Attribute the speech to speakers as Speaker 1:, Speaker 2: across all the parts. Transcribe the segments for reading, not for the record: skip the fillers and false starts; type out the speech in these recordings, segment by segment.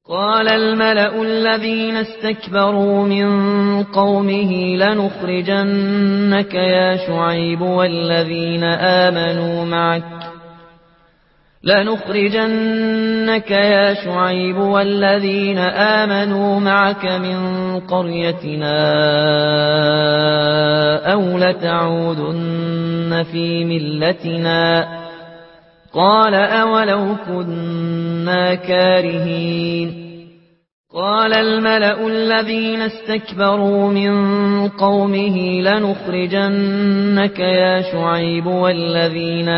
Speaker 1: قال الملأ الذين استكبروا من قومه لنخرجنك يا شعيب والذين آمنوا معك من قريتنا أو لتعودن في ملتنا قال أولو كنا كارهين قال الملأ الذين استكبروا من قومه لنخرجنك يا شعيب والذين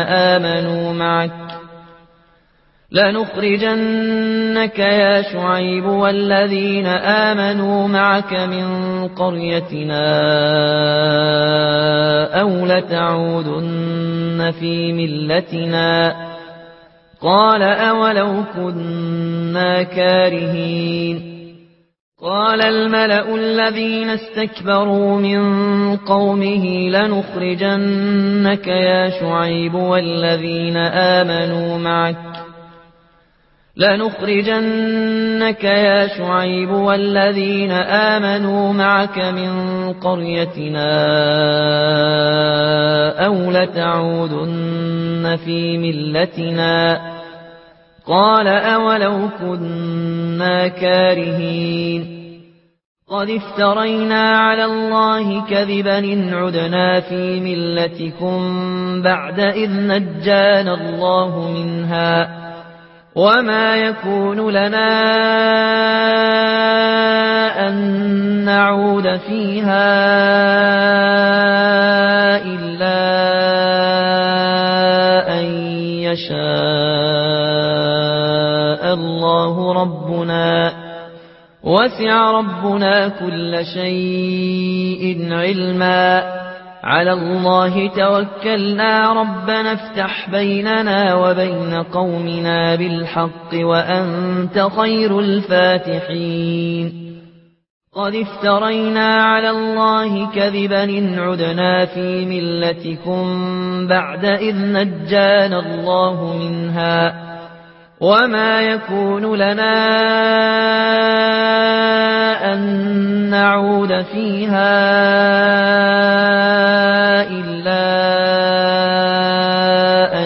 Speaker 1: آمنوا معك من قريتنا أو لتعودن في ملتنا قال أولو كنا كارهين قال الملأ الذين استكبروا من قومه لنخرجنك يا شعيب والذين آمنوا معك من قريتنا أو لتعودن في ملتنا قال أولو كنا كارهين قد افترينا على الله كذبا إن عدنا في ملتكم بعد إذ نجانا الله منها وما يكون لنا أن نعود فيها إلا أن يشاء الله ربنا وسع ربنا كل شيء علما على الله توكلنا ربنا افتح بيننا وبين قومنا بالحق وأنت خير الفاتحين قد افترينا على الله كذبا إن عدنا في ملتكم بعد إذ نجانا الله منها وما يكون لنا أن نعود فيها إلا أن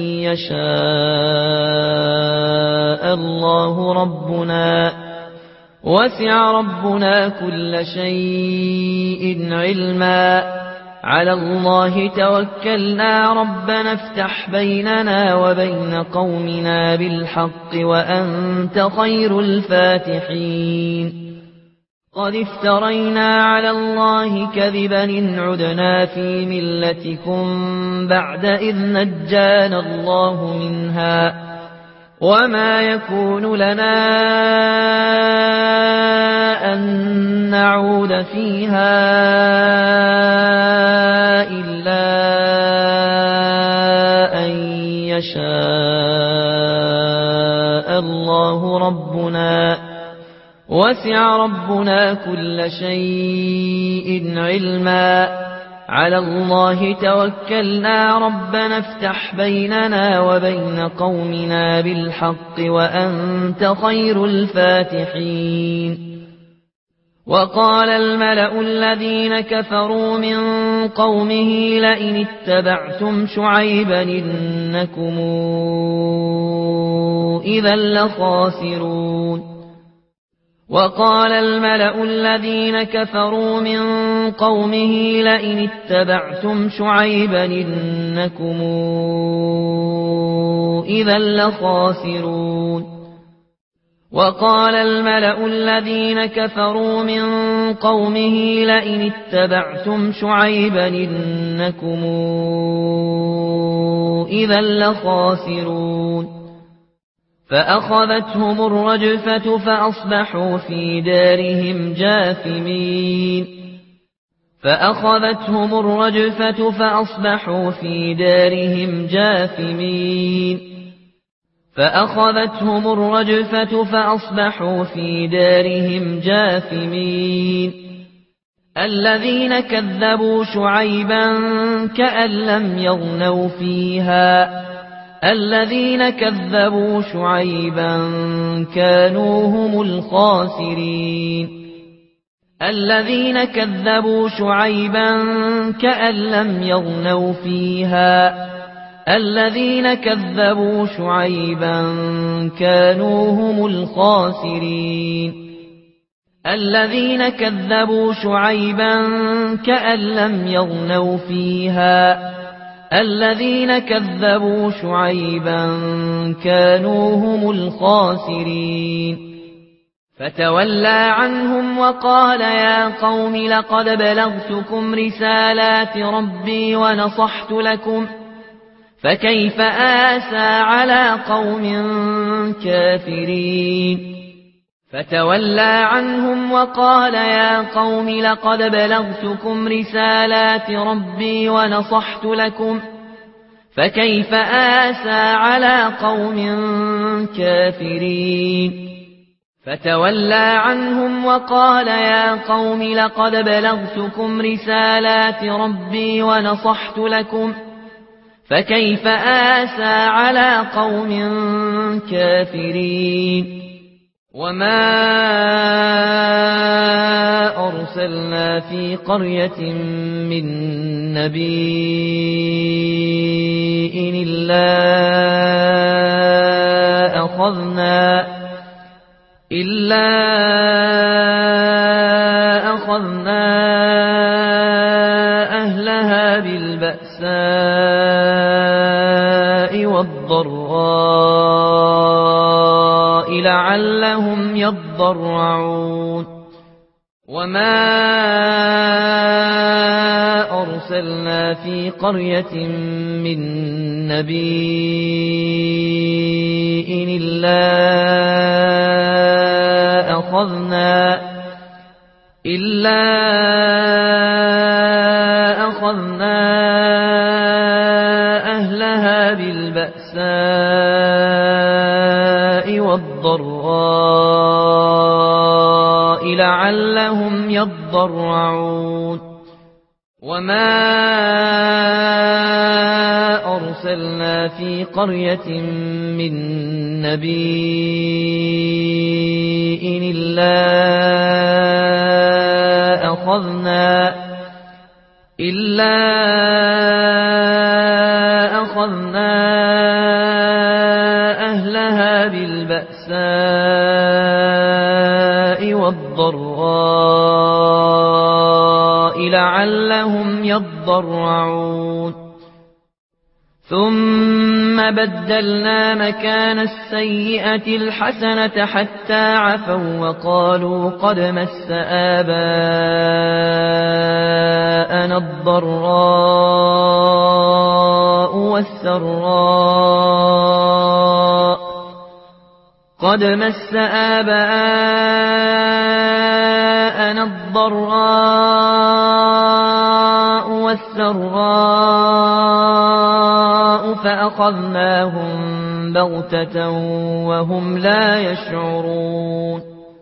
Speaker 1: يشاء الله ربنا وسع ربنا كل شيء علما على الله توكلنا ربنا افتح بيننا وبين قومنا بالحق وأنت خير الفاتحين قد افترينا على الله كذبا إن عدنا في ملتكم بعد إذ نجانا الله منها وما يكون لنا أن نعود فيها إلا أن يشاء الله ربنا وسع ربنا كل شيء علما على الله توكلنا ربنا افتح بيننا وبين قومنا بالحق وأنت خير الفاتحين وقال الملأ الذين كفروا من قومه لئن اتبعتم شعيبا إنكم إذا لخاسرون وقال الملأ الذين كفروا من قومه لئن اتبعتم شعيبا إنكم إذا لخاسرون وقال الملأ الذين كفروا من قومه لئن اتبعتم شعيبا إنكم إذا لخاسرون فأخذتهم الرجفة فأصبحوا في دارهم جاثمين الذين كذبوا شعيبا كأن لم يغنوا فيها الذين كذبوا شعيبا كانوا هم الخاسرين الذين كذبوا شعيبا كأن لم يغنوا فيها الذين كذبوا شعيبا كانوا هم الخاسرين الذين كذبوا شعيبا كأن لم يغنوا فيها الذين كذبوا شعيبا كانوا هم الخاسرين فتولى عنهم وقال يا قوم لقد بلغتكم رسالات ربي ونصحت لكم فكيف آسى على قوم كافرين فتولى عنهم وقال يا قوم لقد بلغتكم رسالات ربي ونصحت لكم فكيف آسى على قوم كافرين فتولى عنهم وقال يا قوم لقد بلغتكم رسالات ربي ونصحت لكم فكيف آسى على قوم كافرين وما أرسلنا في قرية من نبي إلا أخذنا أهلها بالبأساء والضراء لعلهم يضرعون وما أرسلنا في قرية من نبي إلا أخذنا أهلها بالبأساء والضراء لعلهم يضرعون وما أرسلنا في قرية من نبي إلا أخذنا أهلها بالبأساء والضراء لعلهم يضرعون ثم بدلنا مكان السيئة الحسنة حتى عفوا وقالوا قد مس آباءنا الضراء والسراء فأخذناهم بغتة وهم لا يشعرون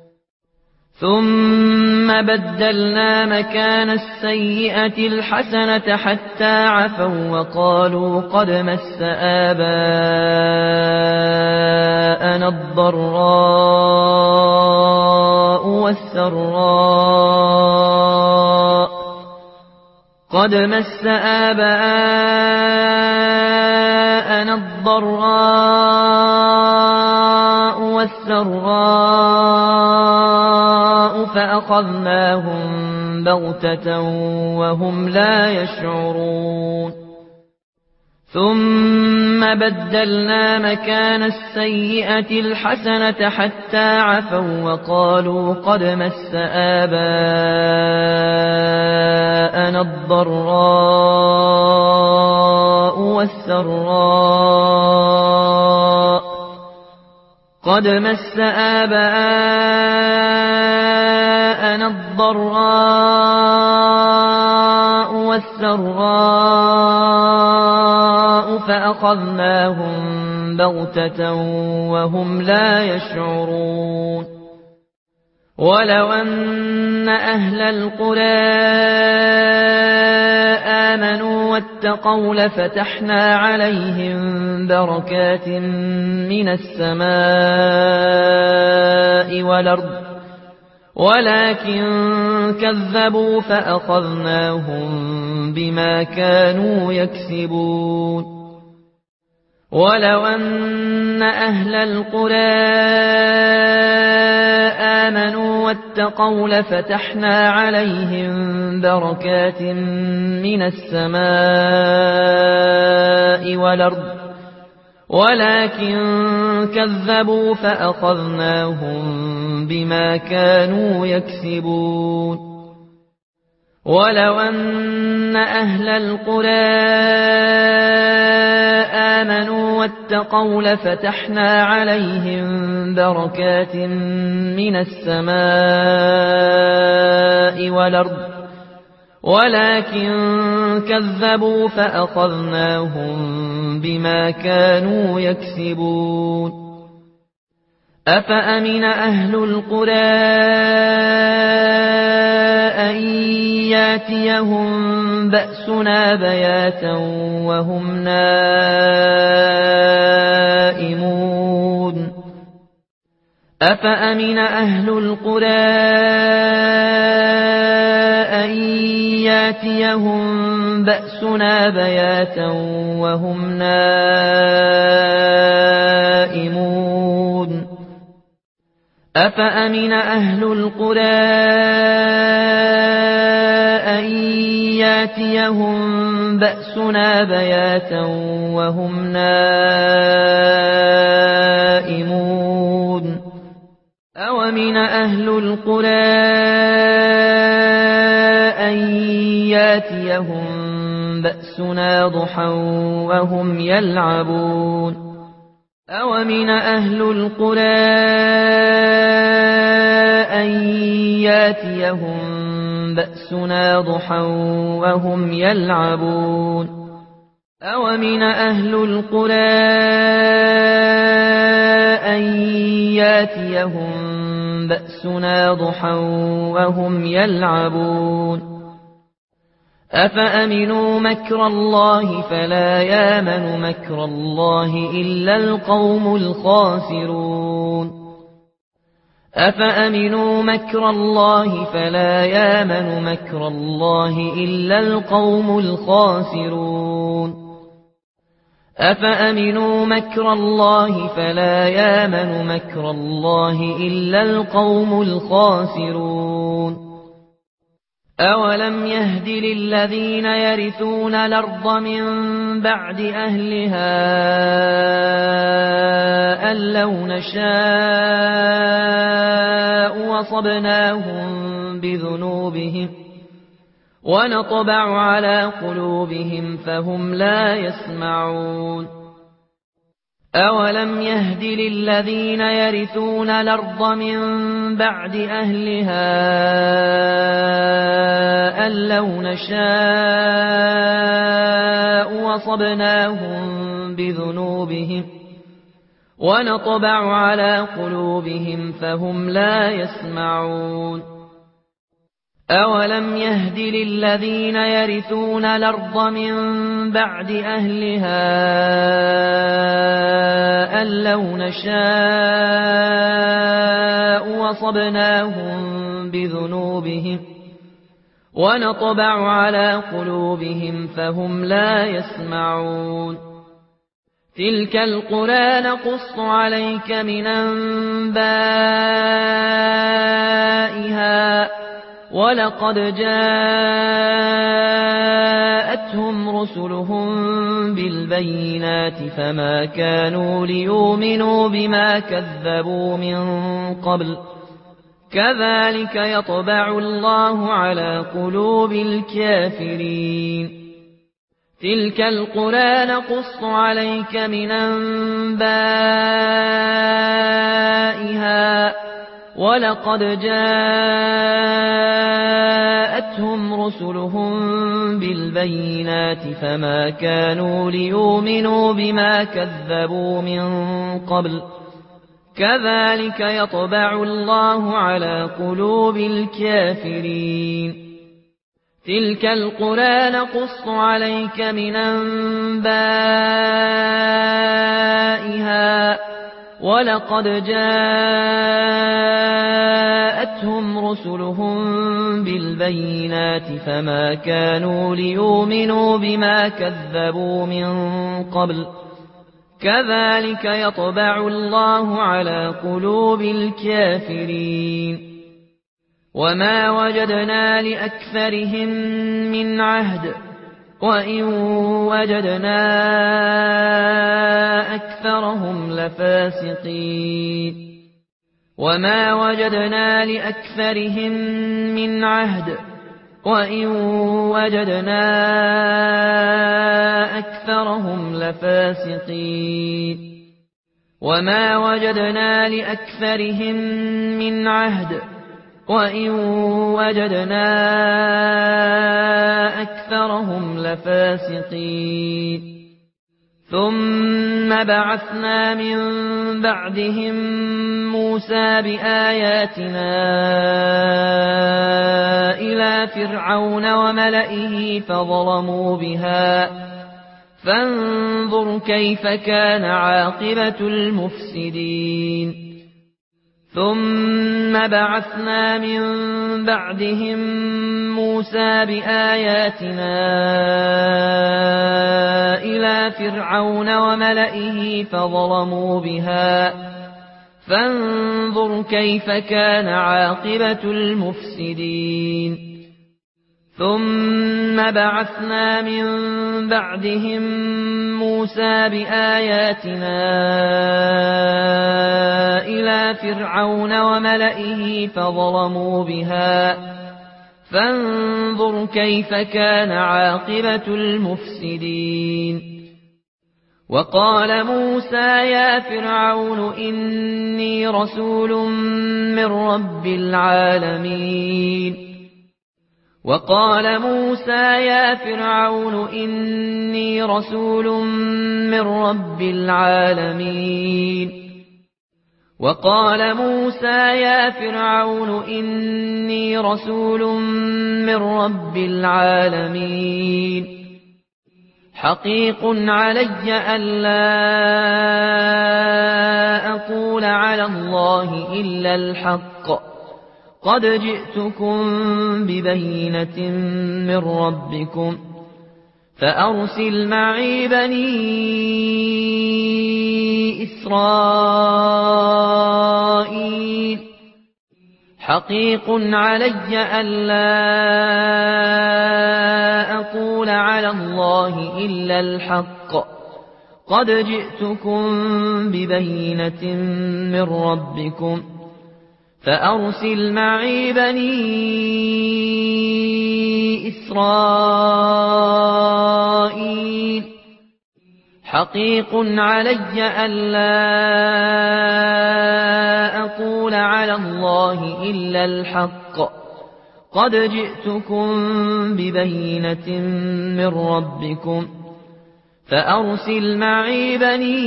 Speaker 1: ثم بدلنا مكان السيئة الحسنة حتى عفوا وقالوا قد مس آباءنا الضراء والسراء فأخذناهم بغتة وهم لا يشعرون ثم بدلنا مكان السيئة الحسنة حتى عفوا وقالوا قد مس آباءنا الضراء والسراء فأخذناهم بغتة وهم لا يشعرون ولو أن أهل القرى آمنوا واتقوا لفتحنا عليهم بركات من السماء والأرض ولكن كذبوا فأخذناهم بما كانوا يكسبون ولو أن أهل القرى آمنوا واتقوا لفتحنا عليهم بركات من السماء والأرض ولكن كذبوا فأخذناهم بما كانوا يكسبون ولو أن أهل القرى آمنوا واتقوا لفتحنا عليهم بركات من السماء والأرض ولكن كذبوا فأخذناهم بما كانوا يكسبون أفأمن أهل القرى أن ياتيهم بأسنا بياتا وهم نائمون أفأمن أهل القرى أن ياتيهم بأسنا بياتا وهم نائمون أفأمن أهل القرى أن ياتيهم بأسنا بياتا وهم نائمون أومن أهل القرى أن ياتيهم بأسنا ضحى وهم يلعبون أومن أهل القرى أن ياتيهم بأسنا ضحى وهم يلعبون أومن أهل القرى أن ياتيهم بأسنا ضحى وهم يلعبون أفأمنوا مكر الله فلا يامن مكر الله إلا القوم الخاسرون أفأمنوا مكر الله فلا يامن مكر الله إلا القوم الخاسرون أفأمنوا مكر الله فلا يامن مكر الله إلا القوم الخاسرون أولم يهد للذين يرثون الأرض من بعد أهلها أن لو نشاء وصبناهم بذنوبهم ونطبع على قلوبهم فهم لا يسمعون أولم يهد للذين يرثون الأرض من بعد أهلها أن لو نشاء وصبناهم بذنوبهم ونطبع على قلوبهم فهم لا يسمعون أولم يهد للذين يرثون الأرض من بعد أهلها أن لو نشاء وصبناهم بذنوبهم ونطبع على قلوبهم فهم لا يسمعون تلك القرى نقص عليك من أنبائها ولقد جاءتهم رسلهم بالبينات فما كانوا ليؤمنوا بما كذبوا من قبل كذلك يطبع الله على قلوب الكافرين تلك القرى نقص عليك من أنبائها ولقد جاءتهم رسلهم بالبينات فما كانوا ليؤمنوا بما كذبوا من قبل كذلك يطبع الله على قلوب الكافرين تلك القرى نقص عليك من أنبائها ولقد جاءتهم رسلهم بالبينات فما كانوا ليؤمنوا بما كذبوا من قبل كذلك يطبع الله على قلوب الكافرين وما وجدنا لأكثرهم من عهد وإن وجدنا أكثرهم لفاسقين وما وجدنا لأكثرهم من عهد وإن وجدنا أكثرهم لفاسقين وما وجدنا لأكثرهم من عهد وإن وجدنا أكثرهم لفاسقين ثم بعثنا من بعدهم موسى بآياتنا إلى فرعون وملئه فظلموا بها فانظر كيف كان عاقبة المفسدين ثم بعثنا من بعدهم موسى بآياتنا إلى فرعون وملئه فظلموا بها فانظر كيف كان عاقبة المفسدين ثم بعثنا من بعدهم موسى بآياتنا إلى فرعون وملئه فظلموا بها فانظر كيف كان عاقبة المفسدين وقال موسى يا فرعون إني رسول من رب العالمين وقال موسى يا فرعون إني رسول من رب العالمين وقال موسى يا فرعون إني رسول من رب العالمين حقيق علي ألا أقول على الله إلا الحق قد جئتكم ببينة من ربكم فأرسل معي بني إسرائيل حقيق علي ألا أقول على الله إلا الحق قد جئتكم ببينة من ربكم فأرسل معي بني إسرائيل حقيق علي ألا أقول على الله إلا الحق قد جئتكم ببينة من ربكم فأرسل معي بني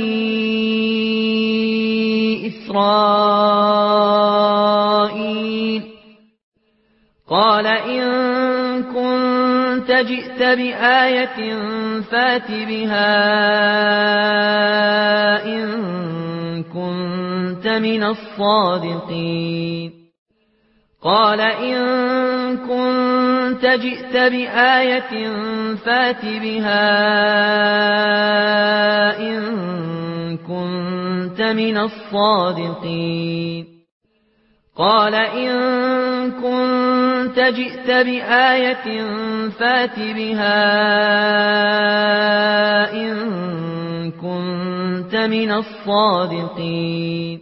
Speaker 1: إسرائيل قال إن كنت جئت بآية فات بها إن كنت من الصادقين قال إن كنت جئت بآية فات بها إن كنت من الصادقين قال إن كنت جئت بآية فات بها إن كنت من الصادقين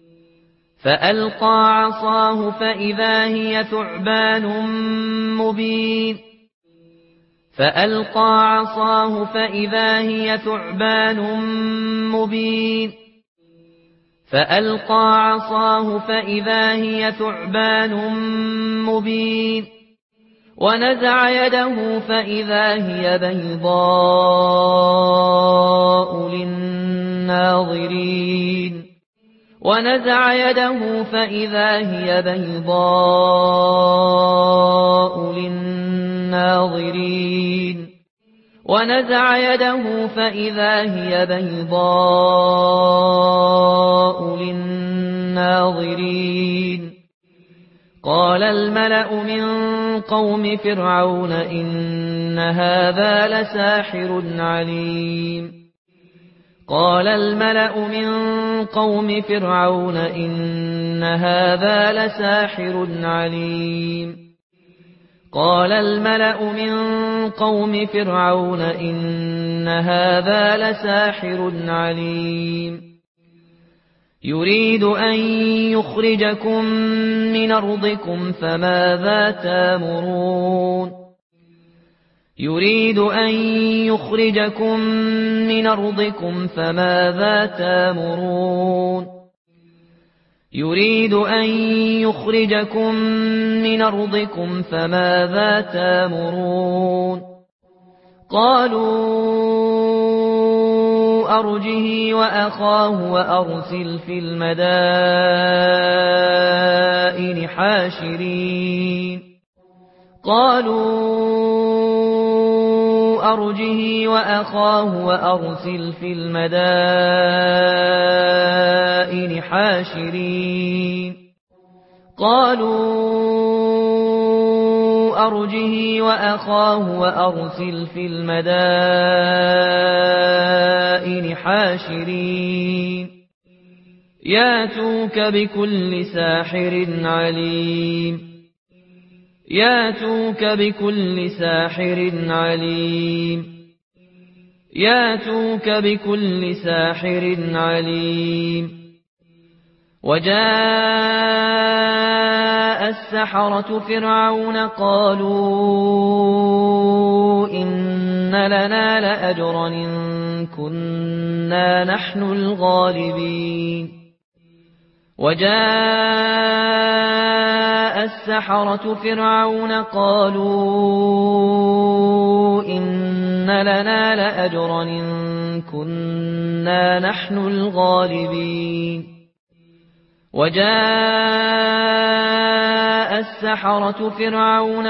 Speaker 1: فألقى عصاه فإذا هي ثعبان مبين فألقى عصاه فإذا هي ثعبان مبين فألقى عصاه فإذا هي ثعبان مبين ونزع يده فإذا هي بيضاء للناظرين ونزع يده فإذا هي بيضاء للناظرين الناظرين ونزع يده فإذا هي بيضاء للناظرين قال الملأ من قوم فرعون إن هذا لساحر عليم قال الملأ من قوم فرعون إن هذا لساحر عليم قال الملأ من قوم فرعون إن هذا لساحر عليم يريد أن يخرجكم من أرضكم فماذا تأمرون يريد أن يخرجكم من أرضكم فماذا تأمرون يريد أن يخرجكم من أرضكم فماذا تأمرون قالوا أرجه وأخاه وأرسل في المدائن حاشرين قالوا أرجه وأخاه وأرسل في المدائن حاشرين قالوا أرجه وأخاه وأرسل في المدائن حاشرين ياتوك بكل ساحر عليم ياتوك بكل ساحر عليم ياتوك بكل ساحر عليم وجاء السحرة فرعون قالوا إن لنا لأجرا إن كنا نحن الغالبين وجاء السحرة فرعون قالوا إن لنا لأجرا إن كنا نحن الغالبين وجاء السحرة فرعون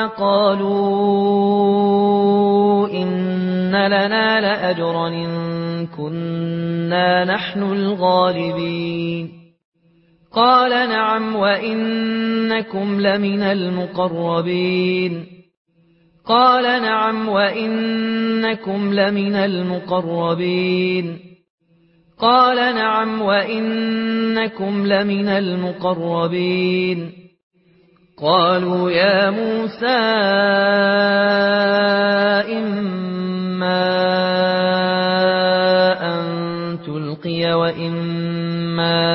Speaker 1: قالوا إن لنا لأجرا إن كنا نحن الغالبين قال نعم وإنكم لمن المقربين قال نعم وإنكم لمن المقربين قال نعم وإنكم لمن المقربين قالوا يا موسى إما أن تلقي وإما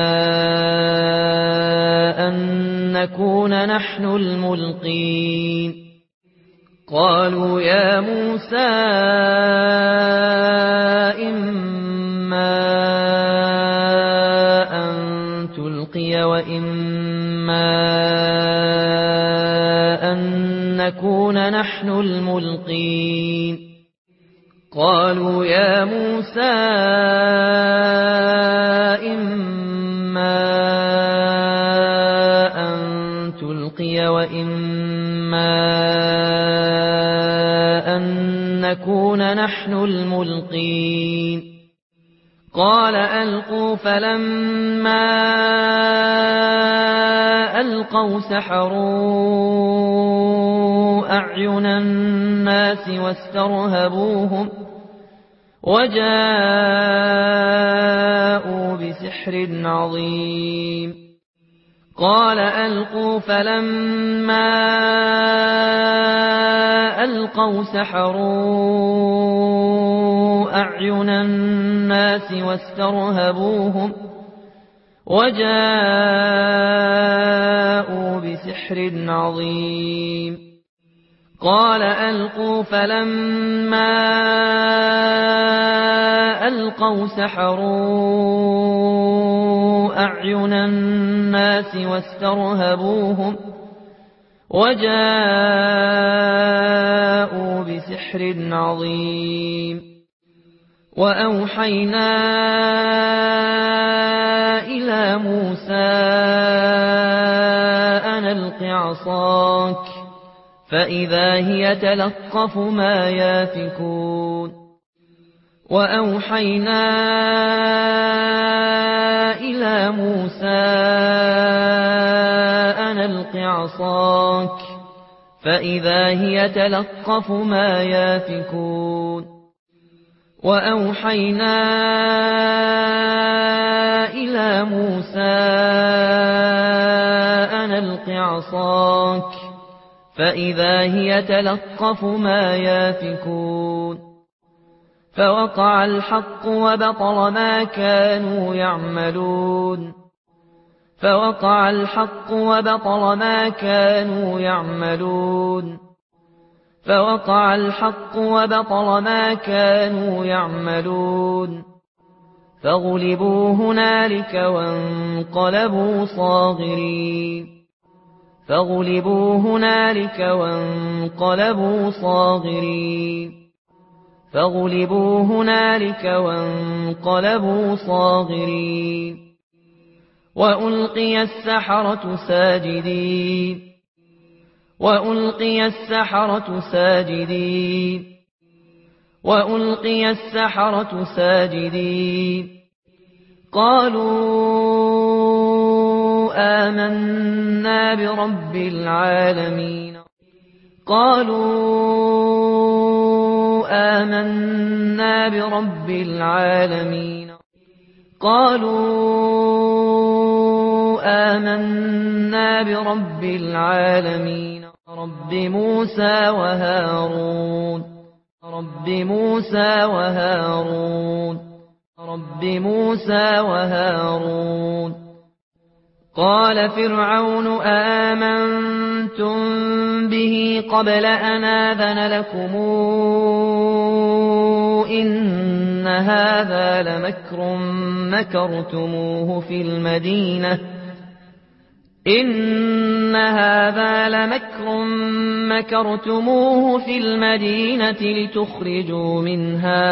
Speaker 1: أن نكون نحن الملقين قالوا يا موسى إما أن تلقي وإما أن نكون نحن الملقين قالوا يا موسى إما أن تلقي وإما أن نكون نحن الملقين قال ألقوا فلما ألقوا سحروا أعين الناس واسترهبوهم وجاءوا بسحر عظيم قال ألقوا فلما ألقوا سحروا أعين الناس واسترهبوهم وجاءوا بسحر عظيم قال ألقوا فلما ألقوا سحروا أعين الناس واسترهبوهم وجاءوا بسحر عظيم وأوحينا إلى موسى أن ألق عصاك فإذا هي تلقف ما يافكون وأوحينا إلى موسى أن ألق عصاك فإذا هي تلقف ما يافكون وأوحينا إلى موسى أن ألق عصاك فإذا هي تلقف ما يافكون فوقع الحق وبطل ما كانوا يعملون فوقع الحق وبطل ما كانوا يعملون فوقع الحق وبطل ما كانوا يعملون فغلبوا هنالك وانقلبوا صاغرين فغلبوا هنالك وانقلبوا صاغرين فغلبوا هنالك وانقلبوا صاغرين وألقي السحرة ساجدين وألقي السحرة ساجدين وألقي السحرة ساجدين قالوا آمنا برب العالمين قالوا آمنا برب العالمين قالوا آمنا برب العالمين رب موسى وهارون رب موسى وهارون رب موسى وهارون قال فرعون آمنتم به قبل أن آذن لكم إن هذا لمكر مكرتموه في المدينة إن هذا لمكر مكرتموه في المدينة لتخرجوا منها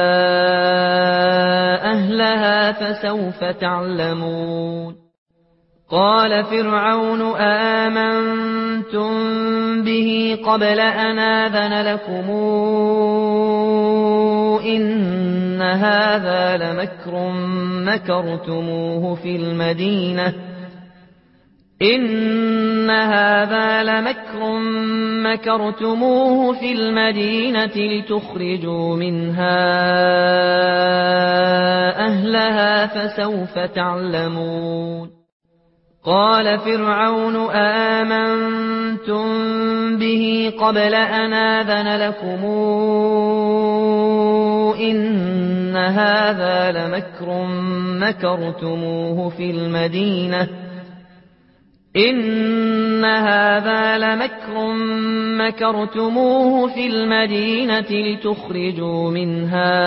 Speaker 1: أهلها فسوف تعلمون قال فرعون آمنتم به قبل أن آذن لكم إن هذا لمكر مكرتموه في المدينة إن هذا لمكر مكرتموه في المدينة لتخرجوا منها أهلها فسوف تعلمون قال فرعون آمنتم به قبل أن آذن لكم إن هذا لمكر مكرتموه في المدينة إن هذا لمكر مكرتموه في المدينة لتخرجوا منها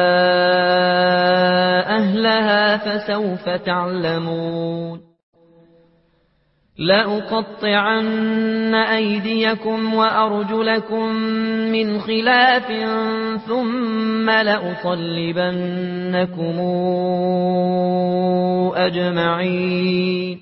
Speaker 1: أهلها فسوف تعلمون لأقطعن أيديكم وأرجلكم من خلاف ثم لأصلبنكم أجمعين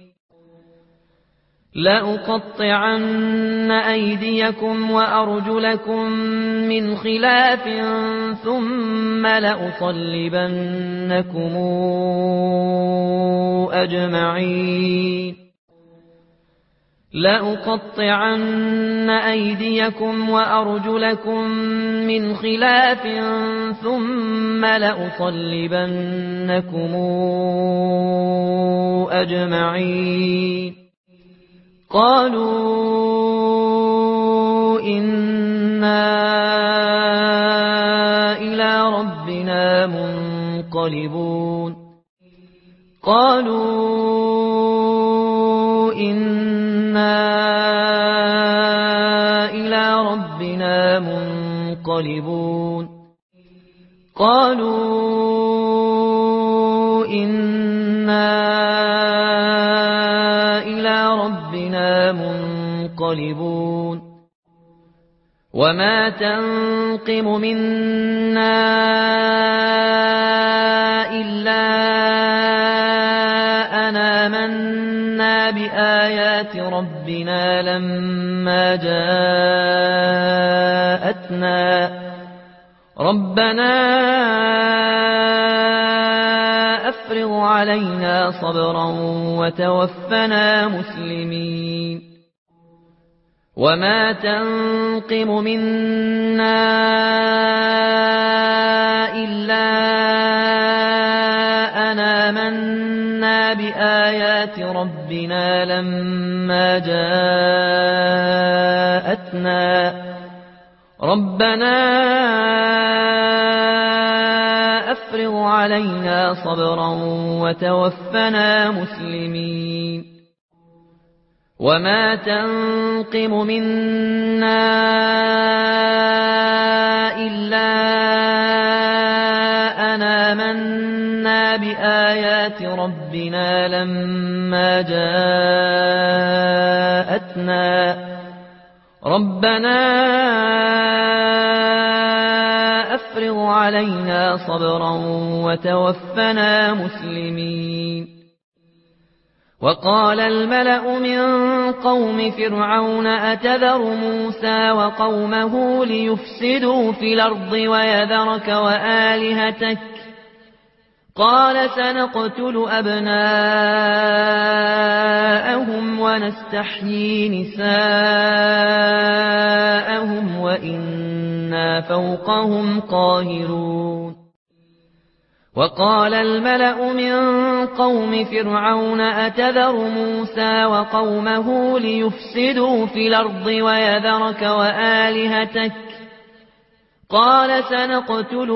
Speaker 1: لأقطعن أيديكم وأرجلكم من خلاف ثم لأصلبنكم أجمعين لأقطعن أيديكم وأرجلكم من خلاف ثم لأصلبنكم أجمعين قالوا إنا إلى ربنا منقلبون قالوا إنا إلى ربنا منقلبون قالوا إنا إلى ربنا منقلبون وما تنقم منا إلا أن آمنا بآيات ربنا لما جاءتنا ربنا أفرغ علينا صبرا وتوفنا مسلمين وما تنقم منا إلا أن آمنا بآيات ربنا لما جاءتنا ربنا أفرغ علينا صبرا وتوفنا مسلمين وما تنقم منا إلا أن آمنا بآيات ربنا لما جاءتنا ربنا أفرغ علينا صبرا وتوفنا مسلمين وقال الملأ من قوم فرعون أتذر موسى وقومه ليفسدوا في الأرض ويذرك وآلهتك قال سنقتل أبناءهم ونستحيي نساءهم وإنا فوقهم قاهرون وقال الملأ من قوم فرعون أتذر موسى وقومه ليفسدوا في الأرض ويذرك وآلهتك قال سنقتل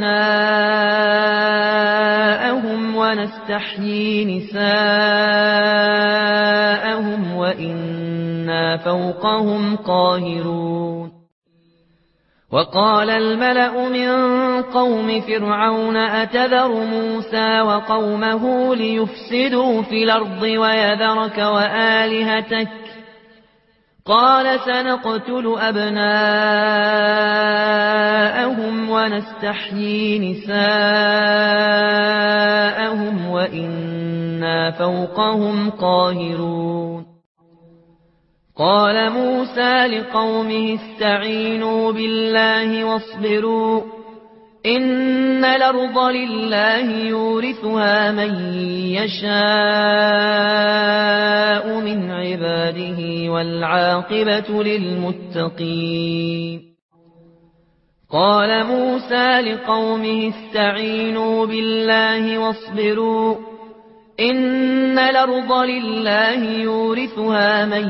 Speaker 1: أبناءهم ونستحيي نساءهم وإنا فوقهم قاهرون وقال الملأ من قوم فرعون أتذر موسى وقومه ليفسدوا في الأرض ويذرك وآلهتك قال سنقتل أبناءهم ونستحيي نساءهم وإنا فوقهم قاهرون قال موسى لقومه استعينوا بالله واصبروا إن الأرض لله يورثها من يشاء من عباده والعاقبة للمتقين قال موسى لقومه استعينوا بالله واصبروا إن الأرض لله يورثها من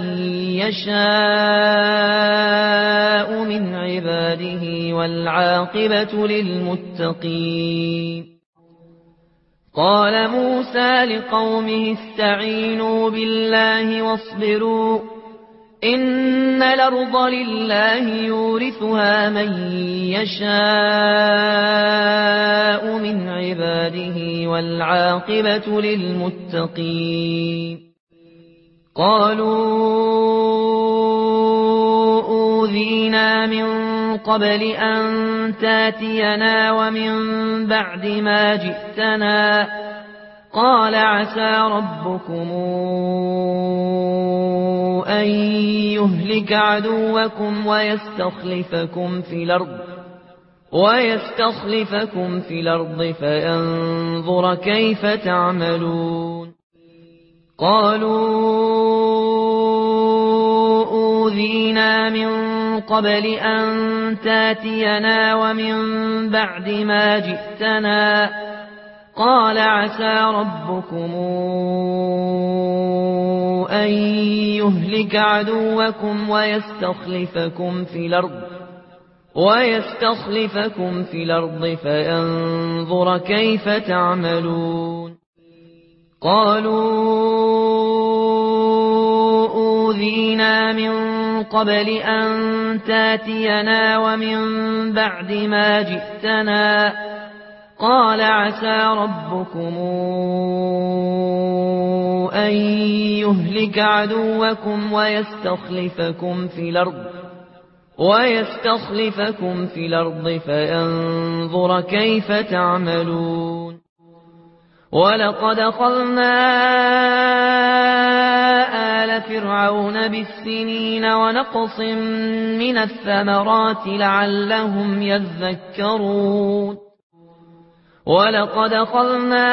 Speaker 1: يشاء من عباده والعاقبة للمتقين قال موسى لقومه استعينوا بالله واصبروا إن الأرض لله يورثها من يشاء من عباده والعاقبة للمتقين قالوا أوذينا من قبل أن تاتينا ومن بعد ما جئتنا قال عسى ربكم أن يهلك عدوكم ويستخلفكم في الأرض فينظر كيف تعملون قالوا أوذينا من قبل أن تاتينا ومن بعد ما جئتنا قال عسى ربكم أن يهلك عدوكم ويستخلفكم في الأرض فينظر كيف تعملون قالوا أوذينا من قبل أن تاتينا ومن بعد ما جئتنا قال عسى ربكم أن يهلك عدوكم ويستخلفكم في الأرض فينظر كيف تعملون ولقد أخذنا آل فرعون بالسنين ونقص من الثمرات لعلهم يذكرون ولقد أخذنا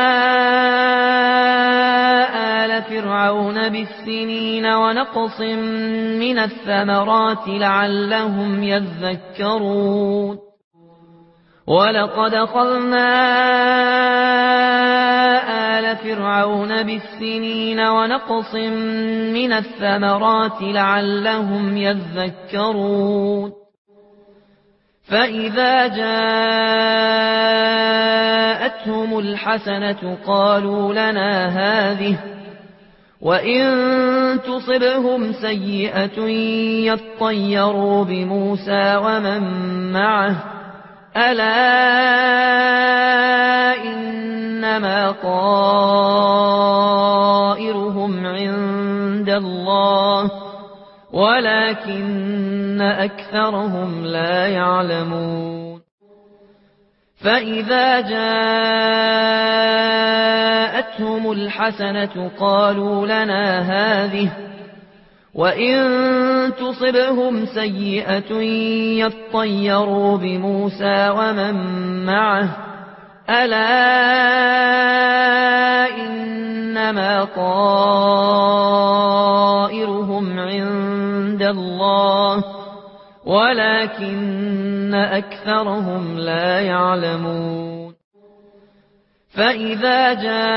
Speaker 1: آل فرعون بالسنين ونقص من الثمرات لعلهم يذكرون ولقد أخذنا آل فرعون بالسنين ونقص من الثمرات لعلهم يذكرون فإذا جاءتهم الحسنة قالوا لنا هذه وإن تصبهم سيئة يطيروا بموسى ومن معه ألا إنما طائرهم عند الله ولكن أكثرهم لا يعلمون فإذا جاءتهم الحسنة قالوا لنا هذه وإن تصبهم سيئة يطيروا بموسى ومن معه ألا إنما طائرهم عند الله ولكن أكثرهم لا يعلمون فإذا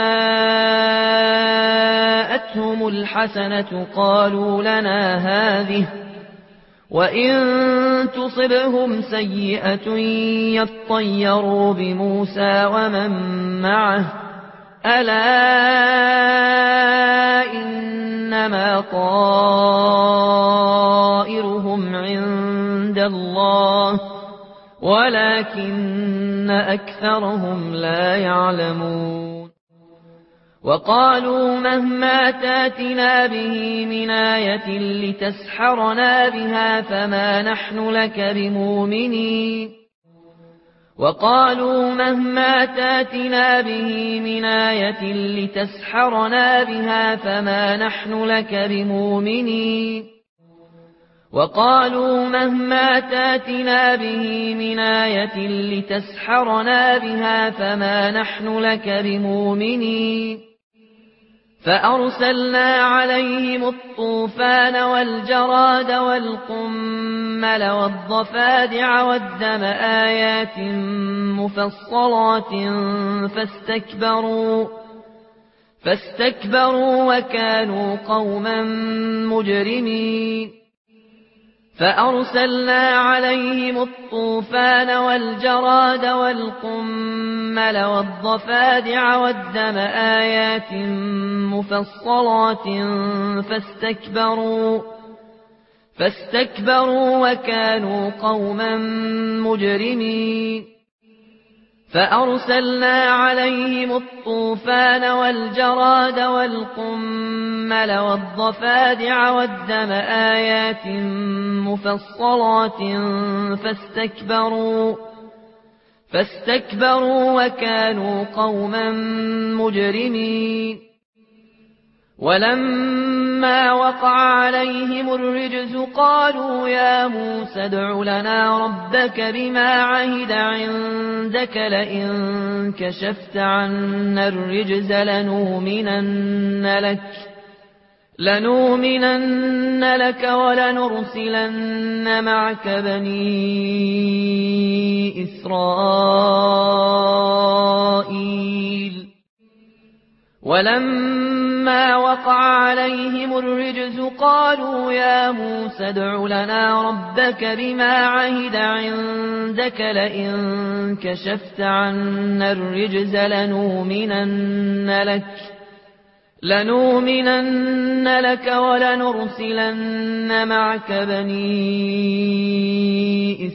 Speaker 1: جاءتهم الحسنة قالوا لنا هذه وإن تصبهم سيئة يطيروا بموسى ومن معه ألا إنما طائرهم عند الله ولكن أكثرهم لا يعلمون وقالوا مهما تاتنا به من آية لتسحرنا بها فما نحن لك بمؤمنين وقالوا مهما تاتنا به من آية لتسحرنا بها فما نحن لك بمؤمنين وقالوا مهما تاتنا به من آية لتسحرنا بها فما نحن لك بمؤمنين فأرسلنا عليهم الطوفان والجراد والقمل والضفادع والدم آيات مفصلات فاستكبروا وكانوا قوما مجرمين فأرسلنا عليهم الطوفان والجراد والقمل والضفادع والدم آيات مفصلات فاستكبروا وكانوا قوما مجرمين فأرسلنا عليهم الطوفان والجراد والقمل والضفادع والدم آيات مفصلات فاستكبروا وكانوا قوما مجرمين ولما وقع عليهم الرجز قالوا يا موسى ادع لنا ربك بما عهد عندك لئن كشفت عنا الرجز لنؤمنن لك ولنرسلن معك بني إسرائيل ولما وقع عليهم الرجز قالوا يا موسى ادع لنا ربك بما عهد عندك لئن كشفت عنا الرجز لنؤمنن لك ولنرسلن معك بني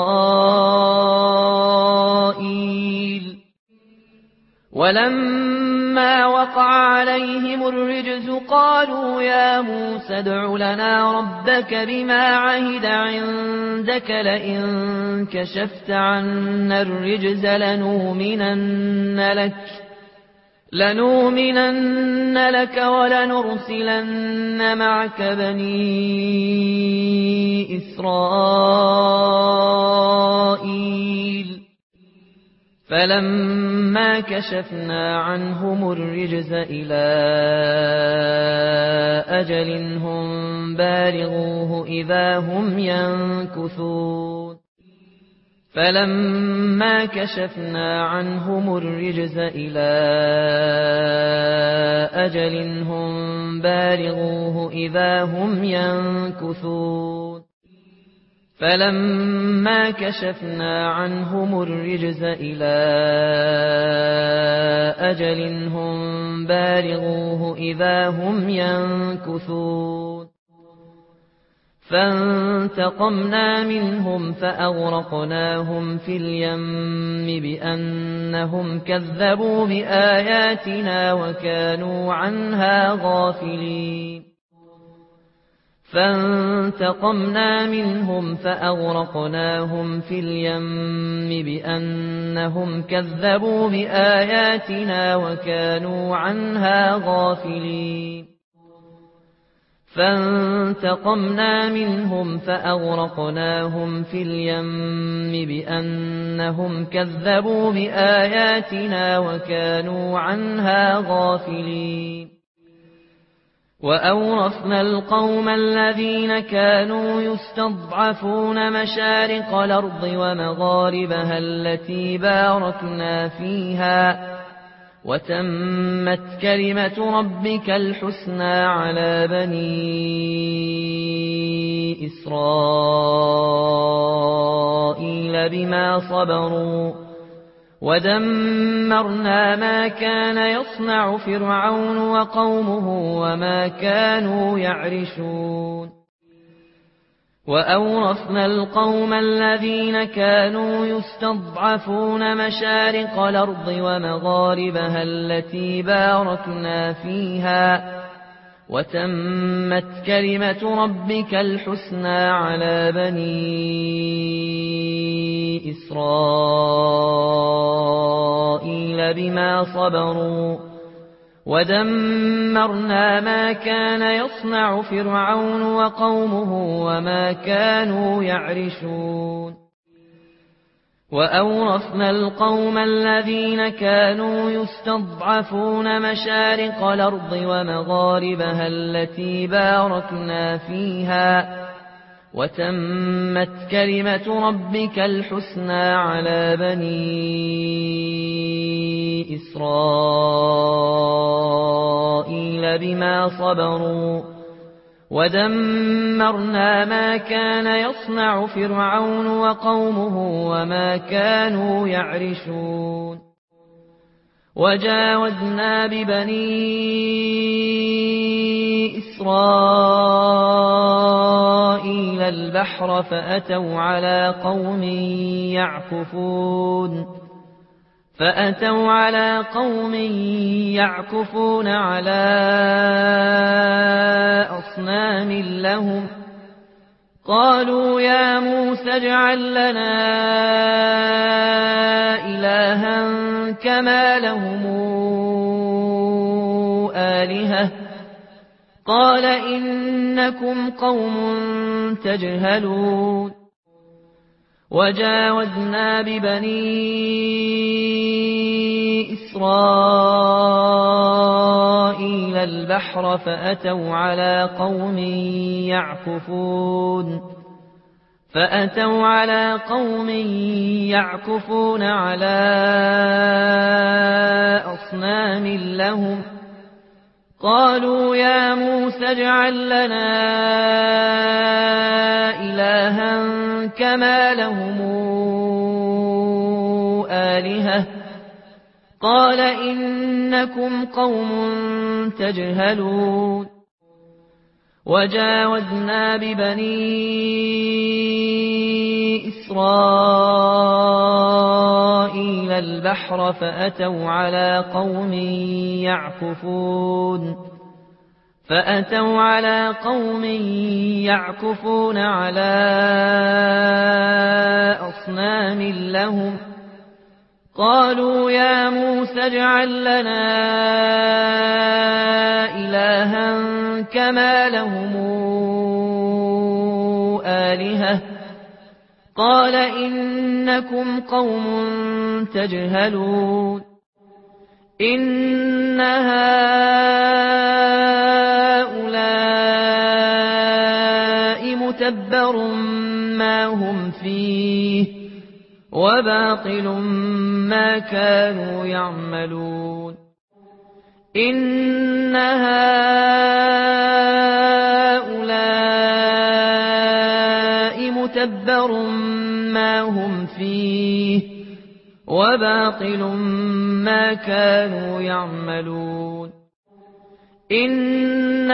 Speaker 1: إسرائيل ولما وقع عليهم الرجز قالوا يا موسى ادع لنا ربك بما عهد عندك لئن كشفت عنا الرجز لنؤمنن لك ولنرسلن معك بني إسرائيل فلما كشفنا عنهم الرجز إلى أجل هم بالغوه إذا هم ينكثون فلما كشفنا عنهم الرجز إلى أجل هم بالغوه إذا هم ينكثون فلما كشفنا عنهم الرجز إلى أجل هم بالغوه إذا هم ينكثون فانتقمنا منهم فأغرقناهم في اليم بأنهم كذبوا بآياتنا وكانوا عنها غافلين فانتقمنا منهم فأغرقناهم في اليم بأنهم كذبوا بآياتنا وكانوا عنها غافلين فانتقمنا منهم فأغرقناهم في اليم بأنهم كذبوا بآياتنا وكانوا عنها غافلين وأورثنا القوم الذين كانوا يستضعفون مشارق الأرض ومغاربها التي باركنا فيها وتمت كلمة ربك الحسنى على بني إسرائيل بما صبروا ودمرنا ما كان يصنع فرعون وقومه وما كانوا يعرشون وأورثنا القوم الذين كانوا يستضعفون مشارق الأرض ومغاربها التي باركنا فيها وتمت كلمة ربك الحسنى على بني إسرائيل بما صبروا ودمرنا ما كان يصنع فرعون وقومه وما كانوا يعرشون وأورثنا القوم الذين كانوا يستضعفون مشارق الأرض ومغاربها التي باركنا فيها وتمت كلمة ربك الحسنى على بني إسرائيل بما صبروا ودمرنا ما كان يصنع فرعون وقومه وما كانوا يعرشون وجاوزنا ببني إسرائيل البحر فأتوا على قوم يعكفون على أصنام لهم قالوا يا موسى اجعل لنا إلها كما لهم آلهة قال إنكم قوم تجهلون وجاوزنا ببني إسرائيل البحر فأتوا على قوم يعكفون على أصنام لهم قالوا يا موسى اجعل لنا إلها كما لهم آلهة قال إنكم قوم تجهلون وجاوزنا ببني إسرائيل البحر فأتوا على قوم يعكفون على أصنام لهم قالوا يا موسى اجعل لنا إلها كما لهم آلهة قال إنكم قوم تجهلون إن هؤلاء متبر ما هم فيه وباطل ما كانوا يعملون إن هؤلاء متبر ما هم فيه وباطل ما كانوا يعملون إن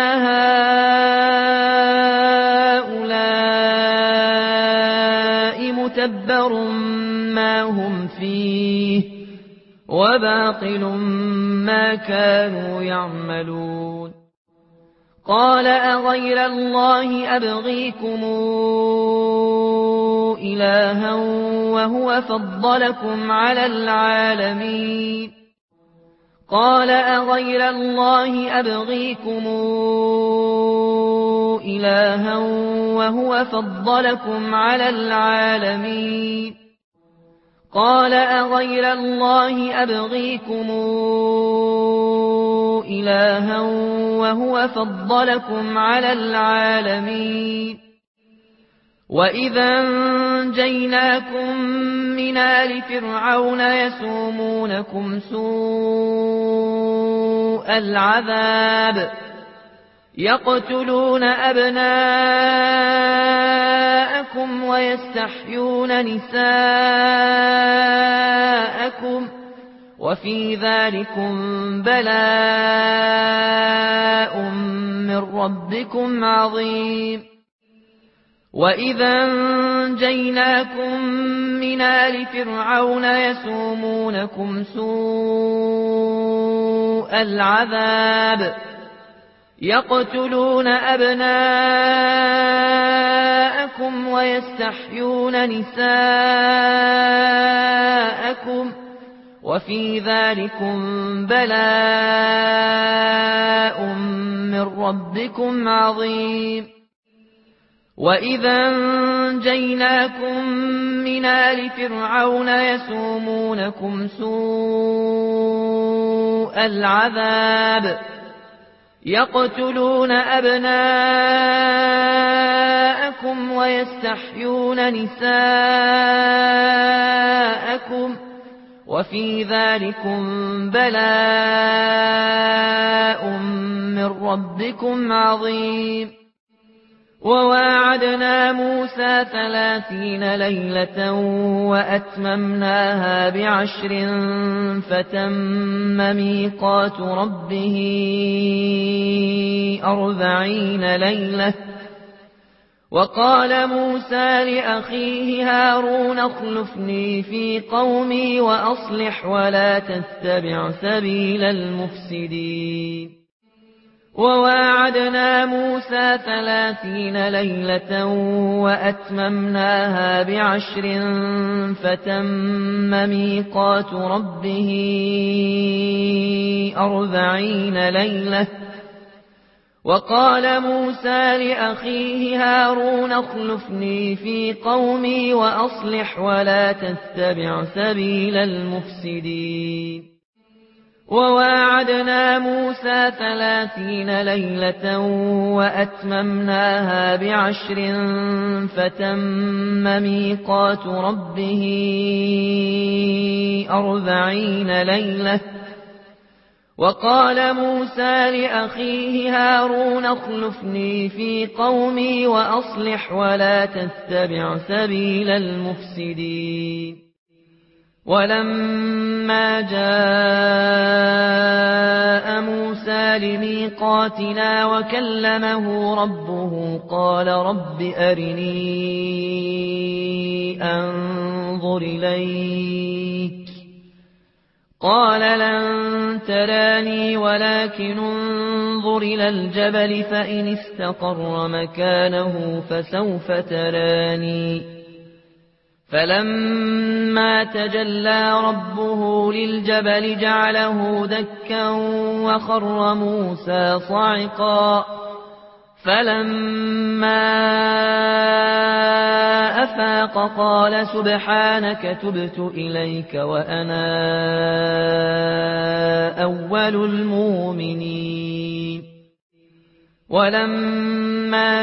Speaker 1: هؤلاء متبر ما هم فيه وباطل ما كانوا يعملون قال أغير الله أبغيكم إلها وهو فضلكم على العالمين قال أغير الله أبغيكم إلها وهو فضلكم على العالمين قال أغير الله أبغيكم إلها وهو فضلكم على العالمين وإذا أنجيناكم من آل فرعون يسومونكم سوء العذاب يقتلون أبناءكم ويستحيون نساءكم وفي ذلكم بلاء من ربكم عظيم وإذا أنجيناكم من آل فرعون يسومونكم سوء العذاب يقتلون أبناءكم ويستحيون نساءكم وفي ذلكم بلاء من ربكم عظيم وإذا أنجيناكم من آل فرعون يسومونكم سوء العذاب يقتلون أبناءكم ويستحيون نساءكم وفي ذلكم بلاء من ربكم عظيم وواعدنا موسى 30 ليلة وأتممناها ب10 فتم ميقات ربه 40 ليلة وقال موسى لأخيه هارون اخلفني في قومي وأصلح ولا تتبع سبيل المفسدين وواعدنا موسى 30 ليلة وأتممناها ب10 فتم ميقات ربه 40 ليلة وقال موسى لأخيه هارون اخلفني في قومي وأصلح ولا تتبع سبيل المفسدين وواعدنا موسى 30 ليلة وأتممناها ب10 فتم ميقات ربه 40 ليلة وقال موسى لأخيه هارون اخلفني في قومي وأصلح ولا تتبع سبيل المفسدين ولما جاء موسى لميقاتنا وكلمه ربه قال رب أرني أنظر إليك قال لن تراني ولكن انظر إلى الجبل فإن استقر مكانه فسوف تراني فلما تجلى ربه للجبل جعله دكا وخر موسى صعقا فلما أفاق قال سبحانك تبت إليك وأنا أول المؤمنين ولما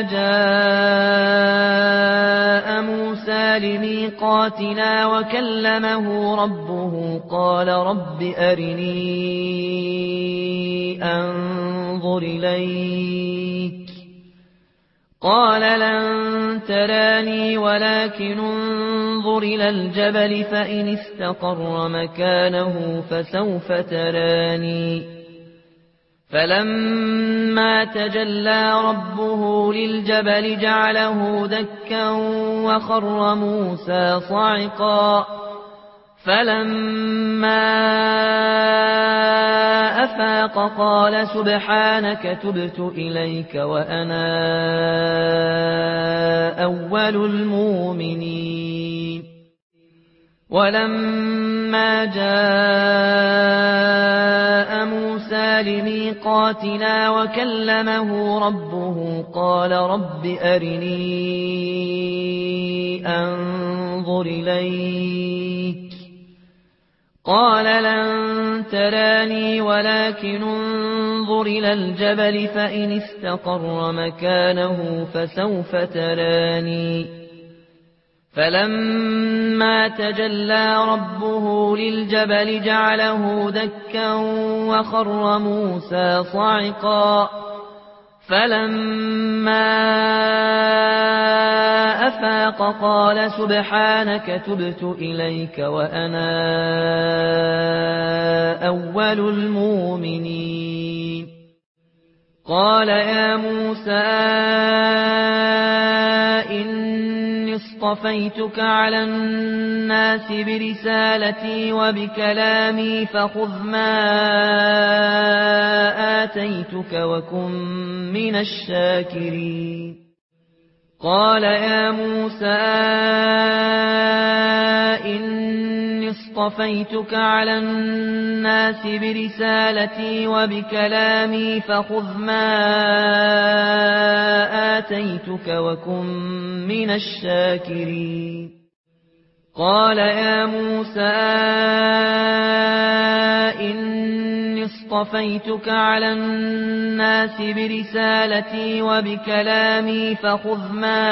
Speaker 1: جاء موسى لميقاتنا وكلمه ربه قال رب أرني أنظر إليك قال لن تراني ولكن انظر إلى الجبل فإن استقر مكانه فسوف تراني فلما تجلى ربه للجبل جعله دكا وخر موسى صعقا فلما أفاق قال سبحانك تبت إليك وأنا أول المؤمنين ولما جاء موسى لميقاتنا وكلمه ربه قال رب أرني أنظر إليك قال لن تراني ولكن انظر إلى الجبل فإن استقر مكانه فسوف تراني فلما تجلى ربه للجبل جعله دكا وخر موسى صعقا فلما أفاق قال سبحانك تبت إليك وأنا أول المؤمنين قال يا موسى إني اصطفيتك على الناس برسالتي وبكلامي فخذ ما آتيتك وكن من الشاكرين قال يا موسى إني اصطفيتك على الناس برسالتي وبكلامي فخذ ما آتيتك وكن من الشاكرين قال يا موسى إني اصطفيتك على الناس برسالتي وبكلامي فخذ ما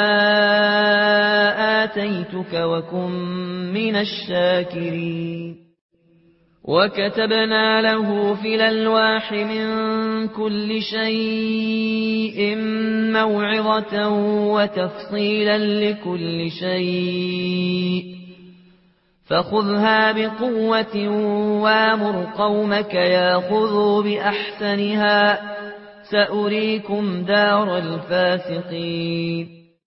Speaker 1: آتيتك وكن من الشاكرين وكتبنا له في الألواح من كل شيء موعظة وتفصيلا لكل شيء فخذها بقوة وامر قومك ياخذوا بأحسنها سأريكم دار الفاسقين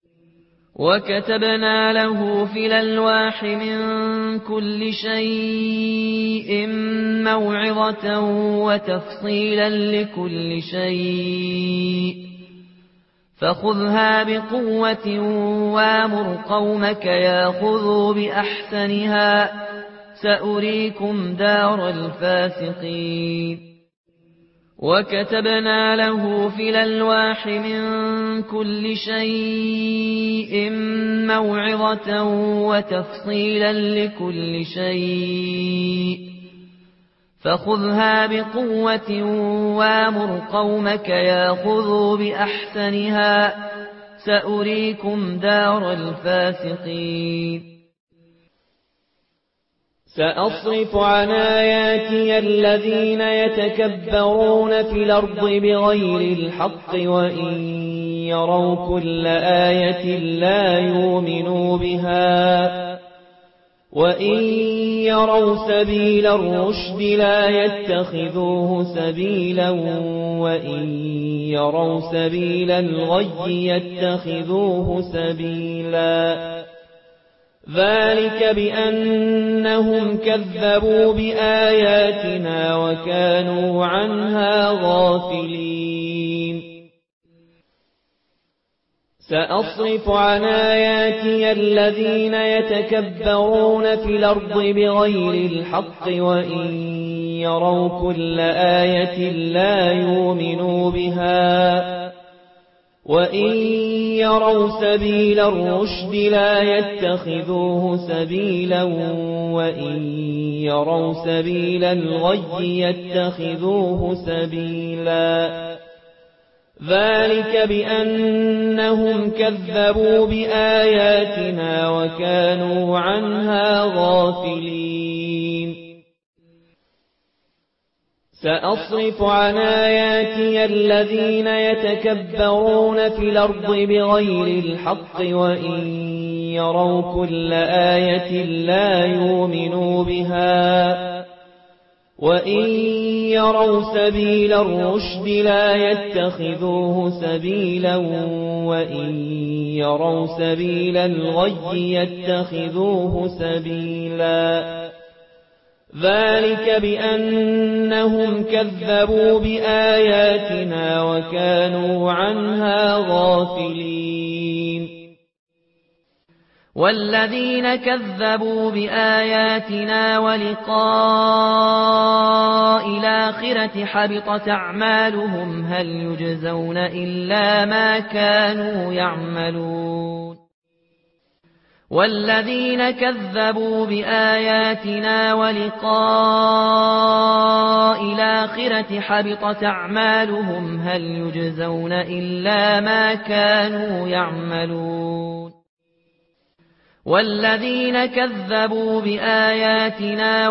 Speaker 1: وكتبنا له في الألواح من كل شيء موعظة وتفصيلا لكل شيء فخذها بقوة وامر قومك ياخذوا بأحسنها سأريكم دار الفاسقين وكتبنا له في الألواح من كل شيء موعظة وتفصيلا لكل شيء فخذها بقوة وامر قومك ياخذوا بأحسنها سأريكم دار الفاسقين
Speaker 2: سأصرف عن آياتي الذين يتكبرون في الأرض بغير الحق وإن يروا كل آية لا يؤمنوا بها وإن يروا سبيل الرشد لا يتخذوه سبيلا وإن يروا سبيل الغي يتخذوه سبيلا ذلك بأنهم كذبوا بآياتنا وكانوا عنها غافلين سأصرف عن آياتي الذين يتكبرون في الأرض بغير الحق وإن يروا كل آية لا يؤمنوا بها وإن يروا سبيل الرشد لا يتخذوه سبيلا وإن يروا سبيل الغي يتخذوه سبيلا ذلك بأنهم كذبوا بآياتنا وكانوا عنها غافلين سأصرف عن آياتي الذين يتكبرون في الأرض بغير الحق وإن يروا كل آية لا يؤمنوا بها وإن يروا سبيل الرشد لا يتخذوه سبيلا وإن يروا سبيل الغي يتخذوه سبيلا ذلك بأنهم كذبوا بآياتنا وكانوا عنها غافلين
Speaker 1: والذين كذبوا بآياتنا ولقاء الآخرة حبطت أعمالهم هل يجزون إلا ما كانوا يعملون والذين كذبوا بآياتنا ولقاء الآخرة حبطت أعمالهم هل يجزون إلا ما كانوا يعملون والذين كذبوا بآياتنا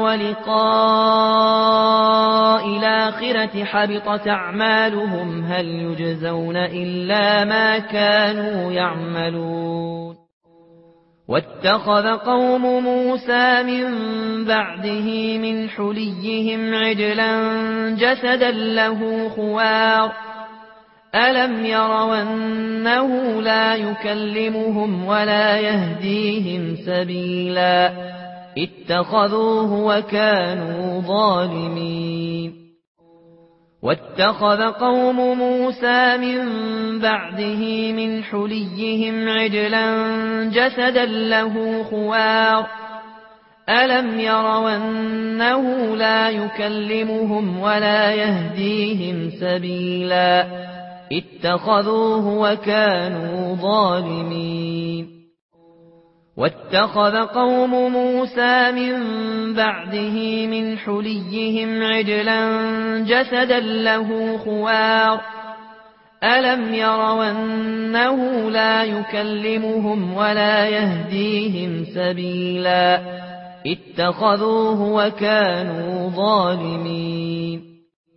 Speaker 1: ولقاء الآخرة حبطت أعمالهم هل يجزون إلا ما كانوا يعملون واتخذ قوم موسى من بعده من حليهم عجلا جسدا له خوار ألم يروا أنه لا يكلمهم ولا يهديهم سبيلا اتخذوه وكانوا ظالمين واتخذ قوم موسى من بعده من حليهم عجلا جسدا له خوار ألم يروا أنه لا يكلمهم ولا يهديهم سبيلا اتخذوه وكانوا ظالمين واتخذ قوم موسى من بعده من حليهم عجلا جسدا له خوار ألم يروا أنه لا يكلمهم ولا يهديهم سبيلا اتخذوه وكانوا ظالمين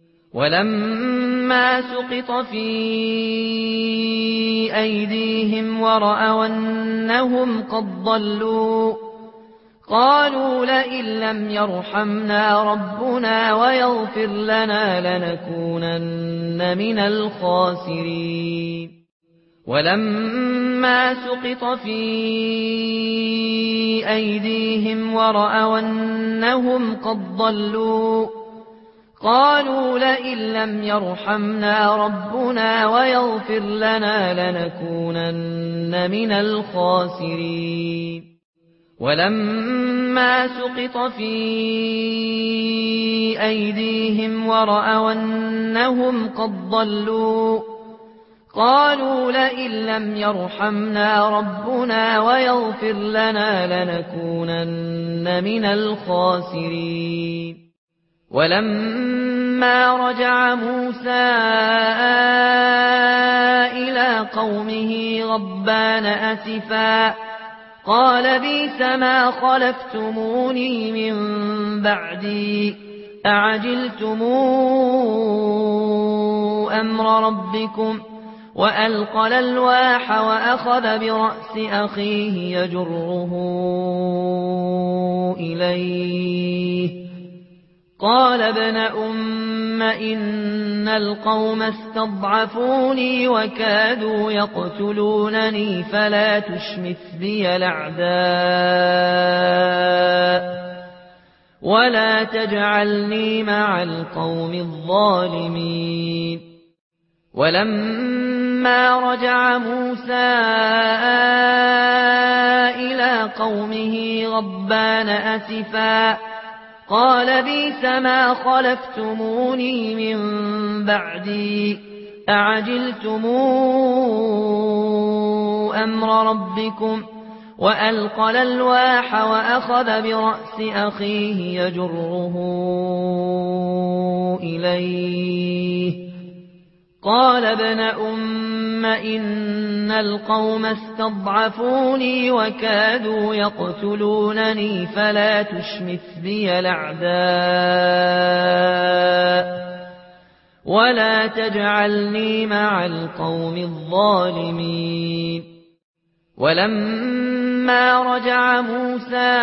Speaker 1: ولما سقط في أيديهم ورأوا أنهم قد ضلوا قالوا لئن لم يرحمنا ربنا ويغفر لنا لنكونن من الخاسرين ولما سقط في أيديهم ورأوا أنهم قد ضلوا قالوا لئن لم يرحمنا ربنا ويغفر لنا لنكونن من الخاسرين ولما سقط في أيديهم ورأوا أنهم قد ضلوا قالوا لئن لم يرحمنا ربنا ويغفر لنا لنكونن من الخاسرين ولما رجع موسى إلى قومه غضبان أسفا قال بئس ما خلفتموني من بعدي أعجلتم أمر ربكم وألقى الألواح وأخذ برأس أخيه يجره إليه قال ابن أم إن القوم استضعفوني وكادوا يقتلونني فلا تشمت بي الأعداء ولا تجعلني مع القوم الظالمين ولما ولما رجع موسى إلى قومه غضبان أسفا قال بئس ما خلفتموني من بعدي أعجلتم أمر ربكم وألقى الألواح وأخذ برأس أخيه يجره إليه قال ابن أم إن القوم استضعفوني وكادوا يقتلونني فلا تشمت بي الأعداء ولا تجعلني مع القوم الظالمين ولما رجع موسى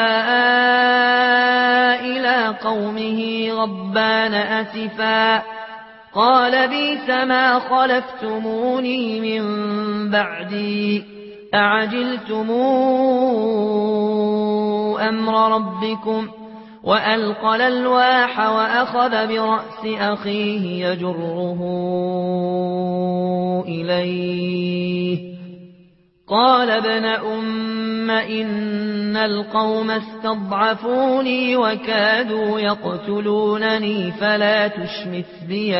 Speaker 1: إلى قومه غضبان أسفا قال بئس ما خلفتموني من بعدي أعجلتم أمر ربكم وألقى الألواح وأخذ برأس أخيه يجره إليه قال ابن أم إن القوم استضعفوني وكادوا يقتلونني فلا تشمت بي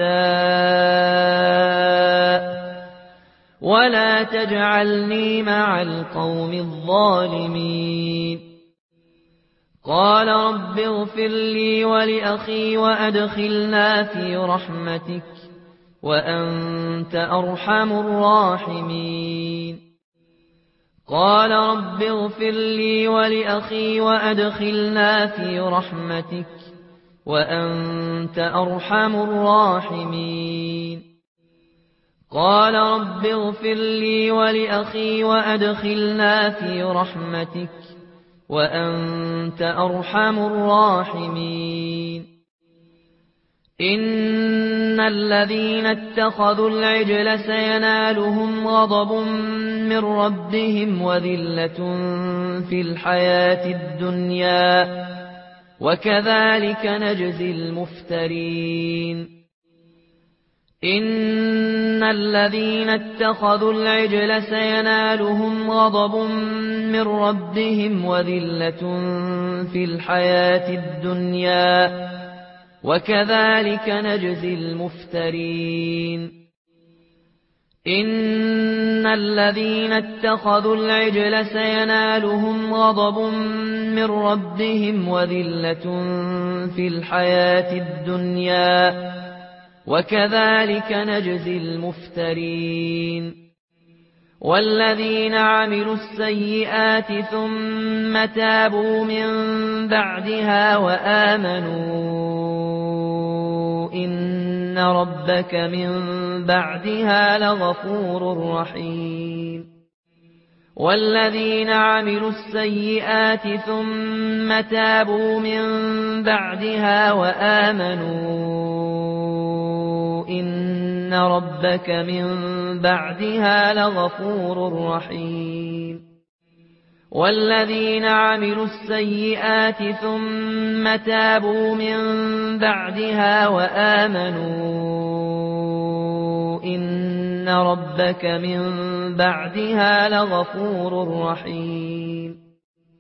Speaker 1: الأعداء ولا تجعلني مع القوم الظالمين قال رب اغفر لي ولأخي وأدخلنا في رحمتك وأنت أرحم الراحمين قال رب اغفر لي ولأخي وأدخلنا في رحمتك وأنت أرحم الراحمين قال رب اغفر لي ولأخي وأدخلنا في رحمتك وأنت أرحم الراحمين إن الذين اتخذوا العجل سينالهم غضب من ربهم وذلة في الحياة الدنيا وكذلك نجزي المفترين إن الذين اتخذوا العجل سينالهم غضب من ربهم وذلة في الحياة الدنيا وكذلك نجزي المفترين إن الذين اتخذوا العجل سينالهم غضب من ربهم وذلة في الحياة الدنيا وكذلك نجزي المفترين والذين عملوا السيئات ثم تابوا من بعدها وآمنوا إن ربك من بعدها لغفور رحيم والذين عملوا السيئات ثم تابوا من بعدها وآمنوا إن ربك من بعدها لغفور رحيم والذين عملوا السيئات ثم تابوا من بعدها وآمنوا إن ربك من بعدها لغفور رحيم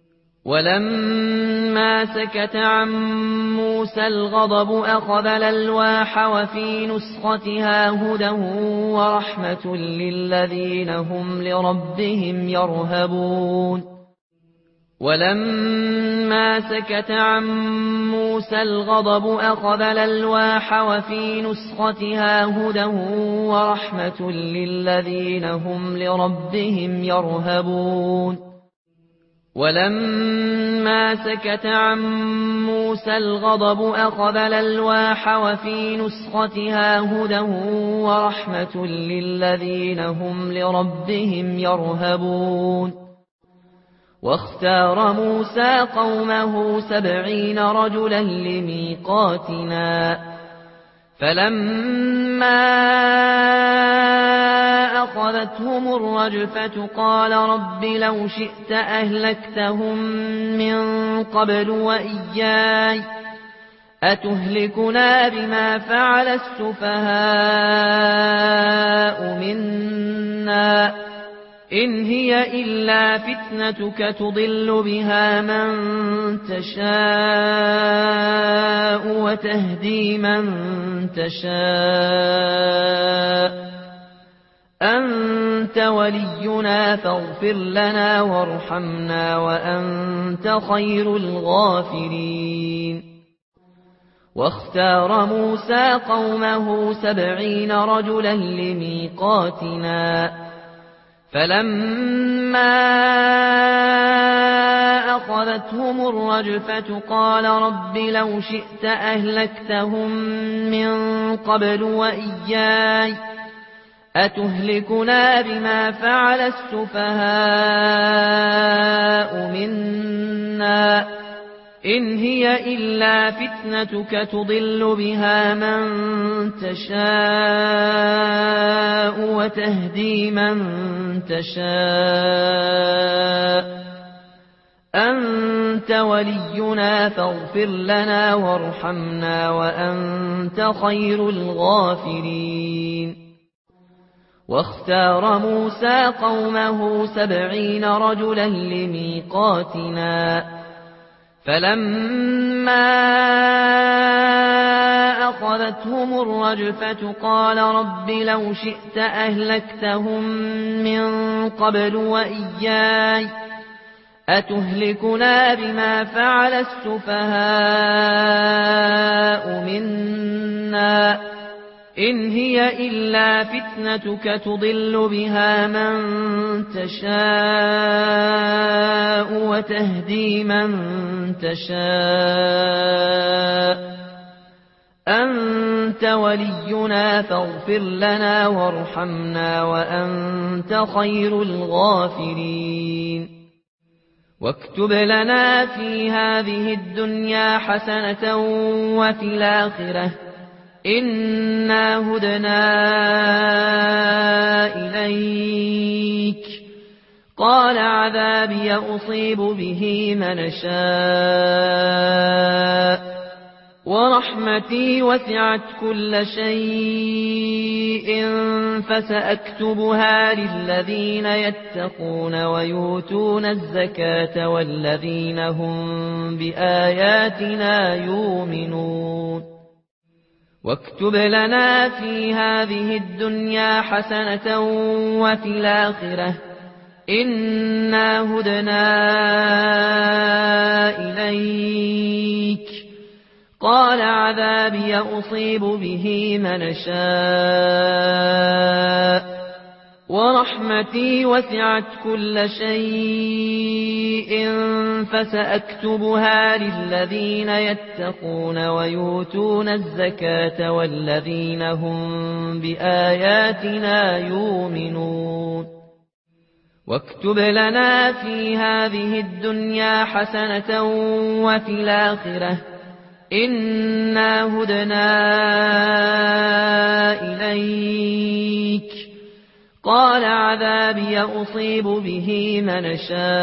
Speaker 1: ولما سكت عن موسى الغضب أخذ الألواح وفي نسختها هدى ورحمة للذين هم لربهم يرهبون ولما سكت عن موسى الغضب أخذ الألواح وفي نسختها هدى ورحمة للذين هم لربهم يرهبون ولما سكت عن موسى الغضب أخذ الألواح وفي نسختها هدى ورحمة للذين هم لربهم يرهبون واختار موسى قومه 70 رجلا لميقاتنا فلما أخذتهم الرجفة قال رب لو شئت أهلكتهم من قبل وإياي أتهلكنا بما فعل السفهاء منا إن هي إلا فتنتك تضل بها من تشاء وتهدي من تشاء أنت ولينا فاغفر لنا وارحمنا وأنت خير الغافرين. واختار موسى قومه 70 رجلا لميقاتنا فلما أخذتهم الرجفة قال رب لو شئت أهلكتهم من قبل وإياي أتهلكنا بما فعل السفهاء منا إن هي إلا فتنتك تضل بها من تشاء وتهدي من تشاء أنت ولينا فاغفر لنا وارحمنا وأنت خير الغافرين. واختار موسى قومه 70 رجلا لميقاتنا فلما أخذتهم الرجفة قال رب لو شئت أهلكتهم من قبل وإياي أتهلكنا بما فعل السفهاء منا إن هي إلا فتنتك تضل بها من تشاء وتهدي من تشاء أنت ولينا فاغفر لنا وارحمنا وأنت خير الغافرين. واكتب لنا في هذه الدنيا حسنة وفي الآخرة إنا هدنا إليك قال عذابي أصيب به من شاء ورحمتي وسعت كل شيء فسأكتبها للذين يتقون ويؤتون الزكاة والذين هم بآياتنا يؤمنون. واكتب لنا في هذه الدنيا حسنة وفي الآخرة إنا هدنا إليك قال عذابي أصيب به من شاء ورحمتي وسعت كل شيء فسأكتبها للذين يتقون ويؤتون الزكاة والذين هم بآياتنا يؤمنون. واكتب لنا في هذه الدنيا حسنة وفي الآخرة إنا هدنا إليك قال عذابي أصيب به من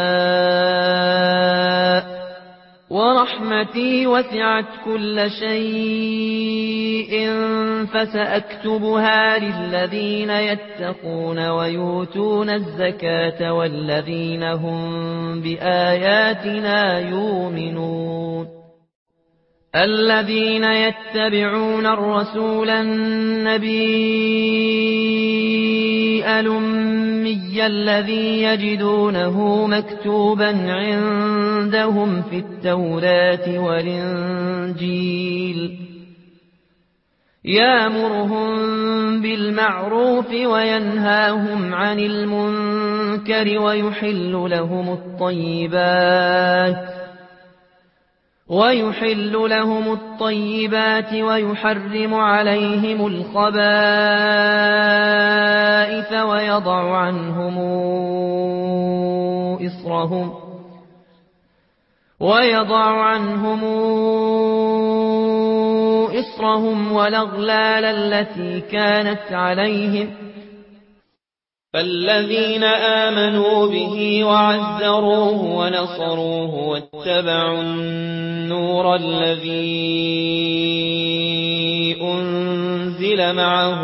Speaker 1: شاء ورحمتي وسعت كل شيء فسأكتبها للذين يتقون ويؤتون الزكاة والذين هم بآياتنا يؤمنون. الذين يتبعون الرسول النبي الأمي الذي يجدونه مكتوبا عندهم في التوراة والإنجيل يأمرهم بالمعروف وينهاهم عن المنكر ويحل لهم الطيبات ويحرم عليهم الخبائث ويضع عنهم إصرهم والأغلال التي كانت عليهم
Speaker 2: فالذين آمنوا به وعزروه ونصروه واتبعوا النور الذي أنزل معه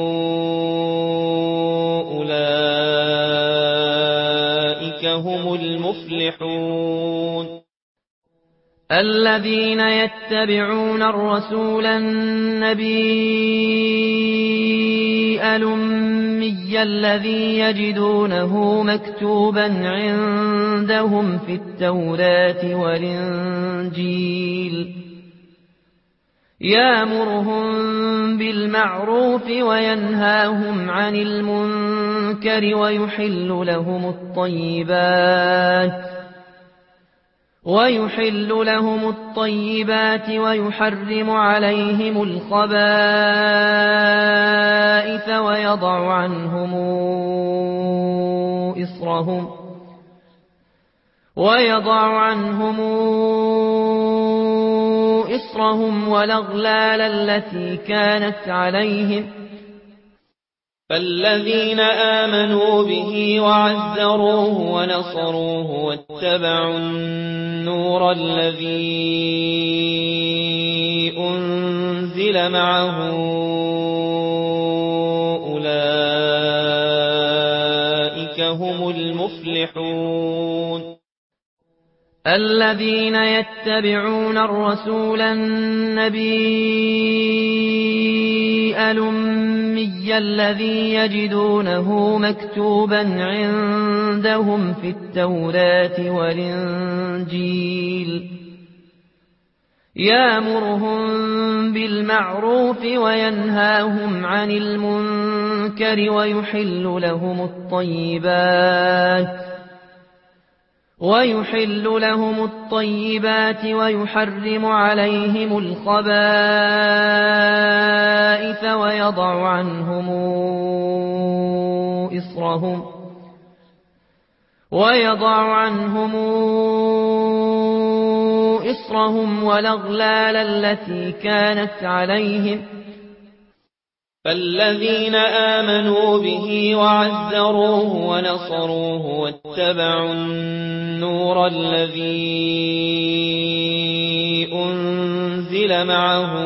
Speaker 2: أولئك هم المفلحون
Speaker 1: الذين يتبعون الرسول النبي الأمي الذي يجدونه مكتوبا عندهم في التوراة والإنجيل يأمرهم بالمعروف وينهاهم عن المنكر ويحل لهم الطيبات ويحرم عليهم الخبائث ويضع عنهم إصرهم والأغلال التي كانت عليهم
Speaker 2: فالذين آمنوا به وعزروه ونصروه واتبعوا النور الذي أنزل معه أولئك هم المفلحون
Speaker 1: الذين يتبعون الرسول النبي الأمي الذي يجدونه مكتوبا عندهم في التوراة والإنجيل يأمرهم بالمعروف وينهاهم عن المنكر ويحل لهم الطيبات ويحرم عليهم الخبائث ويضع عنهم إصرهم والأغلال التي كانت عليهم
Speaker 2: فالذين آمنوا به وعزروه ونصروه واتبعوا النور الذي أنزل معه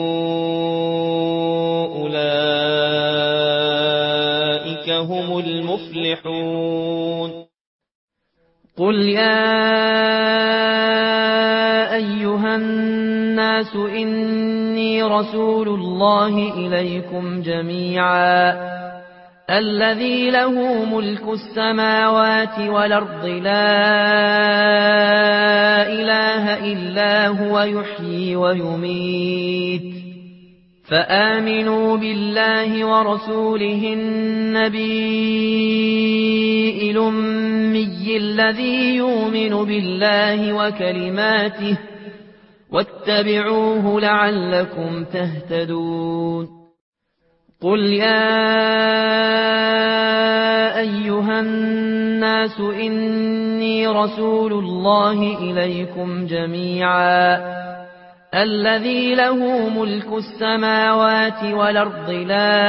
Speaker 2: أولئك هم المفلحون
Speaker 1: قل يا أيها الناس إني رسول الله إليكم جميعا الذي له ملك السماوات والأرض لا إله إلا هو يحيي ويميت فآمنوا بالله ورسوله النبي الأمي الذي يؤمن بالله وكلماته واتبعوه لعلكم تهتدون قل يا أيها الناس إني رسول الله إليكم جميعا الذي له ملك السماوات والأرض لا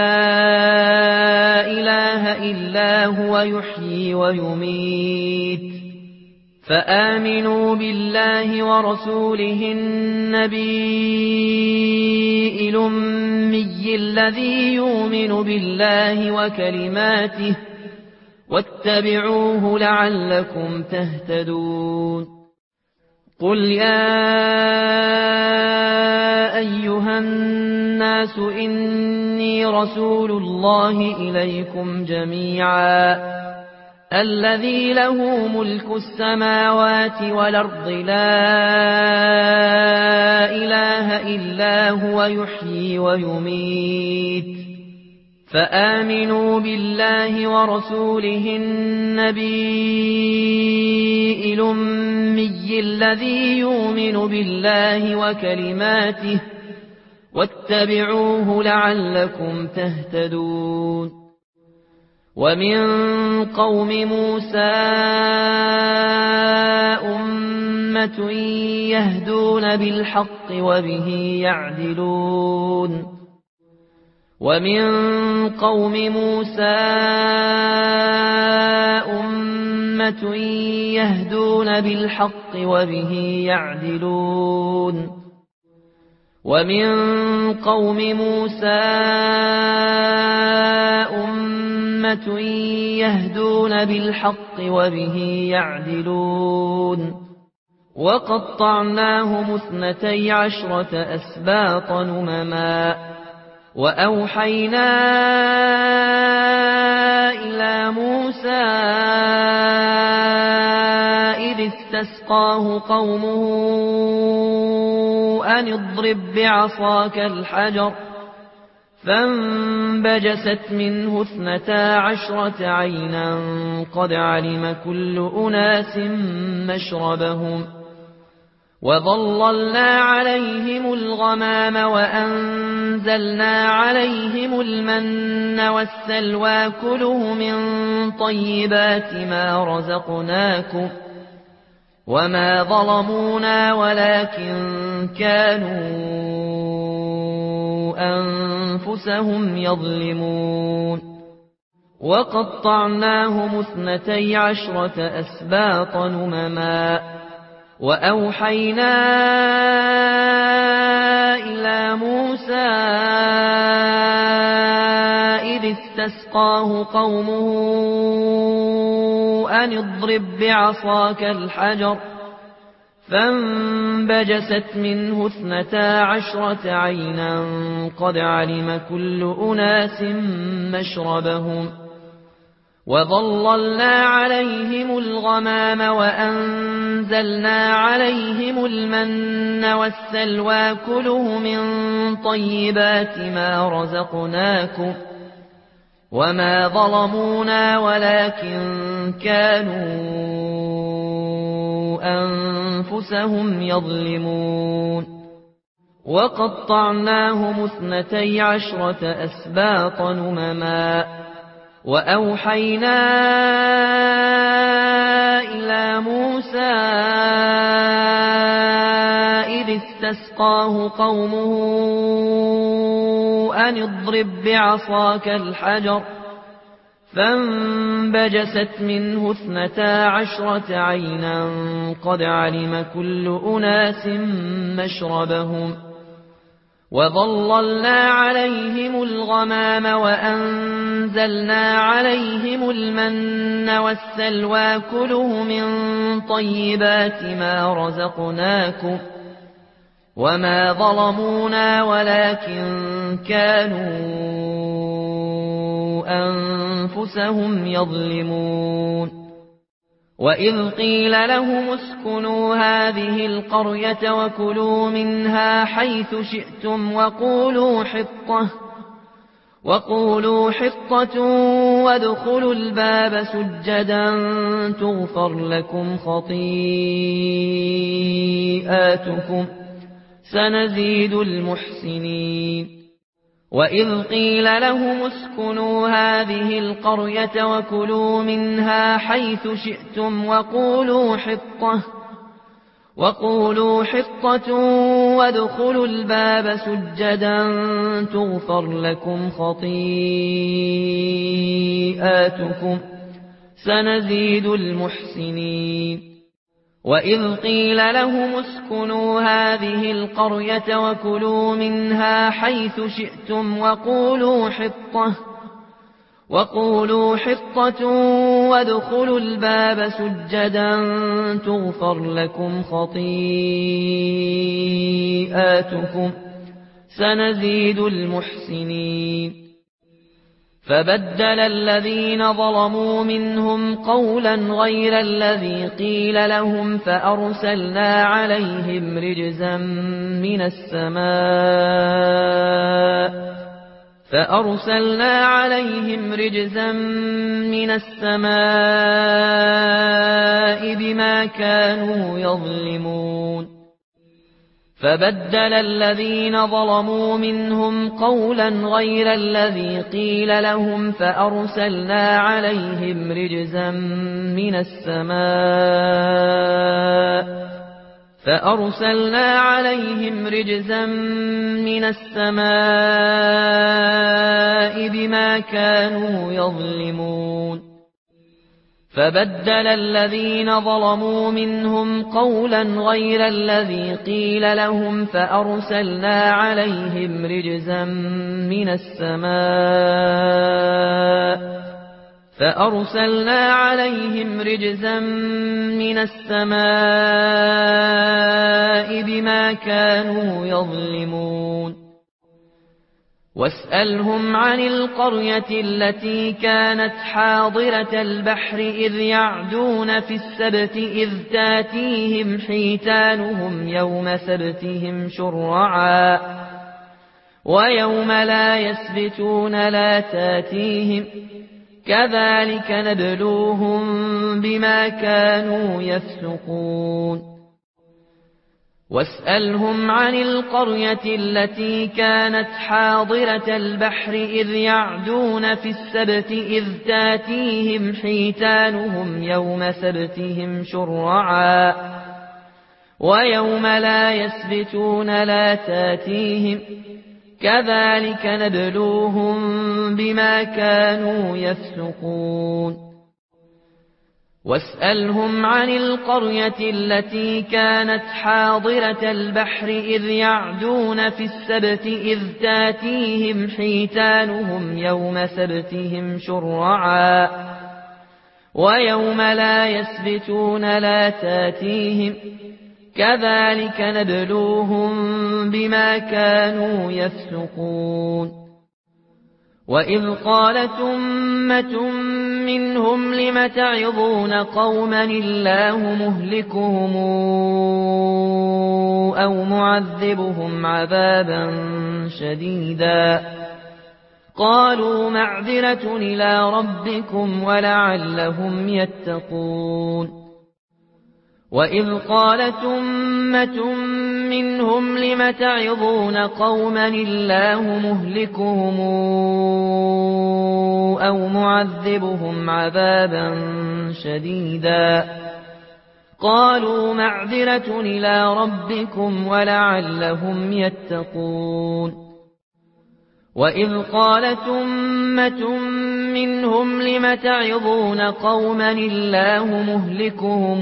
Speaker 1: إله إلا هو يحيي ويميت فآمنوا بالله ورسوله النبي الأمي الذي يؤمن بالله وكلماته واتبعوه لعلكم تهتدون قل يا أيها الناس إني رسول الله إليكم جميعا الذي له ملك السماوات والأرض لا إله إلا هو يحيي ويميت فآمنوا بالله ورسوله النبي الأمي الذي يؤمن بالله وكلماته واتبعوه لعلكم تهتدون ومن قوم موسى أمة يهدون بالحق وبه يعدلون ومن قوم موسى أمة يهدون بالحق وبه يعدلون ومن قوم موسى أمة يهدون بالحق وبه يعدلون وقطعناهم 12 أسباط أمما وأوحينا إلى موسى إذ استسقاه قومه أن اضرب بعصاك الحجر فانبجست منه 12 عينا قد علم كل أناس مشربهم وظللنا عليهم الغمام وأنزلنا عليهم المن والسلوى كلوا من طيبات ما رزقناكم وما ظلمونا ولكن كانوا أنفسهم يظلمون وقطعناهم 12 أسباط أمما وأوحينا إلى موسى إذ استسقاه قومه أن اضرب بعصاك الحجر فانبجست منه 12 عينا قد علم كل أناس مشربهم وظللنا عليهم الغمام وأنزلنا عليهم المن والسلوى كلوا من طيبات ما رزقناكم وما ظلمونا ولكن كانوا أنفسهم يظلمون وقطعناهم 12 أسباط أمما وأوحينا إلى موسى إذ استسقاه قومه أن اضرب بعصاك الحجر فانبجست منه 12 عينا قد علم كل أناس مشربهم وظللنا عليهم الغمام وأنزلنا عليهم المن والسلوى كلوا من طيبات ما رزقناكم وما ظلمونا ولكن كانوا أنفسهم يظلمون وإذ قيل لهم اسكنوا هذه القرية وكلوا منها حيث شئتم وقولوا حطة وادخلوا الباب سجدا تغفر لكم خطيئاتكم سنزيد المحسنين وإذ قيل لهم اسكنوا هذه القرية وكلوا منها حيث شئتم وقولوا حطة وادخلوا الباب سجدا تغفر لكم خطيئاتكم سنزيد المحسنين وإذ قيل لهم اسكنوا هذه القرية وكلوا منها حيث شئتم وقولوا حطة وادخلوا الباب سجدا تغفر لكم خطيئاتكم سنزيد المحسنين فبدل الذين ظلموا منهم قولا غير الذي قيل لهم فأرسلنا عليهم رجزا من السماء بما كانوا يظلمون فبدل الذين ظلموا منهم قولا غير الذي قيل لهم فأرسلنا عليهم رجزا من فأرسلنا عليهم رجزا من السماء بما كانوا يظلمون فبدل الذين ظلموا منهم قولا غير الذي قيل لهم فأرسلنا عليهم رجزا من السماء بما كانوا يظلمون واسألهم عن القرية التي كانت حاضرة البحر إذ يعدون في السبت إذ تاتيهم حيتانهم يوم سبتهم شرعا ويوم لا يسبتون لا تاتيهم كذلك نبلوهم بما كانوا يفسقون واسألهم عن القرية التي كانت حاضرة البحر إذ يعدون في السبت إذ تاتيهم حيتانهم يوم سبتهم شرعا ويوم لا يسبتون لا تاتيهم كذلك نبلوهم بما كانوا يفسقون واسألهم عن القرية التي كانت حاضرة البحر إذ يعدون في السبت إذ تاتيهم حيتانهم يوم سبتهم شرعا ويوم لا يسبتون لا تاتيهم كذلك نبلوهم بما كانوا يفسقون وإذ قالت أمة منهم لم تعظون قوما الله مهلكهم أو معذبهم عذابا شديدا قالوا معذرة إلى ربكم ولعلهم يتقون وإذ قالت أمة منهم لم تعظون قوما الله مهلكهم أو معذبهم عذابا شديدا قالوا معذرة إلى ربكم ولعلهم يتقون وإذ قالت أمة منهم لم تعظون قوما الله مهلكهم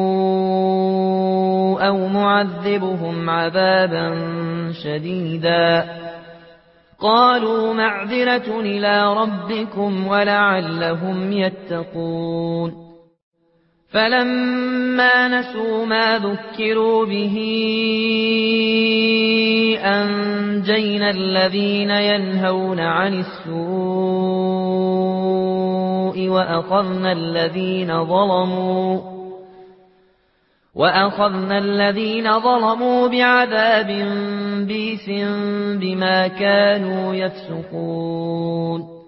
Speaker 1: أو معذبهم عذابا شديدا قالوا معذرة إلى ربكم ولعلهم يتقون فلما نسوا ما ذكروا به أنجينا الذين ينهون عن السوء وأخذنا الذين ظلموا بعذاب بئس بما كانوا يفسقون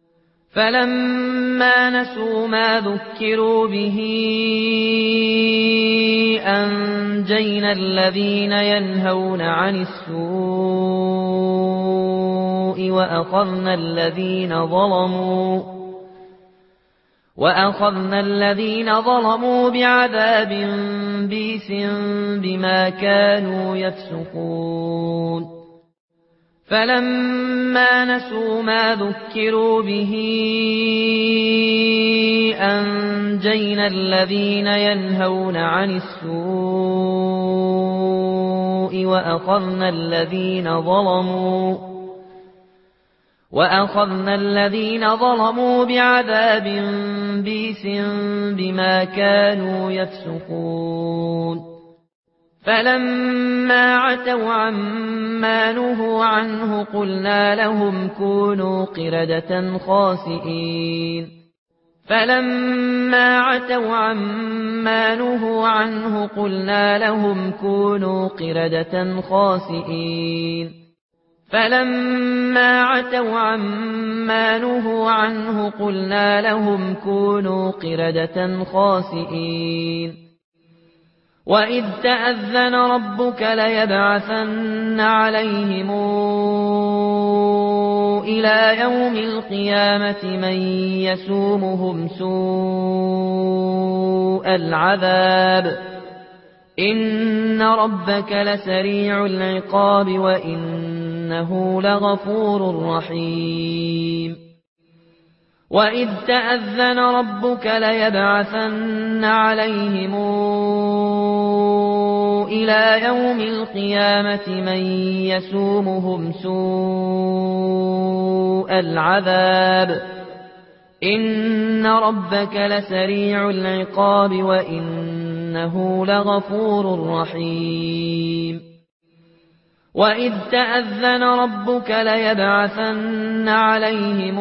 Speaker 1: فلما نسوا ما ذكروا به أنجينا الذين ينهون عن السوء وأخذنا الذين ظلموا بعذاب بئس بما كانوا يفسقون فلما نسوا ما ذكروا به أنجينا الذين ينهون عن السوء وأخذنا الذين ظلموا بعذاب بئس بما كانوا يفسقون فلما عتوا عما نهوا عنه قلنا لهم كونوا قردة خاسئين وإذ تأذن ربك ليبعثن عليهم إلى يوم القيامة من يسومهم سوء العذاب إن ربك لسريع العقاب وإنه لغفور رحيم وإذ تأذن ربك ليبعثن عليهم إلى يوم القيامة من يسومهم سوء العذاب إن ربك لسريع العقاب وإنه لغفور رحيم وإذ تأذن ربك ليبعثن عليهم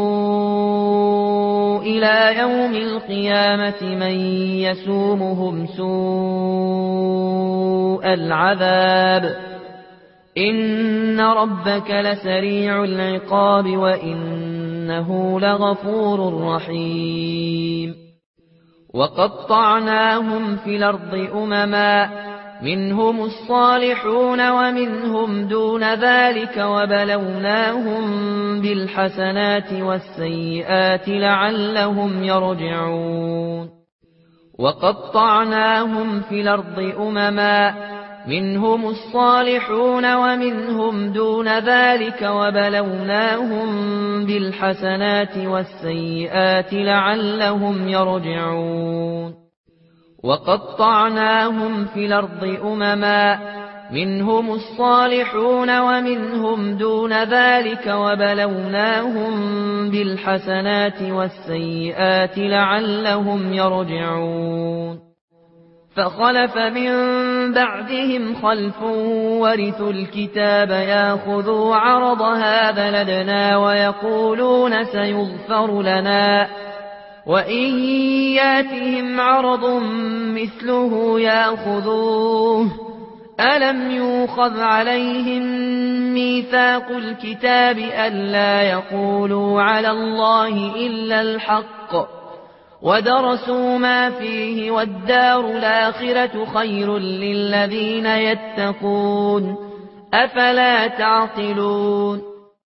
Speaker 1: إلى يوم القيامة من يسومهم سوء العذاب إن ربك لسريع العقاب وإنه لغفور رحيم وقطعناهم في الأرض أمما منهم الصالحون ومنهم دون ذلك وبلوناهم بالحسنات والسيئات لعلهم يرجعون وقطعناهم في الأرض أمما منهم الصالحون ومنهم دون ذلك وبلوناهم بالحسنات والسيئات لعلهم يرجعون وقطعناهم في الأرض أمما منهم الصالحون ومنهم دون ذلك وبلوناهم بالحسنات والسيئات لعلهم يرجعون فخلف من بعدهم خلف ورثوا الكتاب ياخذوا عرض هذا لدنا ويقولون سيغفر لنا وإن ياتهم عرض مثله ياخذوه ألم يؤخذ عليهم ميثاق الكتاب ألا يقولوا على الله إلا الحق ودرسوا ما فيه والدار الآخرة خير للذين يتقون أفلا تعقلون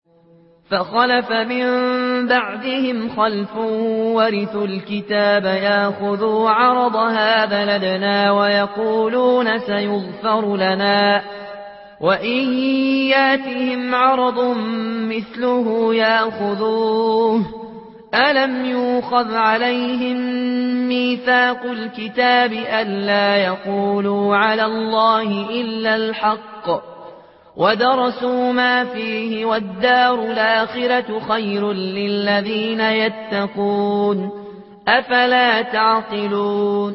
Speaker 1: فخلف من بعدهم خلف ورثوا الكتاب ياخذوا عرض هذا لدنا ويقولون سيغفر لنا وإن ياتهم عرض مثله ياخذوه ألم يؤخذ عليهم ميثاق الكتاب ألا يقولوا على الله إلا الحق ودرسوا ما فيه والدار الآخرة خير للذين يتقون أفلا تعقلون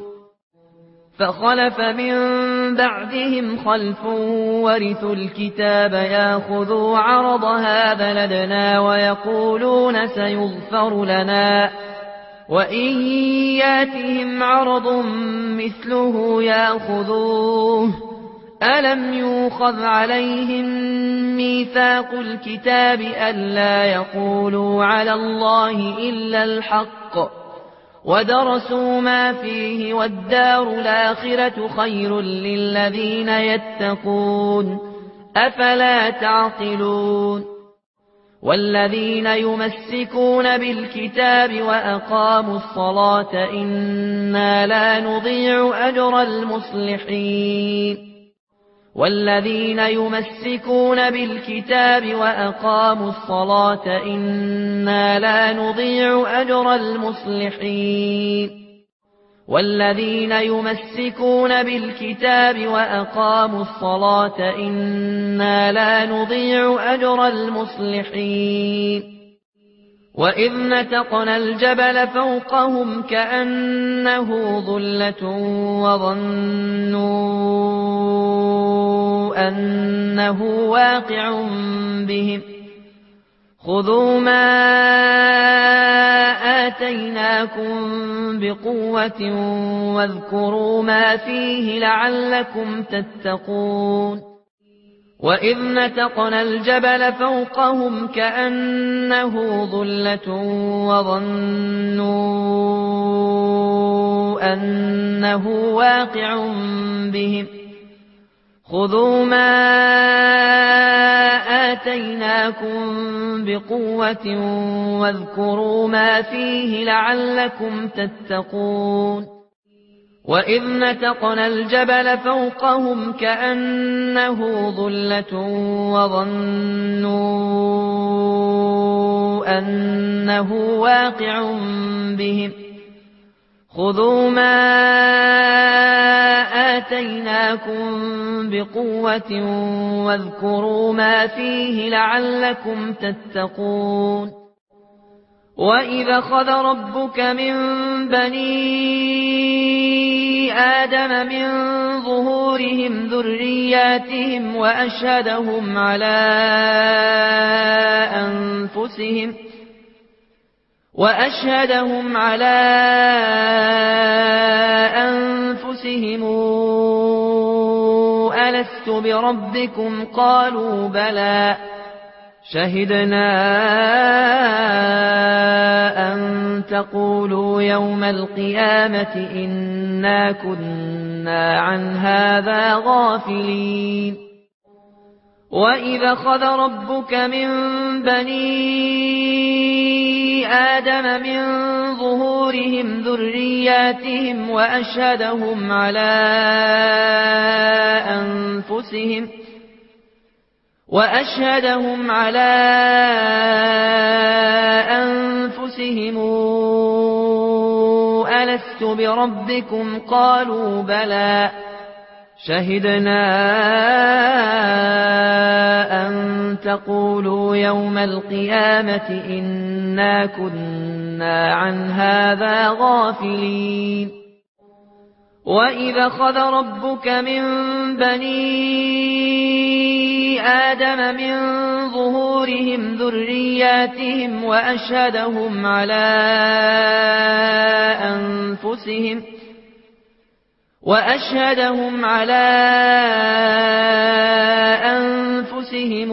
Speaker 1: فخلف من بعدهم خلف ورثوا الكتاب ياخذوا عرض هذا لدنا ويقولون سيغفر لنا وإن ياتهم عرض مثله ياخذوه ألم يؤخذ عليهم ميثاق الكتاب ألا يقولوا على الله إلا الحق ودرسوا ما فيه والدار الآخرة خير للذين يتقون أفلا تعقلون والذين يمسكون بالكتاب وأقاموا الصلاة إنا لا نضيع أجر المصلحين والذين يمسكون بالكتاب وأقاموا الصلاة إنا لا نضيع أجر المصلحين والذين يمسكون بالكتاب وأقاموا الصلاة إنا لا نضيع أجر المصلحين وإذ نتقنا الجبل فوقهم كأنه ظلة وظنوا أنه واقع بهم خذوا ما آتيناكم بقوة واذكروا ما فيه لعلكم تتقون وإذ نتقنا الجبل فوقهم كأنه ظلة وظنوا أنه واقع بهم خذوا ما آتيناكم بقوة واذكروا ما فيه لعلكم تتقون وإذ نتقنا الجبل فوقهم كأنه ظلة وظنوا أنه واقع بهم خذوا ما آتيناكم بقوة واذكروا ما فيه لعلكم تتقون وإذا أخذ ربك من بني آدم من ظهورهم ذرياتهم وأشهدهم على أنفسهم ألست بربكم قالوا بلى شهدنا أن تقولوا يوم القيامة إنا كنا عن هذا غافلين وإذا أخذ ربك من بني آدم من ظهورهم ذرياتهم وأشهدهم على أنفسهم ألست بربكم قالوا بلى شهدنا أن تقولوا يوم القيامة إنا كنا عن هذا غافلين وإذا أخذ ربك من بني آدم من ظهورهم ذرياتهم وأشهدهم على أنفسهم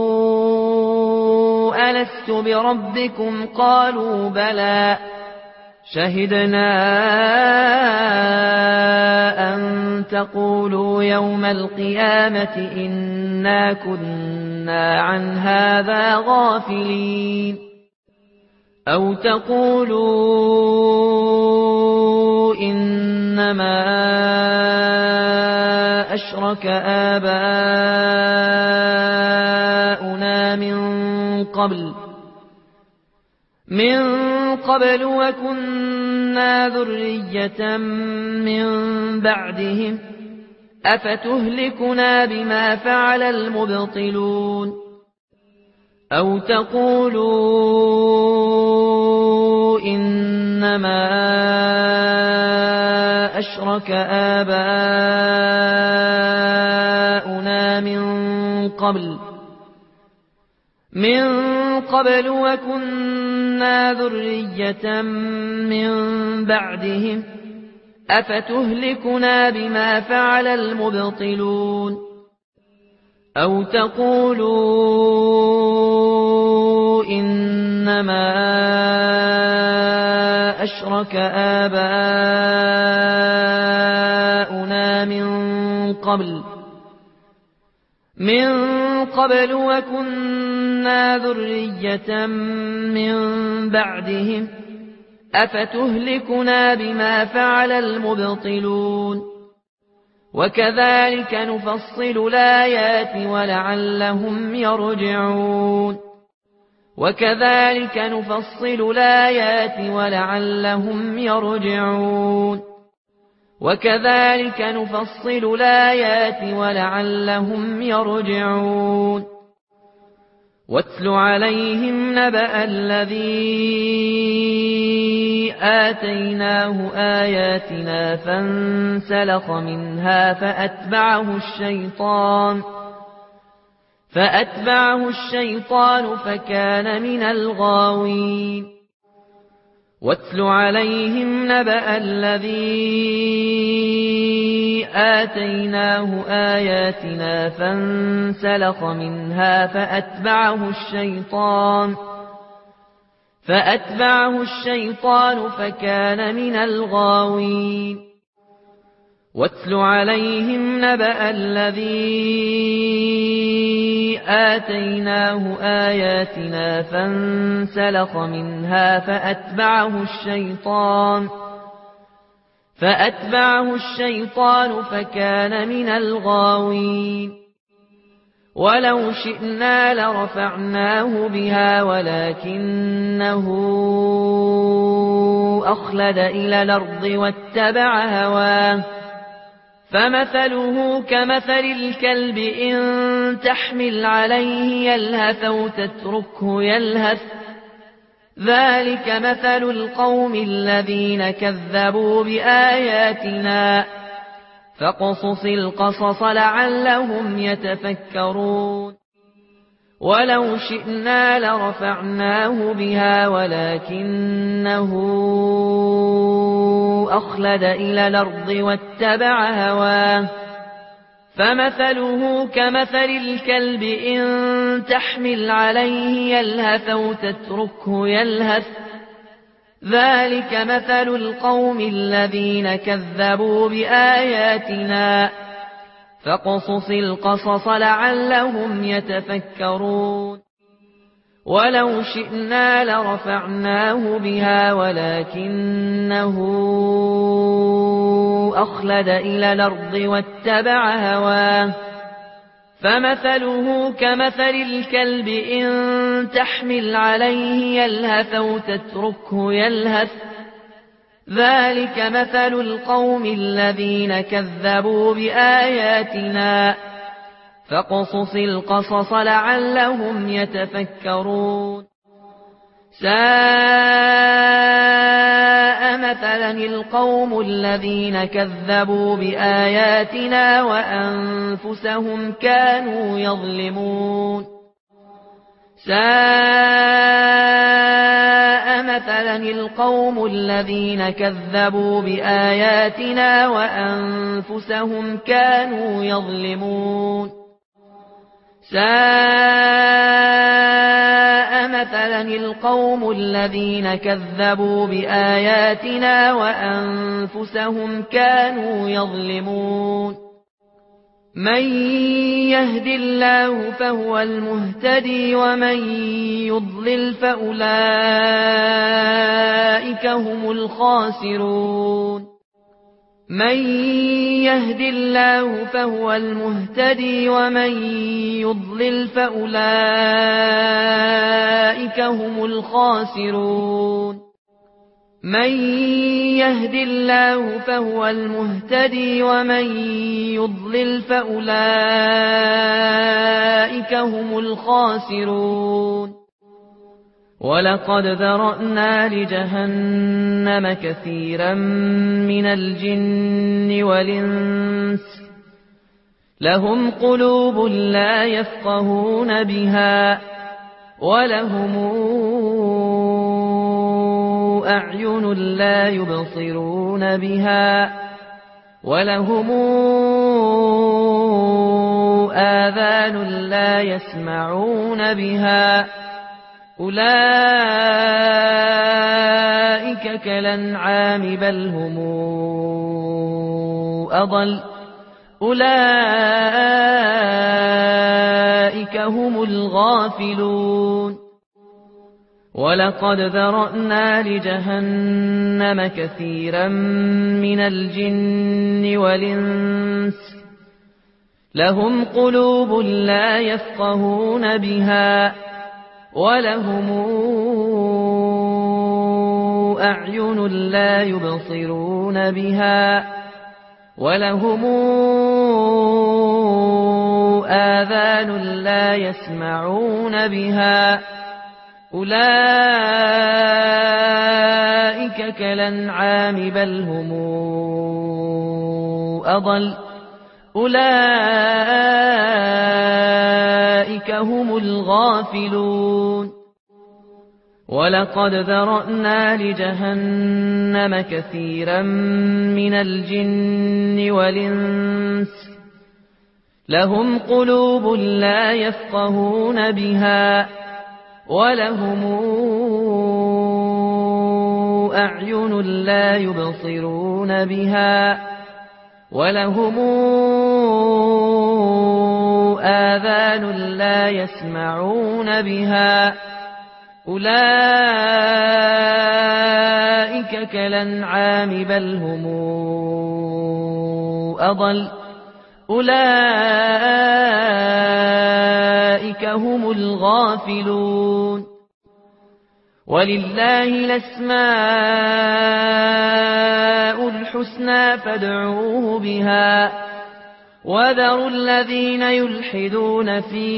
Speaker 1: ألست بربكم قالوا بلى شهدنا أن تقولوا يوم القيامة إنا كنا عن هذا غافلين أو تقولوا إنما أشرك آباؤنا من قبل وكنا ذرية من بعدهم أفتهلكنا بما فعل المبطلون أو تقولوا إنما أشرك آباؤنا من قبل وكنا ذرية من بعدهم أفتهلكنا بما فعل المبطلون أو تقولوا إنما أشرك آباؤنا من قبل وكنا ذرية من بعدهم أفتهلكنا بما فعل المبطلون وكذلك نفصل الآيات ولعلهم يرجعون واتل عليهم نبأ الذي آتيناه آياتنا فانسلخ منها فأتبعه الشيطان فكان من الغاوين واتل عليهم نبأ الذي آتيناه آياتنا فانسلخ منها فأتبعه الشيطان فكان من الغاوين واتل عليهم نبأ الذي آتيناه آياتنا فانسلخ منها فأتبعه فأتبعه الشيطان فكان من الغاوين ولو شئنا لرفعناه بها ولكنه أخلد إلى الأرض واتبع هواه فمثله كمثل الكلب إن تحمل عليه يلهث أو تتركه يلهث ذلك مثل القوم الذين كذبوا بآياتنا فاقصص القصص لعلهم يتفكرون ولو شئنا لرفعناه بها ولكنه أخلد إلى الأرض واتبع هواه فمثله كمثل الكلب إن تحمل عليه يلهث أو تتركه يلهث ذلك مثل القوم الذين كذبوا بآياتنا فاقصص القصص لعلهم يتفكرون ولو شئنا لرفعناه بها ولكنه أخلد إلى الأرض واتبع هواه فمثله كمثل الكلب إن تحمل عليه يلهث أو تتركه يلهث ذلك مثل القوم الذين كذبوا بآياتنا فاقصص القصص لعلهم يتفكرون ساء مثلا القوم الذين كذبوا بآياتنا وأنفسهم كانوا يظلمون ساء مثلا القوم الذين كذبوا بآياتنا وأنفسهم كانوا يظلمون ساء مثلا القوم الذين كذبوا بآياتنا وأنفسهم كانوا يظلمون من يهد الله فهو المهتدي ومن يضلل فأولئك هم الخاسرون من يهد الله فهو المهتدي ومن يضلل فأولئك هم الخاسرون من يهد الله فهو المهتدي ومن يضلل فأولئك هم الخاسرون ولقد ذرأنا لجهنم كثيرا من الجن والإنس لهم قلوب لا يفقهون بها ولهم أعين لا يبصرون بها ولهم آذان لا يسمعون بها أولئك كالأنعام بل هم أضل أولئك هم الغافلون ولقد ذرأنا لجهنم كثيرا من الجن والإنس لهم قلوب لا يفقهون بها ولهم أعين لا يبصرون بها ولهم آذان لا يسمعون بها أولئك كالأنعام بل هم أضل أولئك هم الغافلون ولقد ذرأنا لجهنم كثيرا من الجن والإنس لهم قلوب لا يفقهون بها ولهم أعين لا يبصرون بها ولهم آذان لا يسمعون بها أولئك أولئك كالأنعام بل هم أضل أولئك هم الغافلون ولله الأسماء الحسنى فادعوه بها وذروا الذين يلحدون في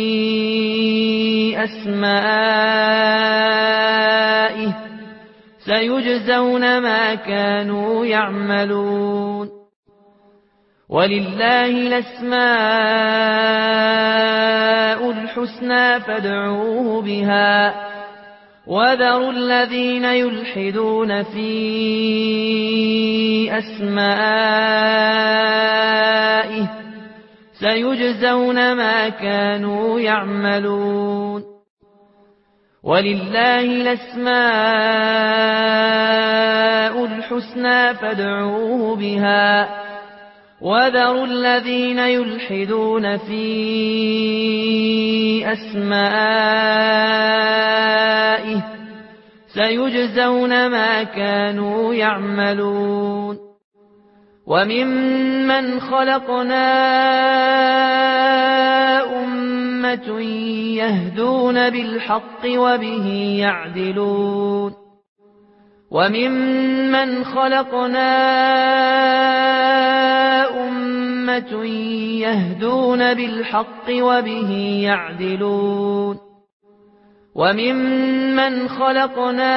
Speaker 1: أسمائه سيجزون ما كانوا يعملون ولله الأسماء الحسنى فادعوه بها وذروا الذين يلحدون في أسمائه سيجزون ما كانوا يعملون ولله الأسماء الحسنى فادعوه بها وذروا الذين يلحدون في أسمائه سيجزون ما كانوا يعملون وممن خلقنا أمة يهدون بالحق وبه يعدلون وممن خلقنا أمة يهدون بالحق وبه يعدلون وممن خلقنا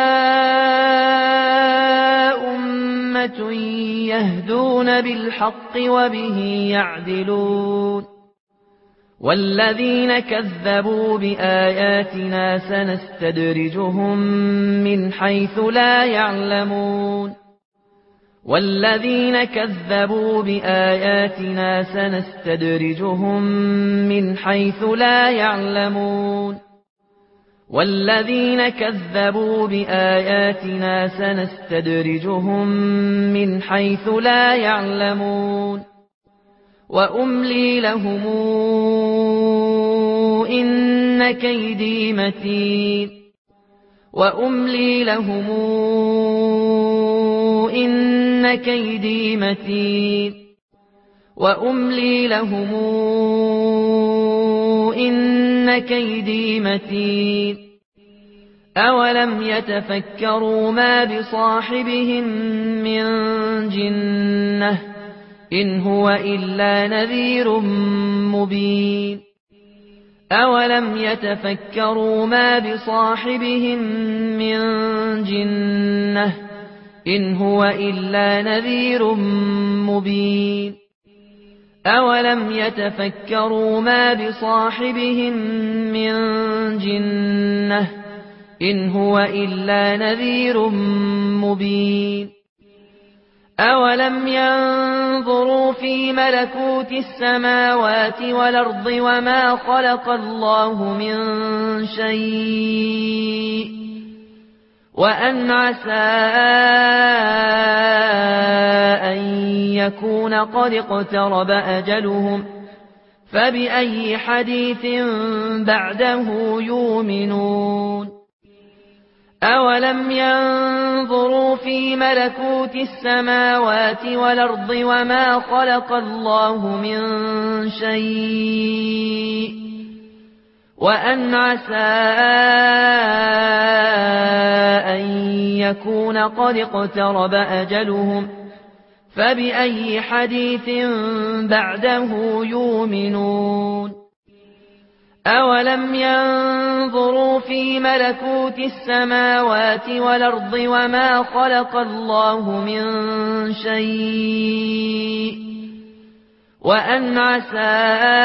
Speaker 1: أمة يهدون بالحق وبه يعدلون والذين كذبوا بآياتنا سنستدرجهم من حيث لا يعلمون والذين كذبوا بآياتنا سنستدرجهم من حيث لا يعلمون والذين كذبوا بآياتنا سنستدرجهم من حيث لا يعلمون وأملي لهم إن كيدي متين وأملي لهم إن كيدي متين وأملي لهم إن كيدي متين أولم يتفكروا ما بصاحبهم من جنة إن هو إلا نذير مبين أولم يتفكروا ما بصاحبهم من جنة إن هو إلا نذير مبين أولم يتفكروا ما بصاحبهم من جنة إن هو إلا نذير مبين أولم ينظروا في ملكوت السماوات والأرض وما خلق الله من شيء وأن عسى أن يكون قد اقترب أجلهم فبأي حديث بعده يؤمنون أولم ينظروا في ملكوت السماوات والأرض وما خلق الله من شيء وأن عسى أن يكون قد اقترب أجلهم فبأي حديث بعده يؤمنون أولم ينظروا في ملكوت السماوات والأرض وما خلق الله من شيء وأن عسى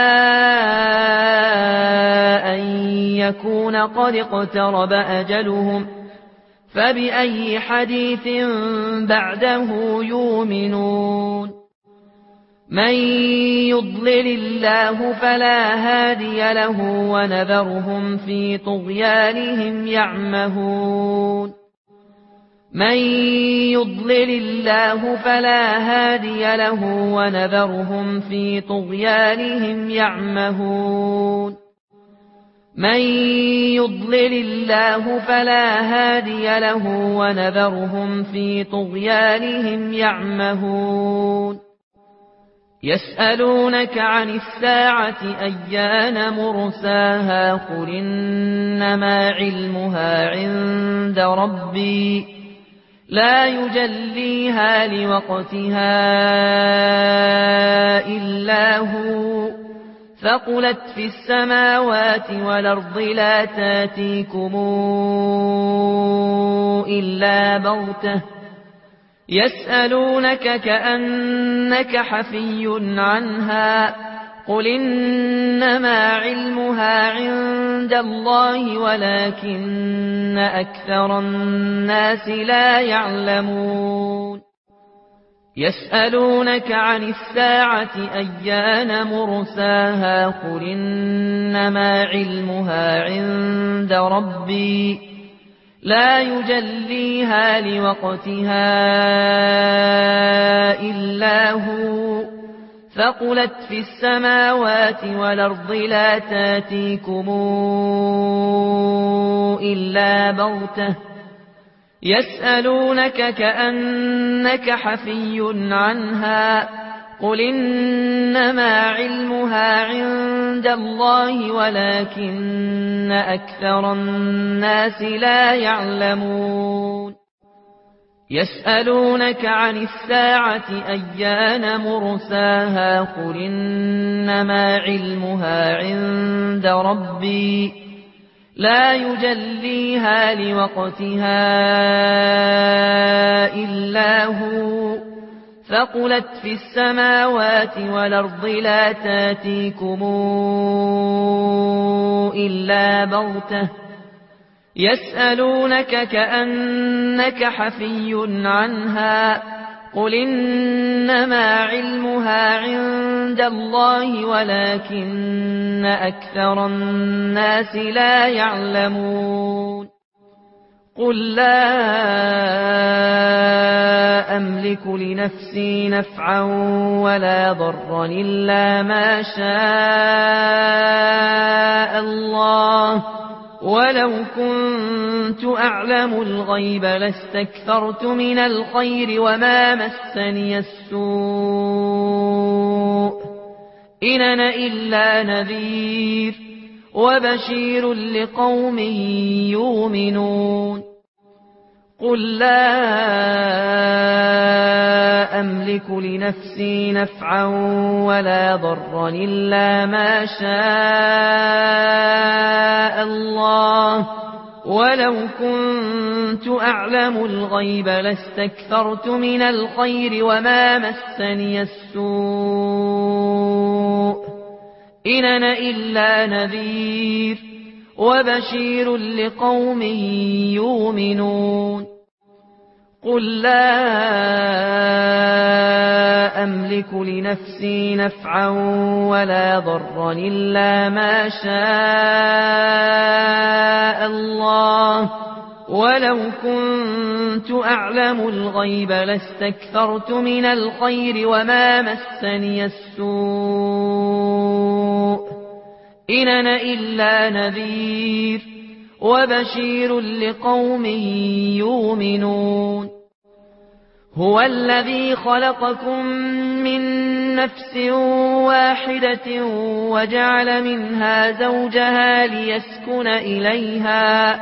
Speaker 1: أن يكون قد اقترب أجلهم فبأي حديث بعده يؤمنون من يضلل الله فلا هادي له ونذرهم في طغيانهم يعمهون من يضلل الله فلا هادي له ونذرهم في طغيانهم يعمهون من يضلل الله فلا هادي له ونذرهم في طغيانهم يعمهون يسألونك عن الساعة أيان مرساها قل إنما علمها عند ربي لا يجليها لوقتها إلا هو ثقلت في السماوات والأرض لا تاتيكم إلا بغتة يسألونك كأنك حفي عنها قل إنما علمها عند الله ولكن أكثر الناس لا يعلمون يسألونك عن الساعة أيان مرساها قل إنما علمها عند ربي لا يجليها لوقتها إلا هو ثقلت في السماوات والأرض لا تاتيكم إلا بغتة يسألونك كأنك حفي عنها قل إنما علمها عند الله ولكن أكثر الناس لا يعلمون يسألونك عن الساعة أيان مرساها قل إنما علمها عند ربي لا يجليها لوقتها إلا هو ثقلت في السماوات والأرض لا تاتيكم إلا بغتة يسألونك كأنك حفي عنها قل إنما علمها عند الله ولكن أكثر الناس لا يعلمون قل لا أملك لنفسي نفعا ولا ضرا إلا ما شاء الله ولو كنت أعلم الغيب لاستكثرت من الخير وما مسني السوء إن أنا إلا نذير وبشير لقوم يؤمنون قل لا أملك لنفسي نفعا ولا ضرا إلا ما شاء الله ولو كنت أعلم الغيب لاستكثرت من الخير وما مسني السوء إن أنا إلا نذير وبشير لقوم يؤمنون قل لا أملك لنفسي نفعا ولا ضرا إلا ما شاء الله ولو كنت أعلم الغيب لاستكثرت من الخير وما مسني السوء إن أنا إلا نذير وبشير لقوم يؤمنون هو الذي خلقكم من نفس واحدة وجعل منها زوجها ليسكن إليها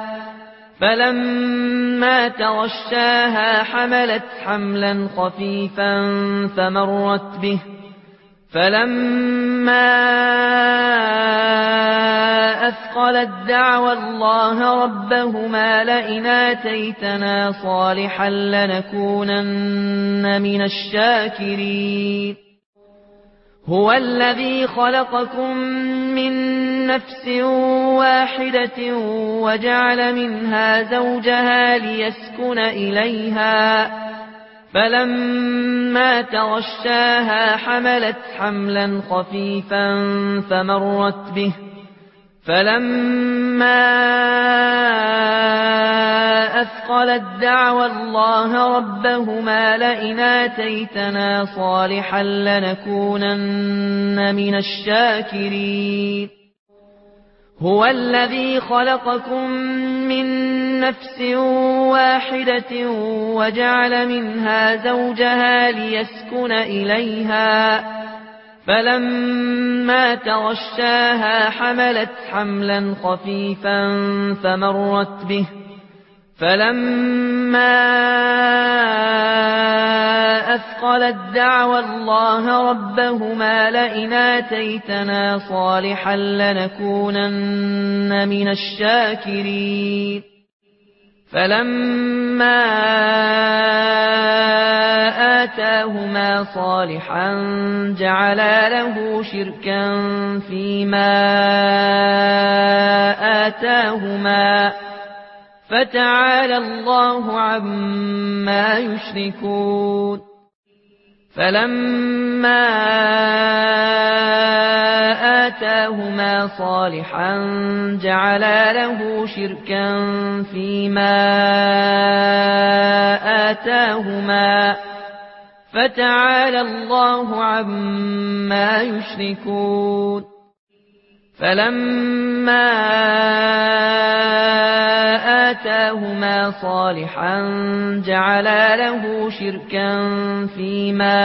Speaker 1: فلما تغشاها حملت حملا خفيفا فمرت به فلما أثقلت دعوى الله ربهما لئن آتيتنا صالحا لنكونن من الشاكرين هو الذي خلقكم من نفس واحدة وجعل منها زوجها ليسكن إليها فلما تغشاها حملت حملا خفيفا فمرت به فلما أثقلت دعوى الله ربهما لئن آتيتنا صالحا لنكونن من الشاكرين هو الذي خلقكم من نفس واحدة وجعل منها زوجها ليسكن إليها فلما تغشاها حملت حملا خفيفا فمرت به فلما أثقلت دعوى الله ربهما لئن آتيتنا صالحا لنكونن من الشاكرين فلما آتاهما صالحا جعلا له شركا فيما آتاهما فتعالى الله عما يشركون فلما آتاهما صالحا جعلا له شركا فيما آتاهما فتعالى الله عما يشركون فلما آتاهما صالحا جعلا له شركا فيما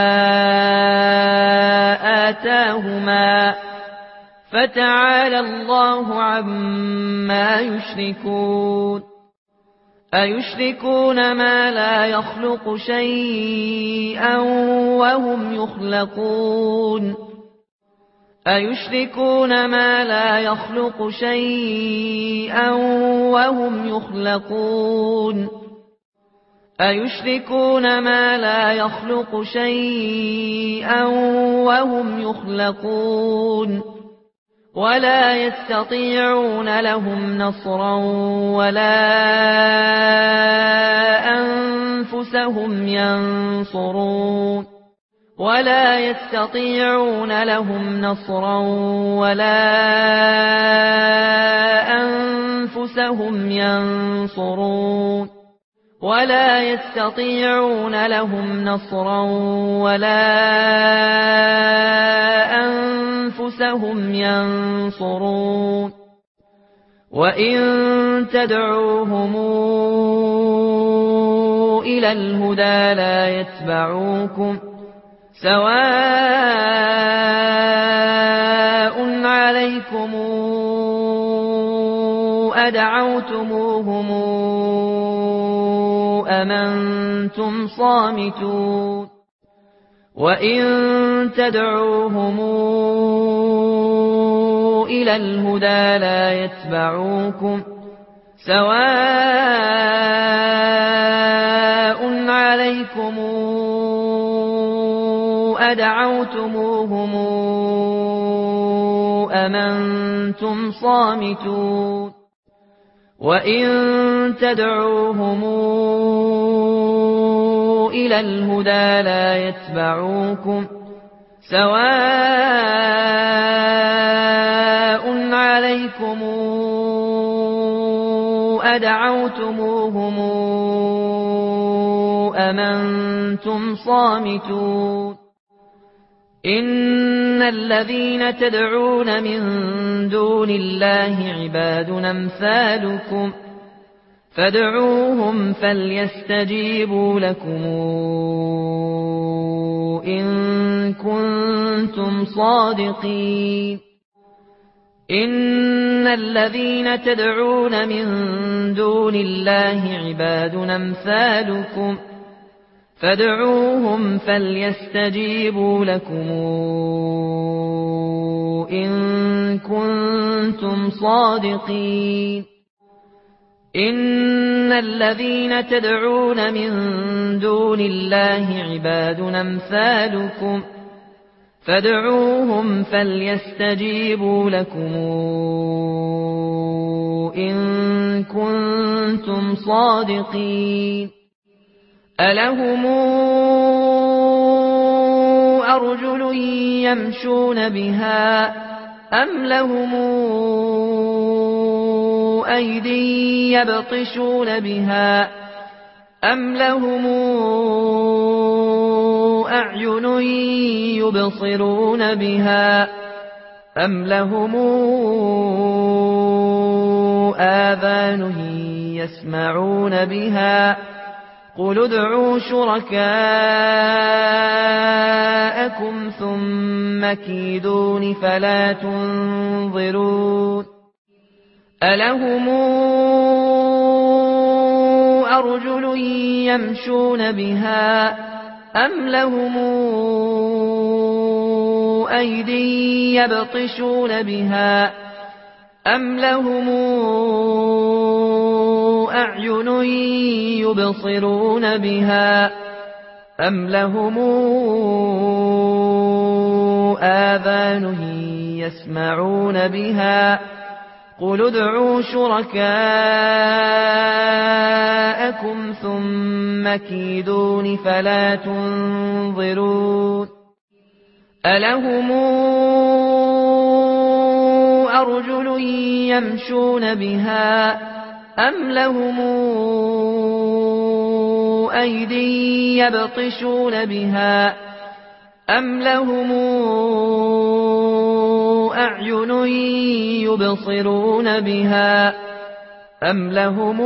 Speaker 1: آتاهما فتعالى الله عما يشركون أيشركون ما لا يخلق شيئا وهم يخلقون أيشركون ما لا يخلق شيئا وهم يخلقون أيشركون ما لا يخلق شيئا وهم يخلقون ولا يستطيعون لهم نصرا ولا أنفسهم ينصرون ولا يستطيعون لهم نصرا ولا أنفسهم ينصرون ولا يستطيعون لهم نصرا ولا أنفسهم ينصرون وإن تدعوهم إلى الهدى لا يتبعوكم سواء عليكم أدعوتموهم أم أنتم صامتون وإن تدعوهم إلى الهدى لا يتبعوكم سواء عليكم أدعوتموهم أم أنتم صامتون وإن تدعوهم إلى الهدى لا يتبعوكم سواء عليكم أدعوتموهم أم أنتم صامتون إن الذين تدعون من دون الله عباد أمثالكم فادعوهم فليستجيبوا لكم إن كنتم صادقين إن الذين تدعون من دون الله عباد أمثالكم فادعوهم فليستجيبوا لكم إن كنتم صادقين إن الذين تدعون من دون الله عباد أمثالكم فادعوهم فليستجيبوا لكم إن كنتم صادقين ألهم أرجل يمشون بها أم لهم أيدي يبطشون بها أم لهم أعين يبصرون بها أم لهم آذان يسمعون بها قل ادعوا شركاءكم ثم كيدون فلا تنظرون ألهم أرجل يمشون بها أم لهم أيدي يبطشون بها أم لهم أعين يبصرون بها أم لهم آذان يسمعون بها قل ادعوا شركاءكم ثم كيدون فلا تنظرون ألهم أرجل يمشون بها أم لهم أيدي يبطشون بها أم لهم أعين يبصرون بها أم لهم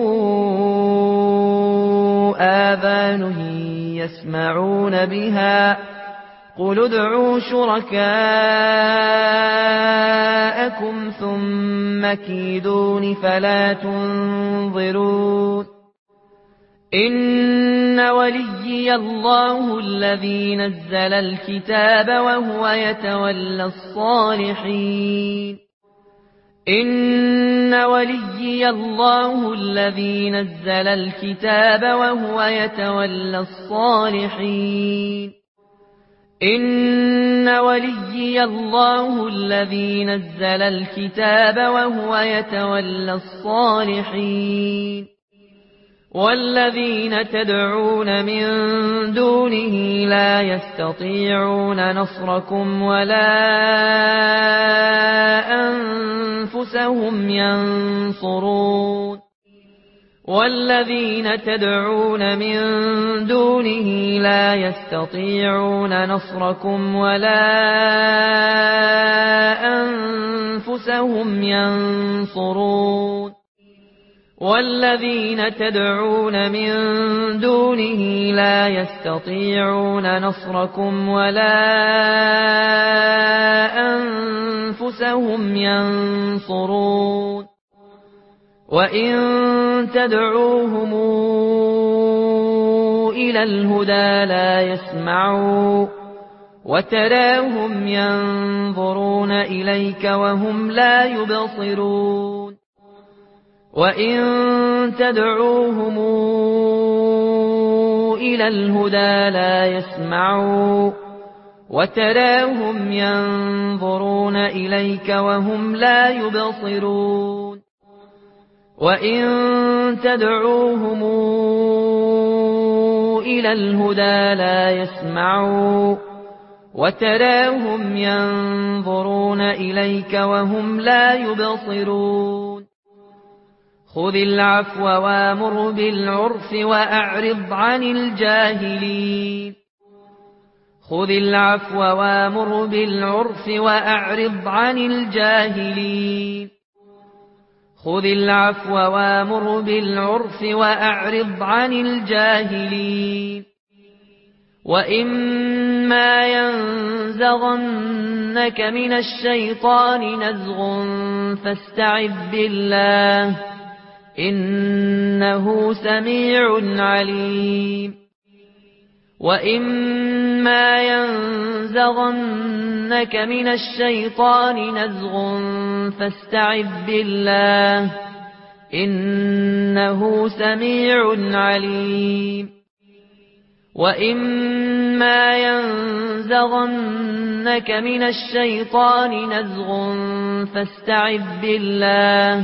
Speaker 1: آذان يسمعون بها قل ادعوا شركاءكم ثم كيدون فلا تنظرون إن وليي الله الذي نزل الكتاب وهو يتولى الصالحين إن وليي الله الذي نزل الكتاب وهو يتولى الصالحين إن وليي الله الذي نزل الكتاب وهو يتولى الصالحين والذين تدعون من دونه لا يستطيعون نصركم ولا أنفسهم ينصرون والذين تدعون من دونه لا يستطيعون نصركم ولا أنفسهم ينصرون والذين تدعون من دونه لا يستطيعون نصركم ولا أنفسهم ينصرون وإن تدعوهم إلى الهدى لا يسمعوا وتراهم ينظرون إليك وهم لا يبصرون وإن تدعوهم إلى الهدى لا يسمعوا وتراهم ينظرون إليك وهم لا يبصرون وإن تدعوهم إلى الهدى لا يسمعوا وتراهم ينظرون إليك وهم لا يبصرون خذ العفو وامر بالعرف وأعرض عن الجاهلين خذ العفو وامر بالعرف وأعرض عن الجاهلين خذ العفو وامر بالعرف وأعرض عن الجاهلين وإما ينزغنك من الشيطان نزغ فاستعذ بالله إنه سميع عليم وإما ينزغنك من الشيطان نزغ فاستعذ بالله إنه سميع عليم وإما ينزغنك من الشيطان نزغ فاستعذ بالله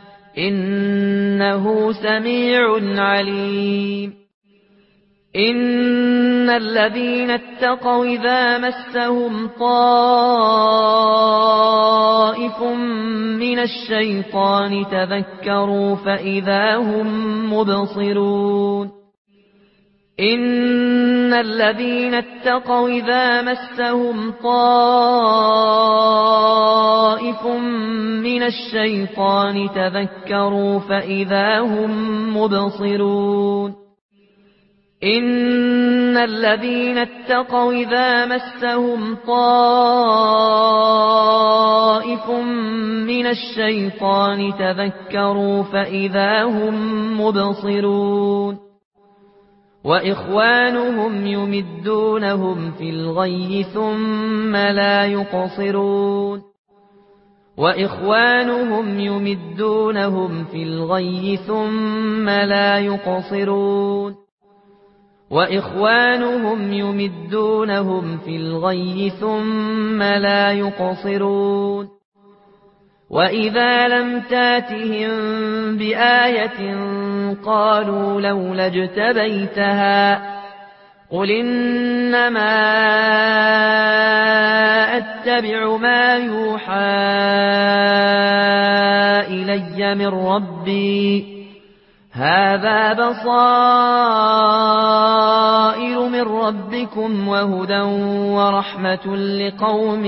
Speaker 1: إنه سميع عليم إن الذين اتقوا إذا مسهم طائف من الشيطان تذكروا فإذا هم مبصرون إن الذين اتقوا إذا مسهم طائف من الشيطان تذكروا فإذا هم مبصرون إن الذين اتقوا إذا مسهم طائف من الشيطان تذكروا فإذا هم مبصرون وإخوانهم يمدونهم في الغي ثم لا يقصرون وإخوانهم يمدونهم في الغي ثم لا يقصرون وإخوانهم يمدونهم في الغي ثم لا يقصرون وإذا لم تاتهم بآية قالوا لولا اجتبيتها قل إنما أتبع ما يوحى إلي من ربي هذا بصائر من ربكم وهدى ورحمة لقوم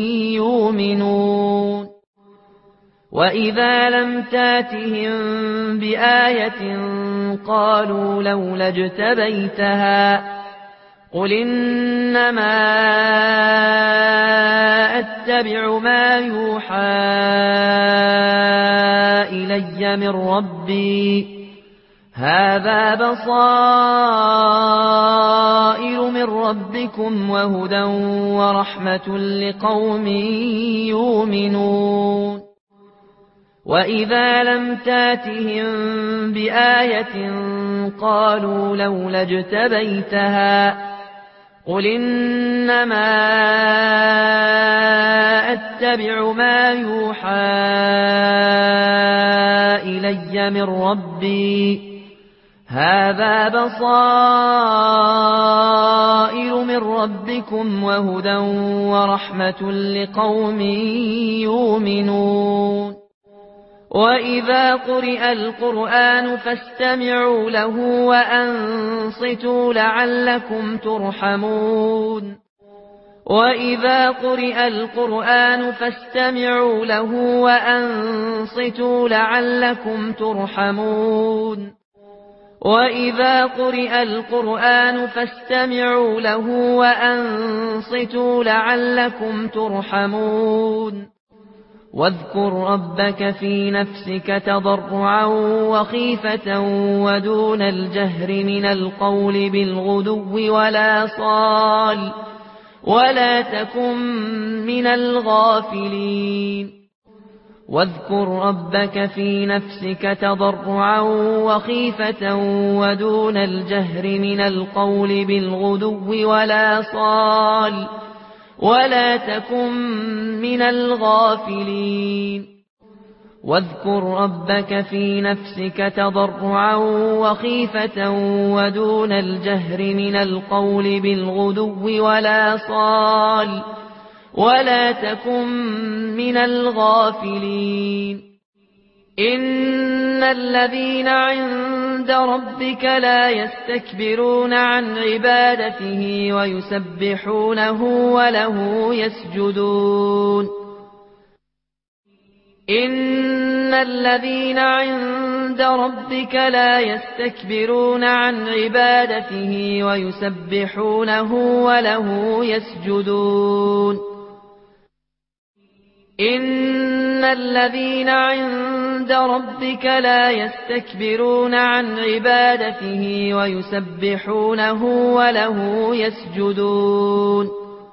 Speaker 1: يؤمنون وإذا لم تاتهم بآية قالوا لولا اجتبيتها قل إنما أتبع ما يوحى إلي من ربي هذا بصائر من ربكم وهدى ورحمة لقوم يؤمنون وإذا لم تاتهم بآية قالوا لولا اجتبيتها قل إنما أتبع ما يوحى إلي من ربي هذا بصائر من ربكم وهدى ورحمة لقوم يؤمنون وإذا قرئ القرآن فاستمعوا له وأنصتوا لعلكم ترحمون وإذا قرئ القرآن فاستمعوا له وأنصتوا لعلكم ترحمون وإذا قرئ القرآن فاستمعوا له وأنصتوا لعلكم ترحمون واذكر ربك في نفسك تضرعا وخيفة ودون الجهر من القول بالغدو ولا صال ولا تكن من الغافلين واذكر ربك في نفسك تضرعا وخيفة ودون الجهر من القول بالغدو ولا صال ولا تكن من الغافلين واذكر ربك في نفسك تضرعا وخيفة ودون الجهر من القول بالغدو ولا صال ولا تكن من الغافلين إن الذين عند ربك لا يستكبرون عن عبادته ويسبحونه وله يسجدون إن الذين عند ربك لا يستكبرون عن عبادته ويسبحونه وله يسجدون إن الذين عند ربك لا يستكبرون عن عبادته ويسبحونه وله يسجدون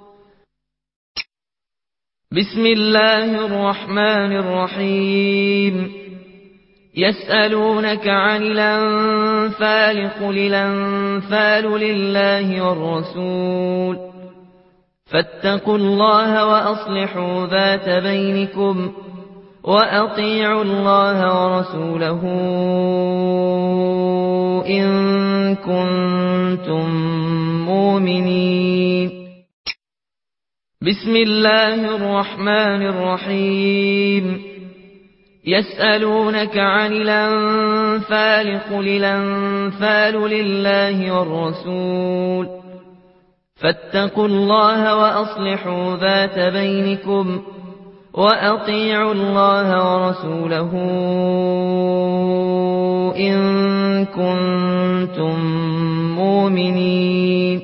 Speaker 1: بسم الله الرحمن الرحيم يسألونك عن الأنفال قل الأنفال لله والرسول فاتقوا الله وأصلحوا ذات بينكم وأطيعوا الله ورسوله إن كنتم مؤمنين بسم الله الرحمن الرحيم يسألونك عن الأنفال قل الأنفال لله والرسول فاتقوا الله وأصلحوا ذات بينكم وأطيعوا الله ورسوله إن كنتم مؤمنين.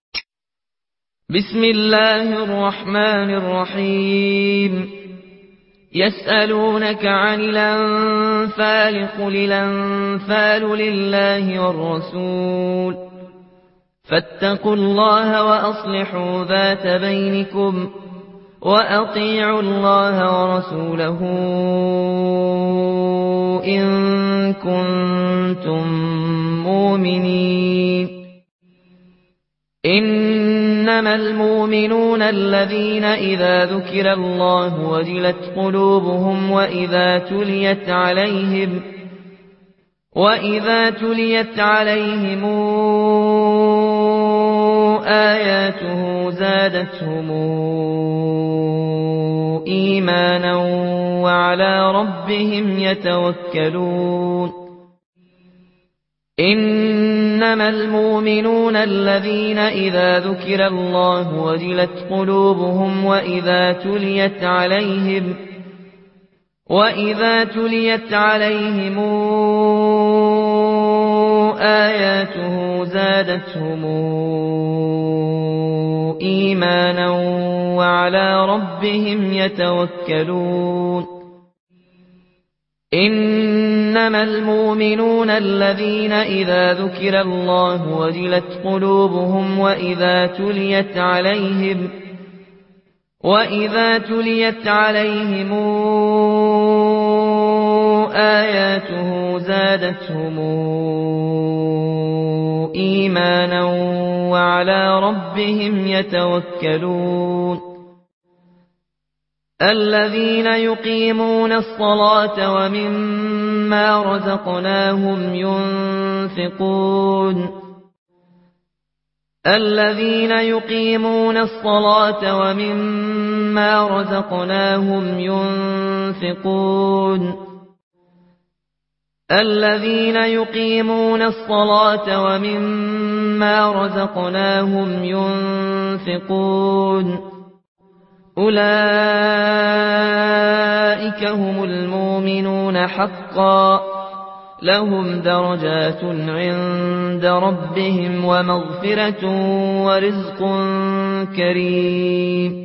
Speaker 1: بسم الله الرحمن الرحيم. يسألونك عن الأنفال قل الأنفال لله والرسول فاتقوا الله وأصلحوا ذات بينكم وأطيعوا الله ورسوله إن كنتم مؤمنين. إنما المؤمنون الذين إذا ذكر الله وجلت قلوبهم وإذا تليت عليهم آياته زادتهم إيمانا وعلى ربهم يتوكلون. إنما المؤمنون الذين إذا ذكر الله وجلت قلوبهم وإذا تليت عليهم آياته زادتهم إيمانا وعلى ربهم يتوكلون. إنما المؤمنون الذين إذا ذكر الله وجلت قلوبهم وإذا تليت عليهم آياته زادتهم إيمانا وعلى ربهم يتوكلون. الذين يقيمون الصلاة ومما رزقناهم ينفقون. الذين يقيمون الصلاة ومما رزقناهم ينفقون. الذين يقيمون الصلاة ومما رزقناهم ينفقون. أولئك هم المؤمنون حقا لهم درجات عند ربهم ومغفرة ورزق كريم.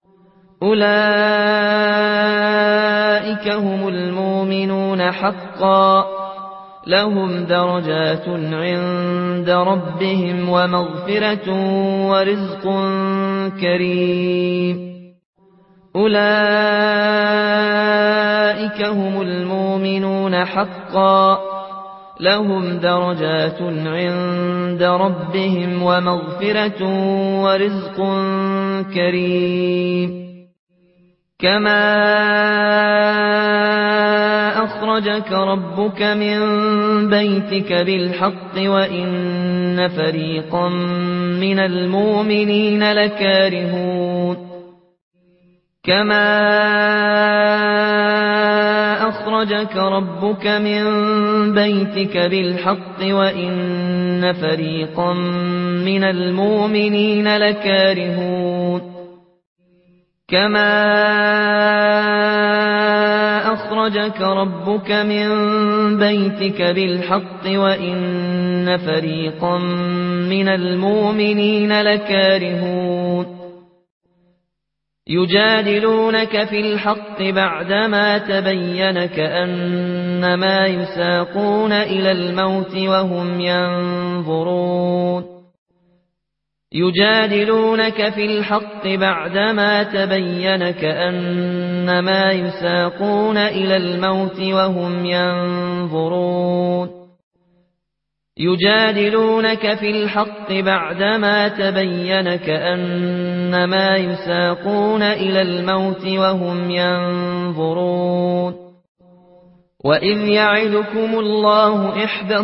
Speaker 1: أولئك هم المؤمنون حقا لهم درجات عند ربهم ومغفرة ورزق كريم. أولئك هم المؤمنون حقا لهم درجات عند ربهم ومغفرة ورزق كريم. كما أخرجك ربك من بيتك بالحق وإن فريقا من المؤمنين لكارهون. كما أخرجك ربك من بيتك بالحق وإن فريقا من المؤمنين لكارهون. كما أخرجك ربك من بيتك بالحق وإن فريقا من المؤمنين لكارهون. يجادلونك في الحق بعدما تبين كأنما يساقون إلى الموت وهم ينظرون. يجادلونك في الحق بعدما تبين كأنما يساقون إلى الموت وهم ينظرون. يجادلونك في الحق بعدما تبين كأنما يساقون إلى الموت وهم ينظرون. وإذ يعدكم الله إحدى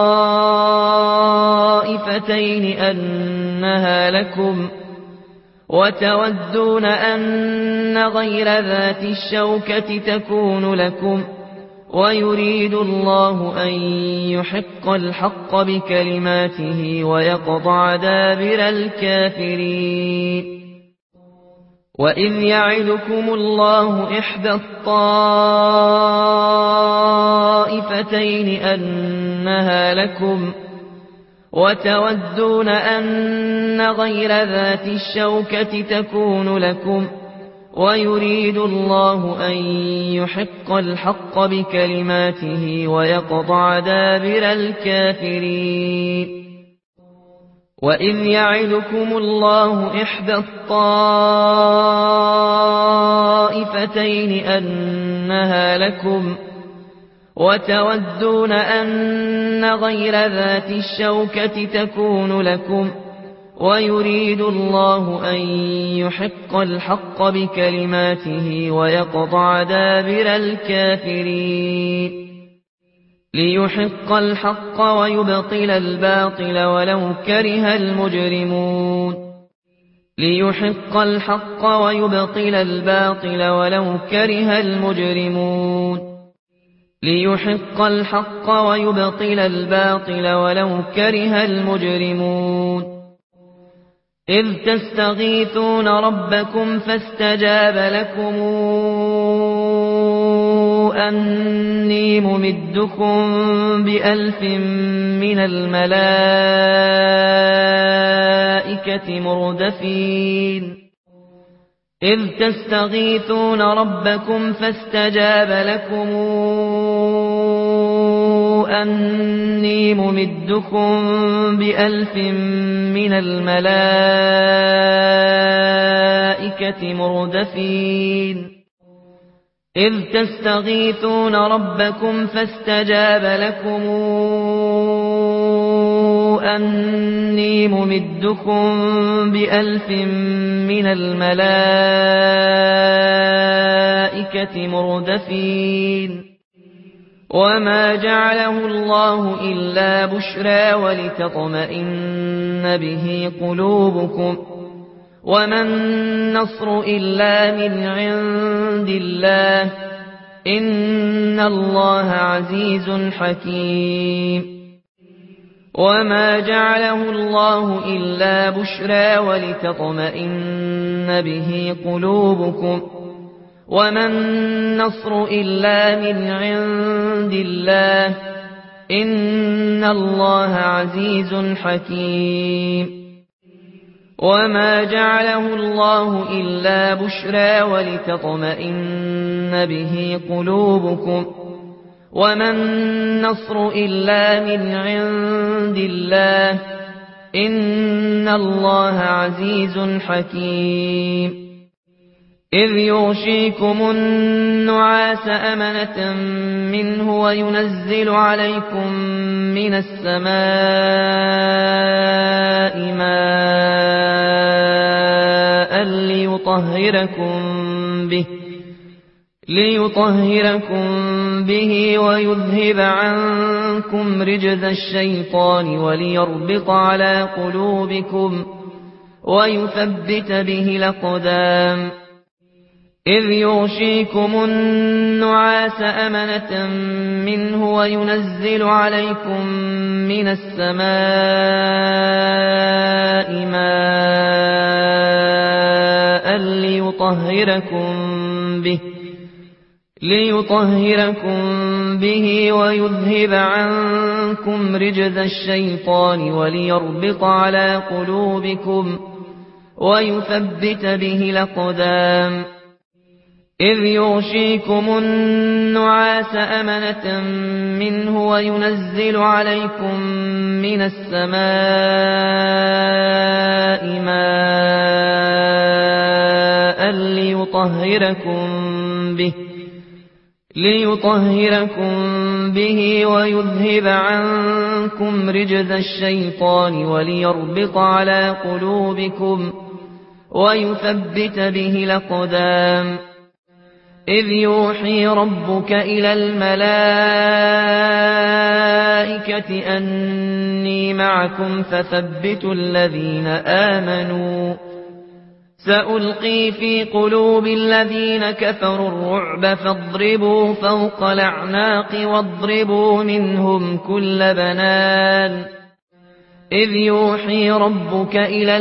Speaker 1: الطائفتين أنها لكم وتودون أن غير ذات الشوكة تكون لكم ويريد الله أن يحق الحق بكلماته ويقطع دابر الكافرين وإذ يعدكم الله إحدى الطائفتين أنها لكم وتودون أن غير ذات الشوكة تكون لكم ويريد الله أن يحق الحق بكلماته ويقطع دابر الكافرين وإذ يعدكم الله إحدى الطائفتين أنها لكم وتودون أن غير ذات الشوكة تكون لكم ويريد الله أن يحق الحق بكلماته ويقطع دابر الكافرين ليحق الحق ويبطل الباطل ولو كره المجرمون ليحق الحق ويبطل الباطل ولو كره المجرمون ليحق الحق ويبطل الباطل ولو كره المجرمون إذ تستغيثون ربكم فاستجاب لكم أني ممدكم بألف من الملائكة مردفين إذ تستغيثون ربكم فاستجاب لكم أني ممدكم بألف من الملائكة مردفين إذ تستغيثون ربكم فاستجاب لكم أني ممدكم بألف من الملائكة مردفين وما جعله الله إلا بشرى ولتطمئن به قلوبكم وما النصر إلا من عند الله إن الله عزيز حكيم وما جعله الله إلا بشرى ولتطمئن به قلوبكم وما النصر إلا من عند الله إن الله عزيز حكيم وما جعله الله إلا بشرى ولتطمئن به قلوبكم وما النصر إلا من عند الله إن الله عزيز حكيم إذ يغشيكم النعاس أمنة منه وينزل عليكم من السماء ماء ليطهركم به ويذهب عنكم رجز الشيطان وليربط على قلوبكم ويثبت به الأقدام إذ يغشيكم النعاس أمنة منه وينزل عليكم من السماء ماء ليطهركم به ويذهب عنكم رجز الشيطان وليربط على قلوبكم ويثبت به الأقدام إذ يغشيكم النعاس أمنة منه وينزل عليكم من السماء ماء ليطهركم به ويذهب عنكم رجز الشيطان وليربط على قلوبكم ويثبت به الأقدام إذ يوحي ربك إلى الملائكة أني معكم فثبتوا الذين آمنوا سألقي في قلوب الذين كفروا الرعب فاضربوا فوق الأعناق واضربوا منهم كل بنان إذ يوحي ربك إلى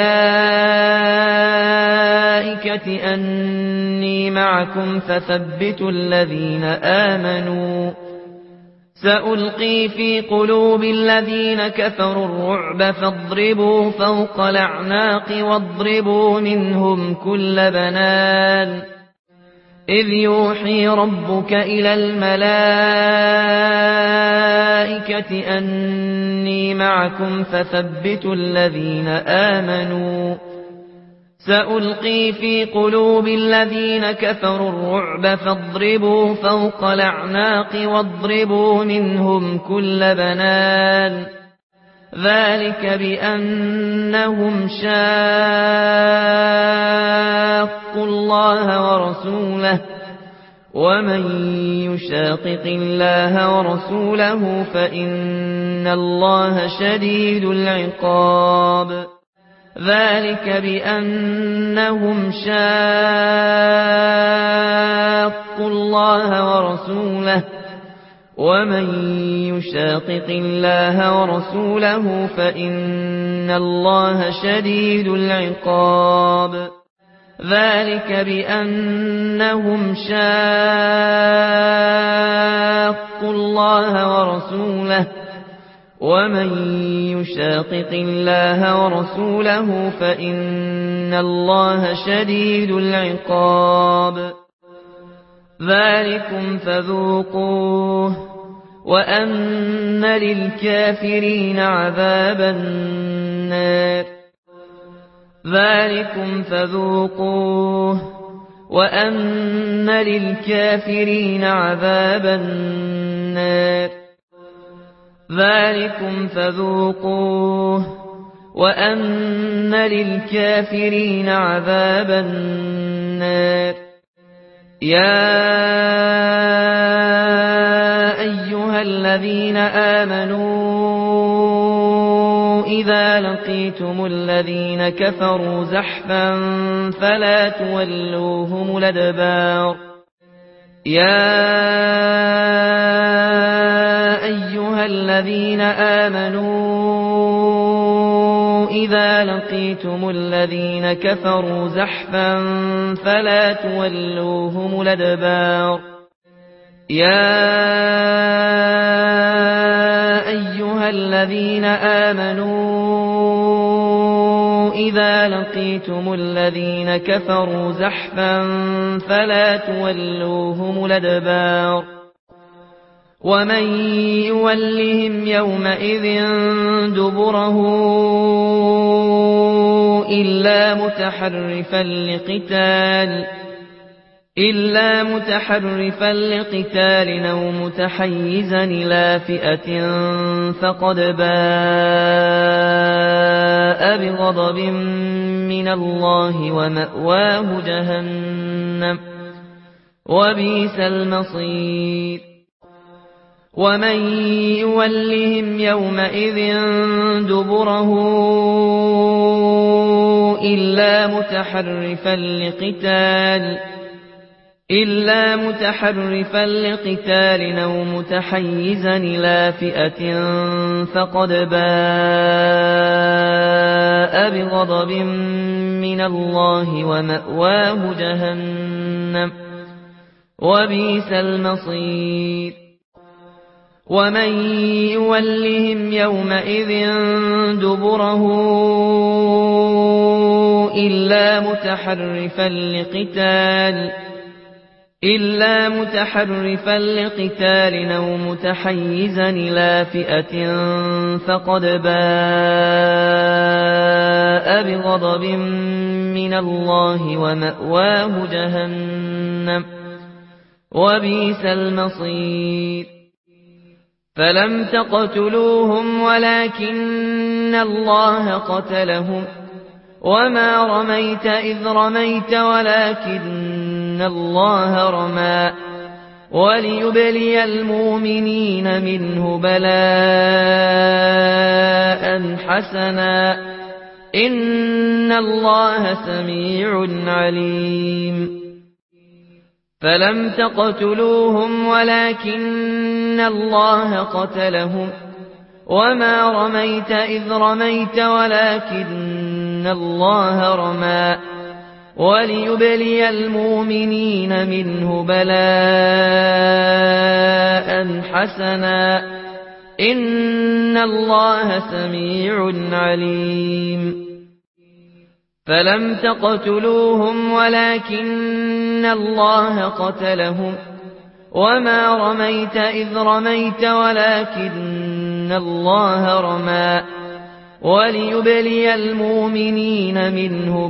Speaker 1: الملائكة أني معكم فثبتوا الذين آمنوا سألقي في قلوب الذين كفروا الرعب فاضربوا فوق الأعناق واضربوا منهم كل بنان إذ يوحي ربك إلى الملائكة أني معكم فثبتوا الذين آمنوا سألقي في قلوب الذين كفروا الرعب فاضربوا فوق الأعناق واضربوا منهم كل بنان ذلك بأنهم شاقوا الله ورسوله ومن يشاقق الله ورسوله فإن الله شديد العقاب ذلك بأنهم شاقوا الله ورسوله ومن يشاقق الله ورسوله فإن الله شديد العقاب ذلك بأنهم شاقوا الله ورسوله ومن يشاقق الله ورسوله فإن الله شديد العقاب ذلكم فذوقوه وأن للكافرين عذاب النار ذلكم فذوقوه وأن للكافرين عذاب النار ذلكم فذوقوه وأن للكافرين عذاب النار يا أيها الذين آمنوا إذا لقيتم الذين كفروا زحفا فلا تولوهم الأدبار يا أيها الذين آمنوا إذا لقيتم الذين كفروا زحفا فلا تولوهم الأدبار يا أيها الذين آمنوا إذا لقيتم الذين كفروا زحفا فلا تولوهم الأدبار ومن يولهم يومئذ دبره إلا متحرفا لقتال أو متحيزا إلى فئة فقد باء بغضب من الله ومأواه جهنم وبئس المصير ومن يولهم يومئذ دبره إلا متحرفا لقتال أو متحيزا إلى فئة فقد باء بغضب من الله ومأواه جهنم وبئس المصير ومن يولهم يومئذ دبره إلا متحرفا لقتال أو متحيزا إلى فئة فقد باء بغضب من الله ومأواه جهنم وبئس المصير فلم تقتلوهم ولكن الله قتلهم وما رميت إذ رميت ولكن الله رمى وليبلي المؤمنين منه بلاء حسنا إن الله سميع عليم فلم تقتلوهم ولكن الله قتلهم وما رميت إذ رميت ولكن الله رمى وليبلي المؤمنين منه بلاء حسنا إن الله سميع عليم فلم تقتلوهم ولكن الله قتلهم وما رميت إذ رميت ولكن الله رمى وليبلي المؤمنين منه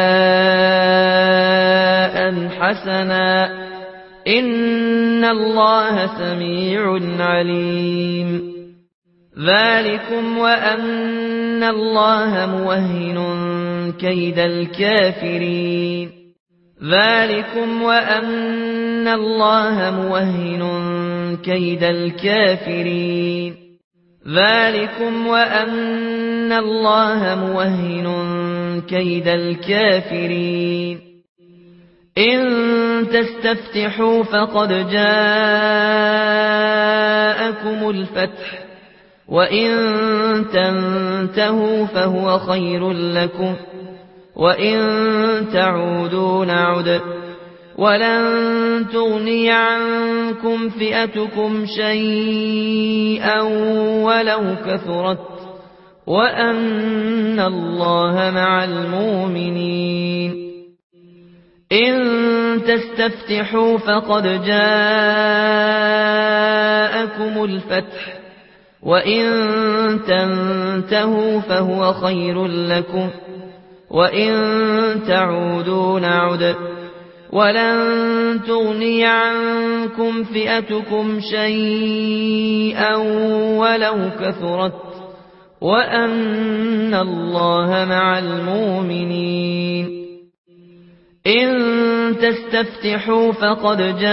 Speaker 1: بلاء حسنا إن الله سميع عليم ذلكم وأن الله موهن كيد الكافرين ذلكم وأن الله موهن كيد الكافرين ذلكم وأن الله موهن كيد الكافرين إن تستفتحوا فقد جاءكم الفتح وإن تنتهوا فهو خير لكم وإن تعودوا نعد ولن تغني عنكم فئتكم شيئا ولو كثرت وأن الله مع المؤمنين إن تستفتحوا فقد جاءكم الفتح وإن تنتهوا فهو خير لكم وإن تعودوا نعد ولن تغني عنكم فئتكم شيئا ولو كثرت وأن الله مع المؤمنين إن تستفتحوا فقد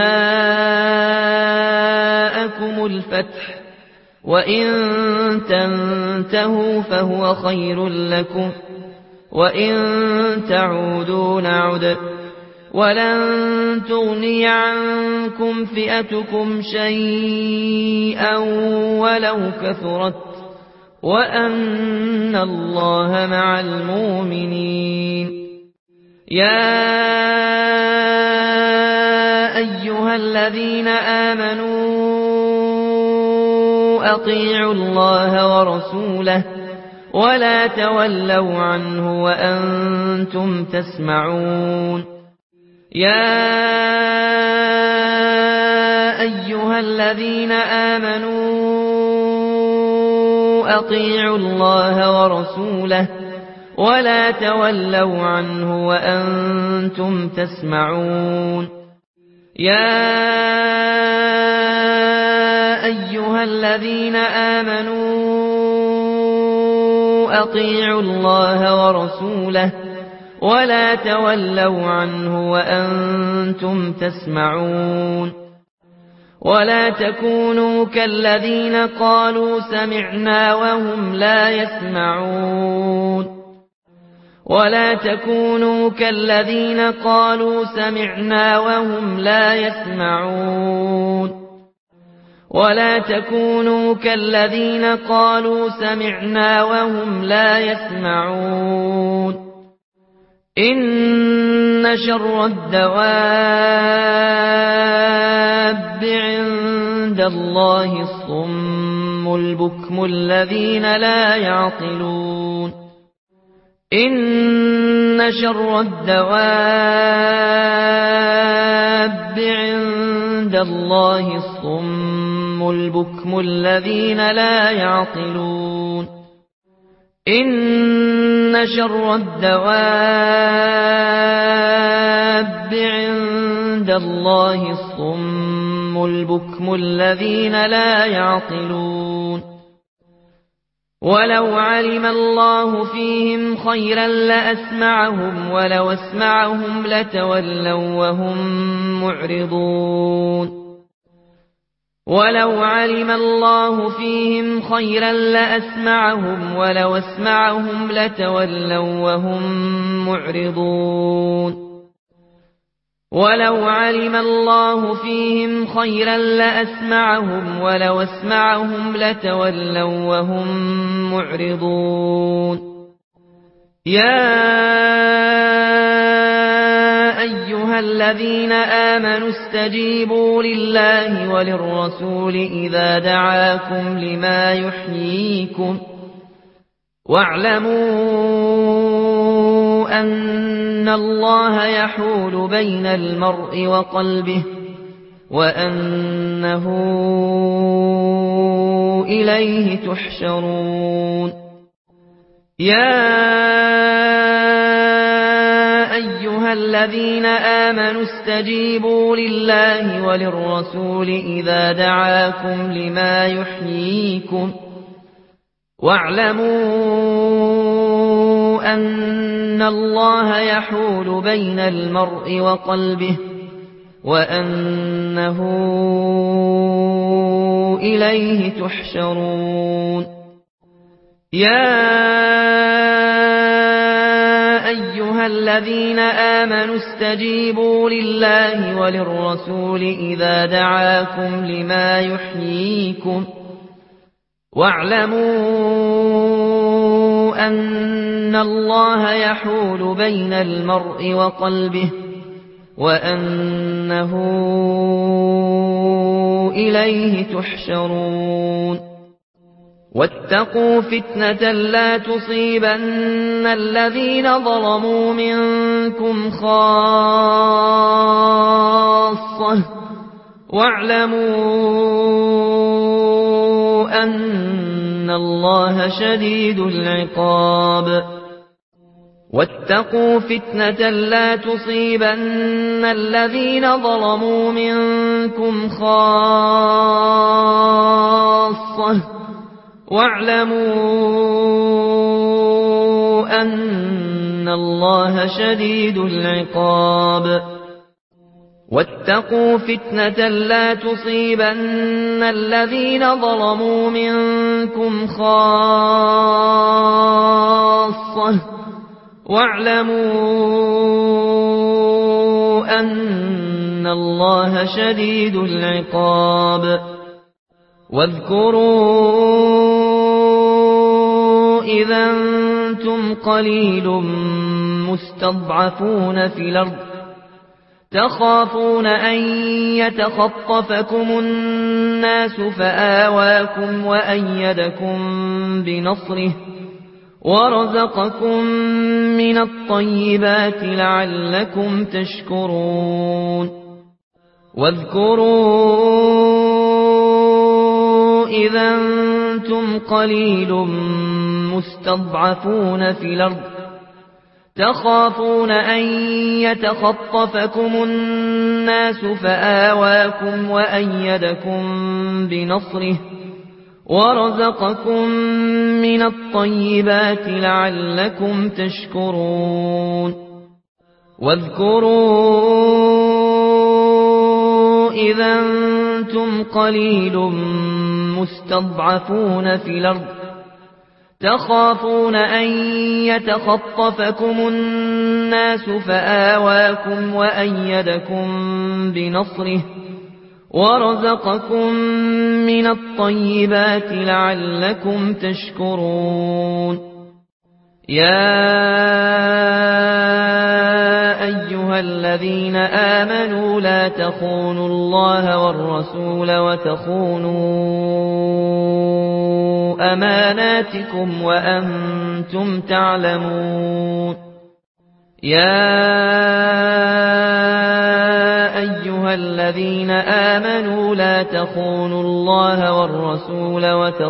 Speaker 1: جاءكم الفتح وإن تنتهوا فهو خير لكم وإن تعودوا نعد ولن تغني عنكم فئتكم شيئا ولو كثرت وأن الله مع المؤمنين يا أيها الذين آمنوا أطيعوا الله ورسوله ولا تولوا عنه وأنتم تسمعون يا أيها الذين آمنوا أطيعوا الله ورسوله ولا تولوا عنه وأنتم تسمعون يا أيها الذين آمنوا أطيعوا الله ورسوله ولا تولوا عنه وأنتم تسمعون ولا تكونوا كالذين قالوا سمعنا وهم لا يسمعون ولا تكونوا كالذين قالوا سمعنا وهم لا يسمعون ولا تكونوا كالذين قالوا سمعنا وهم لا يسمعون إن شر الدواب عند الله الصم البكم الذين لا يعقلون إن شر الدواب عند الله الصم البكم الذين لا يعقلون إن شر الدواب عند الله الصم البكم الذين لا يعقلون ولو علم الله فيهم خيرا لأسمعهم ولو أسمعهم لتولوا وهم معرضون ولو علم الله فيهم خيرا لأسمعهم ولو أسمعهم لتولوا وهم معرضون ولو علم الله فيهم خيرا لأسمعهم ولو أسمعهم لتولوا وهم معرضون يا أيها الذين آمنوا استجيبوا لله وللرسول إذا دعاكم لما يحييكم واعلموا أن الله يحول بين المرء وقلبه وأنه إليه تحشرون يا أيها الذين آمنوا استجيبوا لله وللرسول إذا دعاكم لما يحييكم واعلموا أن الله يحول بين المرء وقلبه وأنه إليه تحشرون يا أيها الذين آمنوا استجيبوا لله وللرسول إذا دعاكم لما يحييكم واعلموا أن الله يحول بين المرء وقلبه وأنه إليه تحشرون واتقوا فتنة لا تصيبن الذين ظلموا منكم خاصة واعلموا أن الله شديد العقاب واتقوا فتنة لا تصيبن الذين ظلموا منكم خاصة واعلموا أن الله شديد العقاب واتقوا فتنة لا تصيبن الذين ظلموا منكم خاصة واعلموا أن الله شديد العقاب واذكروا إذا أنتم قليل مستضعفون في الأرض تخافون أن يتخطفكم الناس فآواكم وأيدكم بنصره ورزقكم من الطيبات لعلكم تشكرون واذكروا إذا أنتم قليل مستضعفون في الأرض تخافون أن يتخطفكم الناس فآواكم وأيدكم بنصره ورزقكم من الطيبات لعلكم تشكرون واذكروا إذا أنتم قليل مستضعفون في الأرض تخافون أن يتخطفكم الناس فآواكم وأيدكم بنصره ورزقكم من الطيبات لعلكم تشكرون يا أيها الذين آمنوا لا تخونوا الله والرسول وتخونوا أماناتكم وأنتم تعلمون يا أيها الذين آمنوا لا تخونوا الله والرسول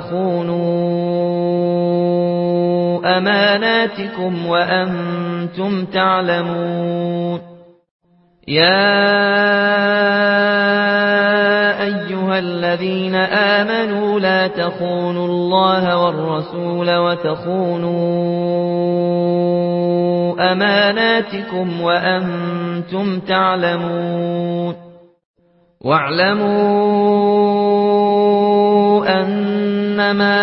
Speaker 1: وتخونوا أماناتكم وأنتم تعلمون يا أيها الذين آمنوا لا تخونوا الله والرسول وتخونوا أماناتكم وأنتم تعلمون واعلموا أنما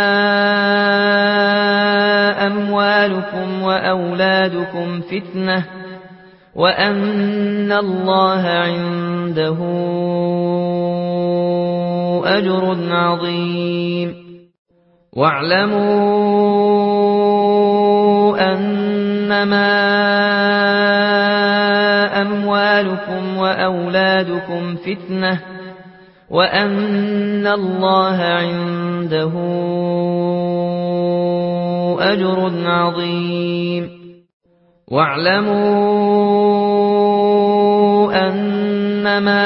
Speaker 1: أموالكم وأولادكم فتنة وأن الله عنده أجر عظيم واعلموا أنما أموالكم وأولادكم فتنة وأن الله عنده أجر عظيم واعلموا أنما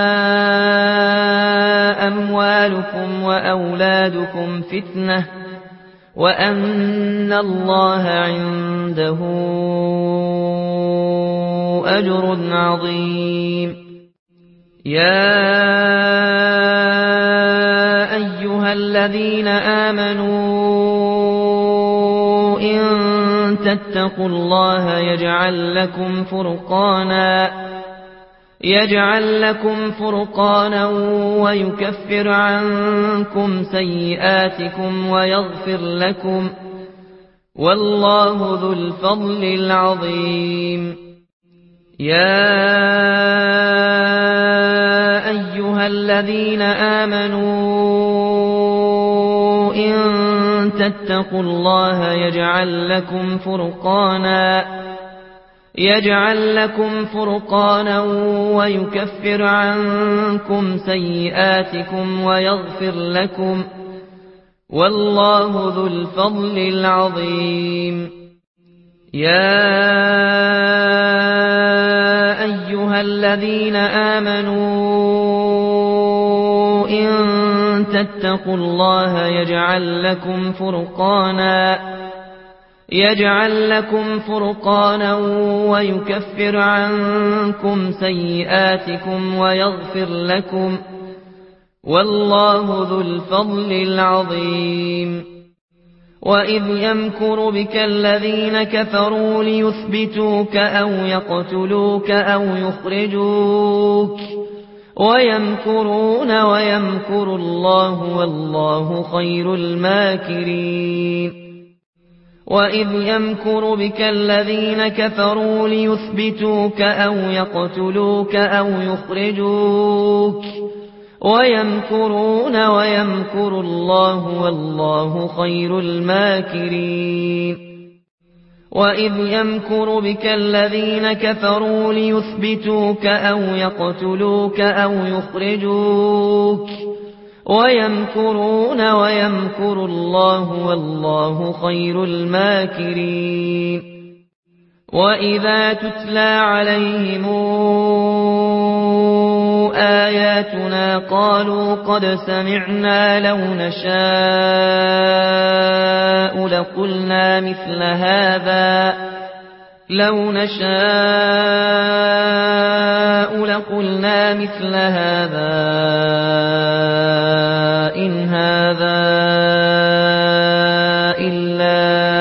Speaker 1: أموالكم وأولادكم فتنة وأن الله عنده أجر عظيم يا أيها الذين آمنوا إن تتقوا الله يجعل لكم فرقانا ويكفر عنكم سيئاتكم ويغفر لكم والله ذو الفضل العظيم يا أيها الذين آمنوا إن تتقوا الله يجعل لكم فرقانا ويكفر عنكم سيئاتكم ويغفر لكم والله ذو الفضل العظيم يا أيها الذين آمنوا إن تتقوا الله يجعل لكم فرقانا ويكفر عنكم سيئاتكم ويغفر لكم والله ذو الفضل العظيم وإذ يمكر بك الذين كفروا ليثبتوك أو يقتلوك أو يخرجوك ويمكرون ويمكر الله والله خير الماكرين وإذ يمكر بك الذين كفروا ليثبتوك أو يقتلوك أو يخرجوك ويمكرون ويمكر الله والله خير الماكرين وإذ يمكر بك الذين كفروا ليثبتوك أو يقتلوك أو يخرجوك ويمكرون ويمكر الله والله خير الماكرين وإذا تتلى عليهم آياتنا قالوا قد سمعنا لو نشاء لقلنا مثل هذا إن هذا إلا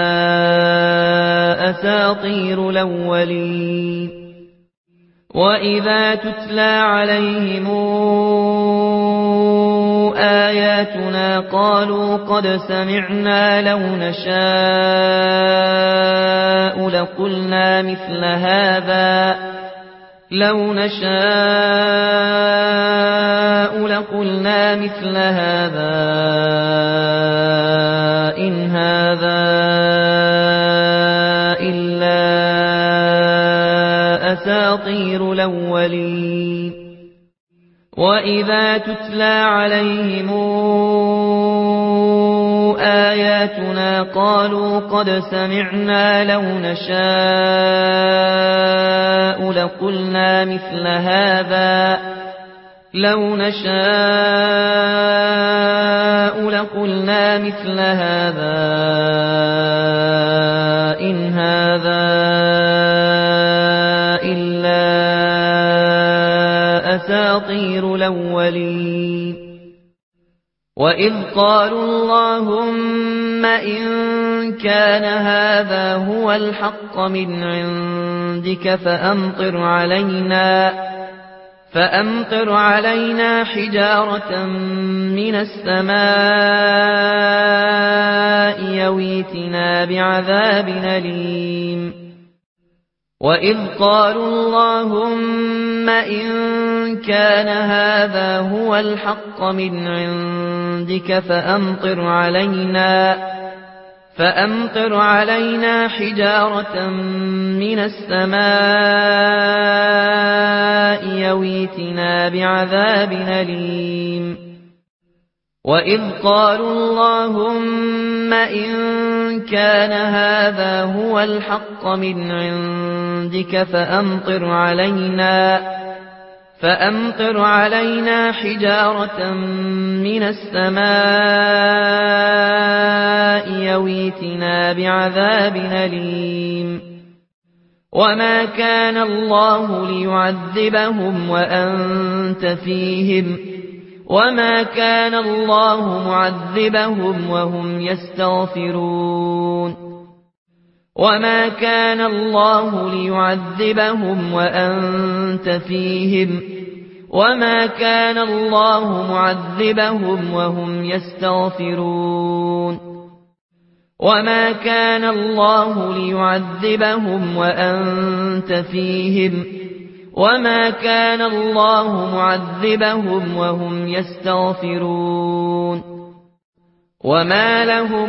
Speaker 1: أساطير الأولين وإذا تتلى عليهم آياتنا قالوا قد سمعنا لو نشاء لقلنا مثل هذا إن هذا إلا أساطير الأولين وإذا تتلى عليهم آياتنا قالوا قد سمعنا لو نشاء لقلنا مثل هذا إن هذا إلا أساطير الأولين وإذ قالوا اللهم إن كان هذا هو فأمطر علينا حجارة من السماء يويتنا بعذاب أليم وإذ قالوا اللهم إن كان هذا هو الحق من عندك فأمطر علينا حجارة من السماء يويتنا بعذاب أليم وإذ قالوا اللهم إن كان هذا هو الحق من عندك فأمطر علينا حجارة من السماء يويتنا بعذاب أليم وما كان الله ليعذبهم وأنت فيهم وما كان الله معذبهم وهم يستغفرون وما كان الله ليعذبهم وأنت فيهم وما كان الله معذبهم وهم يستغفرون وما كان الله ليعذبهم وأنت فيهم وما كان الله معذبهم وهم يستغفرون وما لهم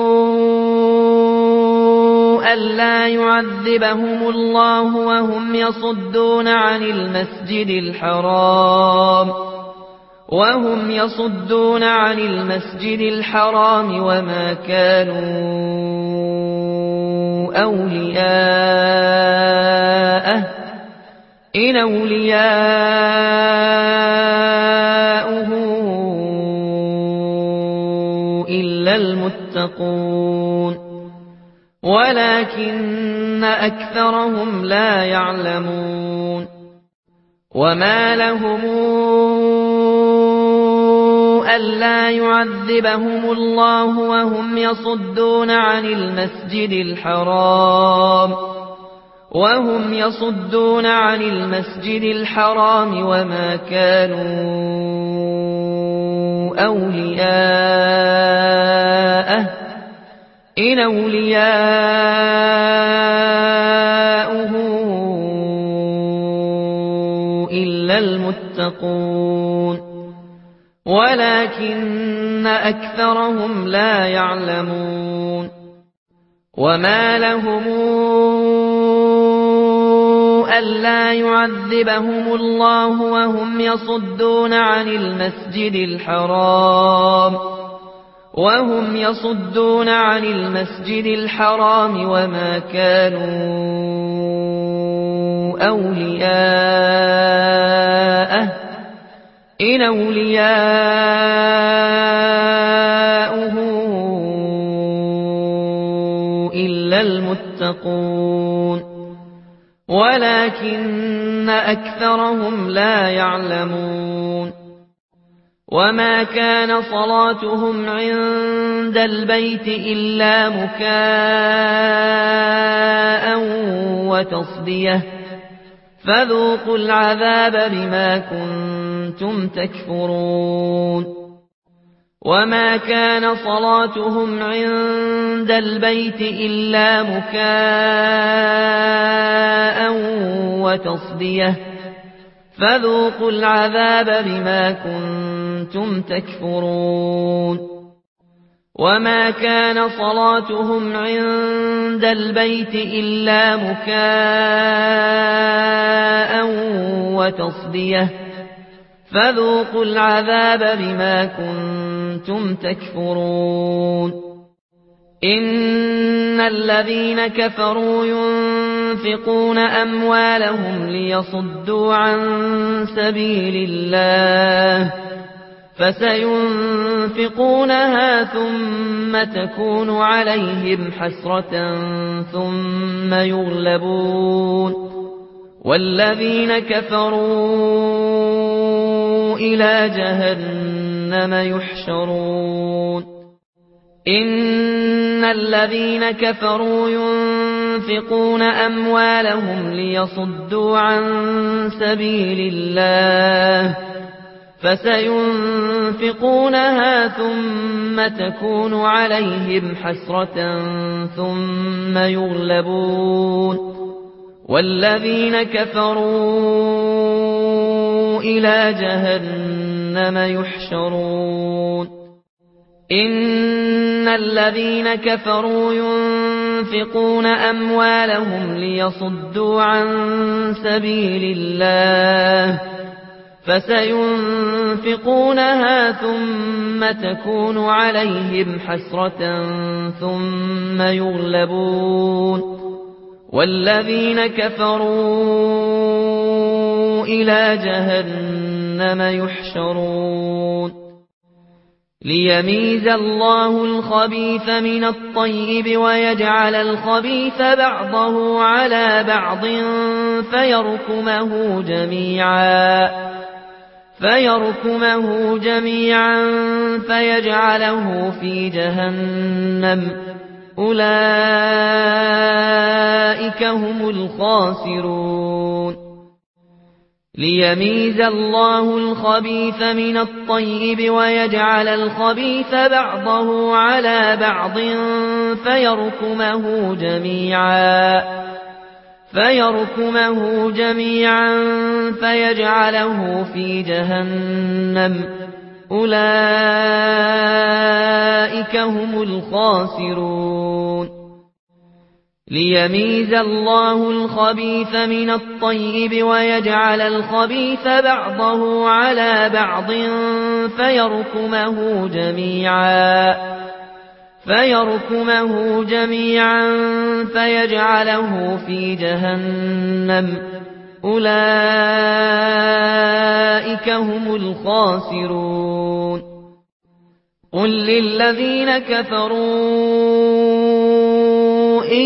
Speaker 1: ألا يعذبهم الله وهم يصدون عن المسجد الحرام وما كانوا أولياءه إن أولياؤه إلا المتقون ولكن أكثرهم لا يعلمون وما لهم ألا يعذبهم الله وهم يصدون عن المسجد الحرام وما كانوا أولياءه إن أولياؤه إلا المتقون ولكن أكثرهم لا يعلمون وما لهم ألا يعذبهم الله وهم يصدون عن المسجد الحرام وما كانوا أولياءه إن أولياؤه إلا المتقون ولكن أكثرهم لا يعلمون وما كان صلاتهم عند البيت إلا مكاء وتصدية فذوقوا العذاب بما كنتم تكفرون وما كان صلاتهم عند البيت إلا مكاء وتصدية فذوقوا العذاب بما كنتم تكفرون وما كان صلاتهم عند البيت إلا مكاء وتصدية فذوقوا العذاب بما كنتم تكفرون إن الذين كفروا ينفقون أموالهم ليصدوا عن سبيل الله فسينفقونها ثم تكون عليهم حسرة ثم يغلبون والذين كفروا إلى جهنم يحشرون إن الذين كفروا ينفقون أموالهم ليصدوا عن سبيل الله فسينفقونها ثم تكون عليهم حسرة ثم يغلبون والذين كفروا إلى جهنم يحشرون إن الذين كفروا ينفقون أموالهم ليصدوا عن سبيل الله فسينفقونها ثم تكون عليهم حسرة ثم يغلبون والذين كفروا إلى جهنم يحشرون ليميز الله الخبيث من الطيب ويجعل الخبيث بعضه على بعض فيركمه جميعا فيجعله في جهنم أولئك هم الخاسرون ليميز الله الخبيث من الطيب ويجعل الخبيث بعضه على بعض فيركمه جميعا فيجعله في جهنم أولئك هم الخاسرون ليميز الله الخبيث من الطيب ويجعل الخبيث بعضه على بعض فيركمه جميعا فيجعله في جهنم أولئك هم الخاسرون قل للذين كفروا إن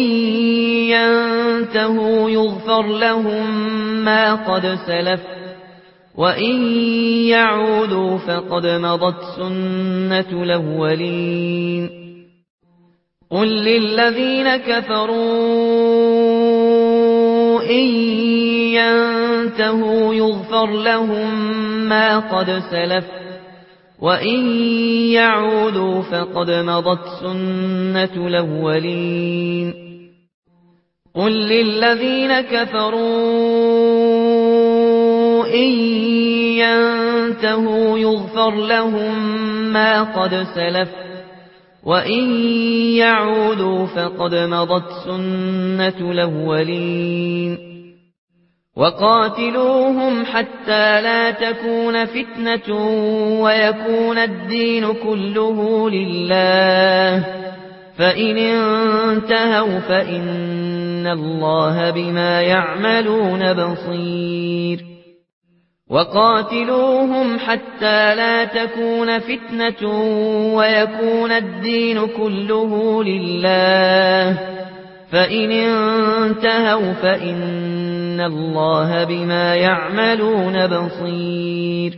Speaker 1: ينتهوا يغفر لهم ما قد سلف وإن يعودوا فقد مضت سنة الأولين قل للذين كفروا إن ينتهوا يغفر لهم ما قد سلف وإن يعودوا فقد مضت سنة الأولين قل للذين كفروا إن ينتهوا يغفر لهم ما قد سلف وإن يعودوا فقد مضت سنة الأولين وقاتلوهم حتى لا تكون فتنة ويكون الدين كله لله فإن انتهوا فإن الله بما يعملون بصير وقاتلوهم حتى لا تكون فتنة ويكون الدين كله لله فإن انتهوا فإن الله بما يعملون بصير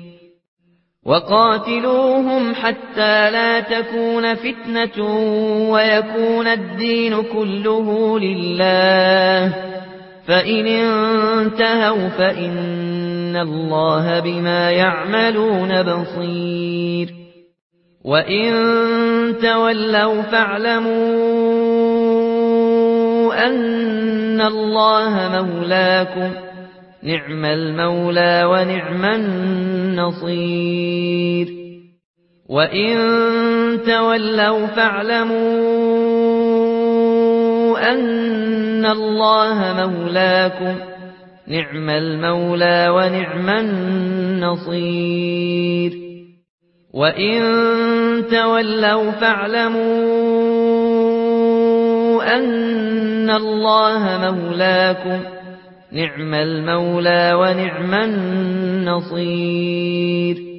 Speaker 1: وقاتلوهم حتى لا تكون فتنة ويكون الدين كله لله فإن انتهوا فإن الله بما يعملون بصير وإن تولوا فاعلموا أن الله مولاكم نعم المولى ونعم النصير وإن تولوا فاعلموا أن الله مولاكم نعم المولى ونعم النصير وإن تولوا فاعلموا أن الله مولاكم نعم المولى ونعم النصير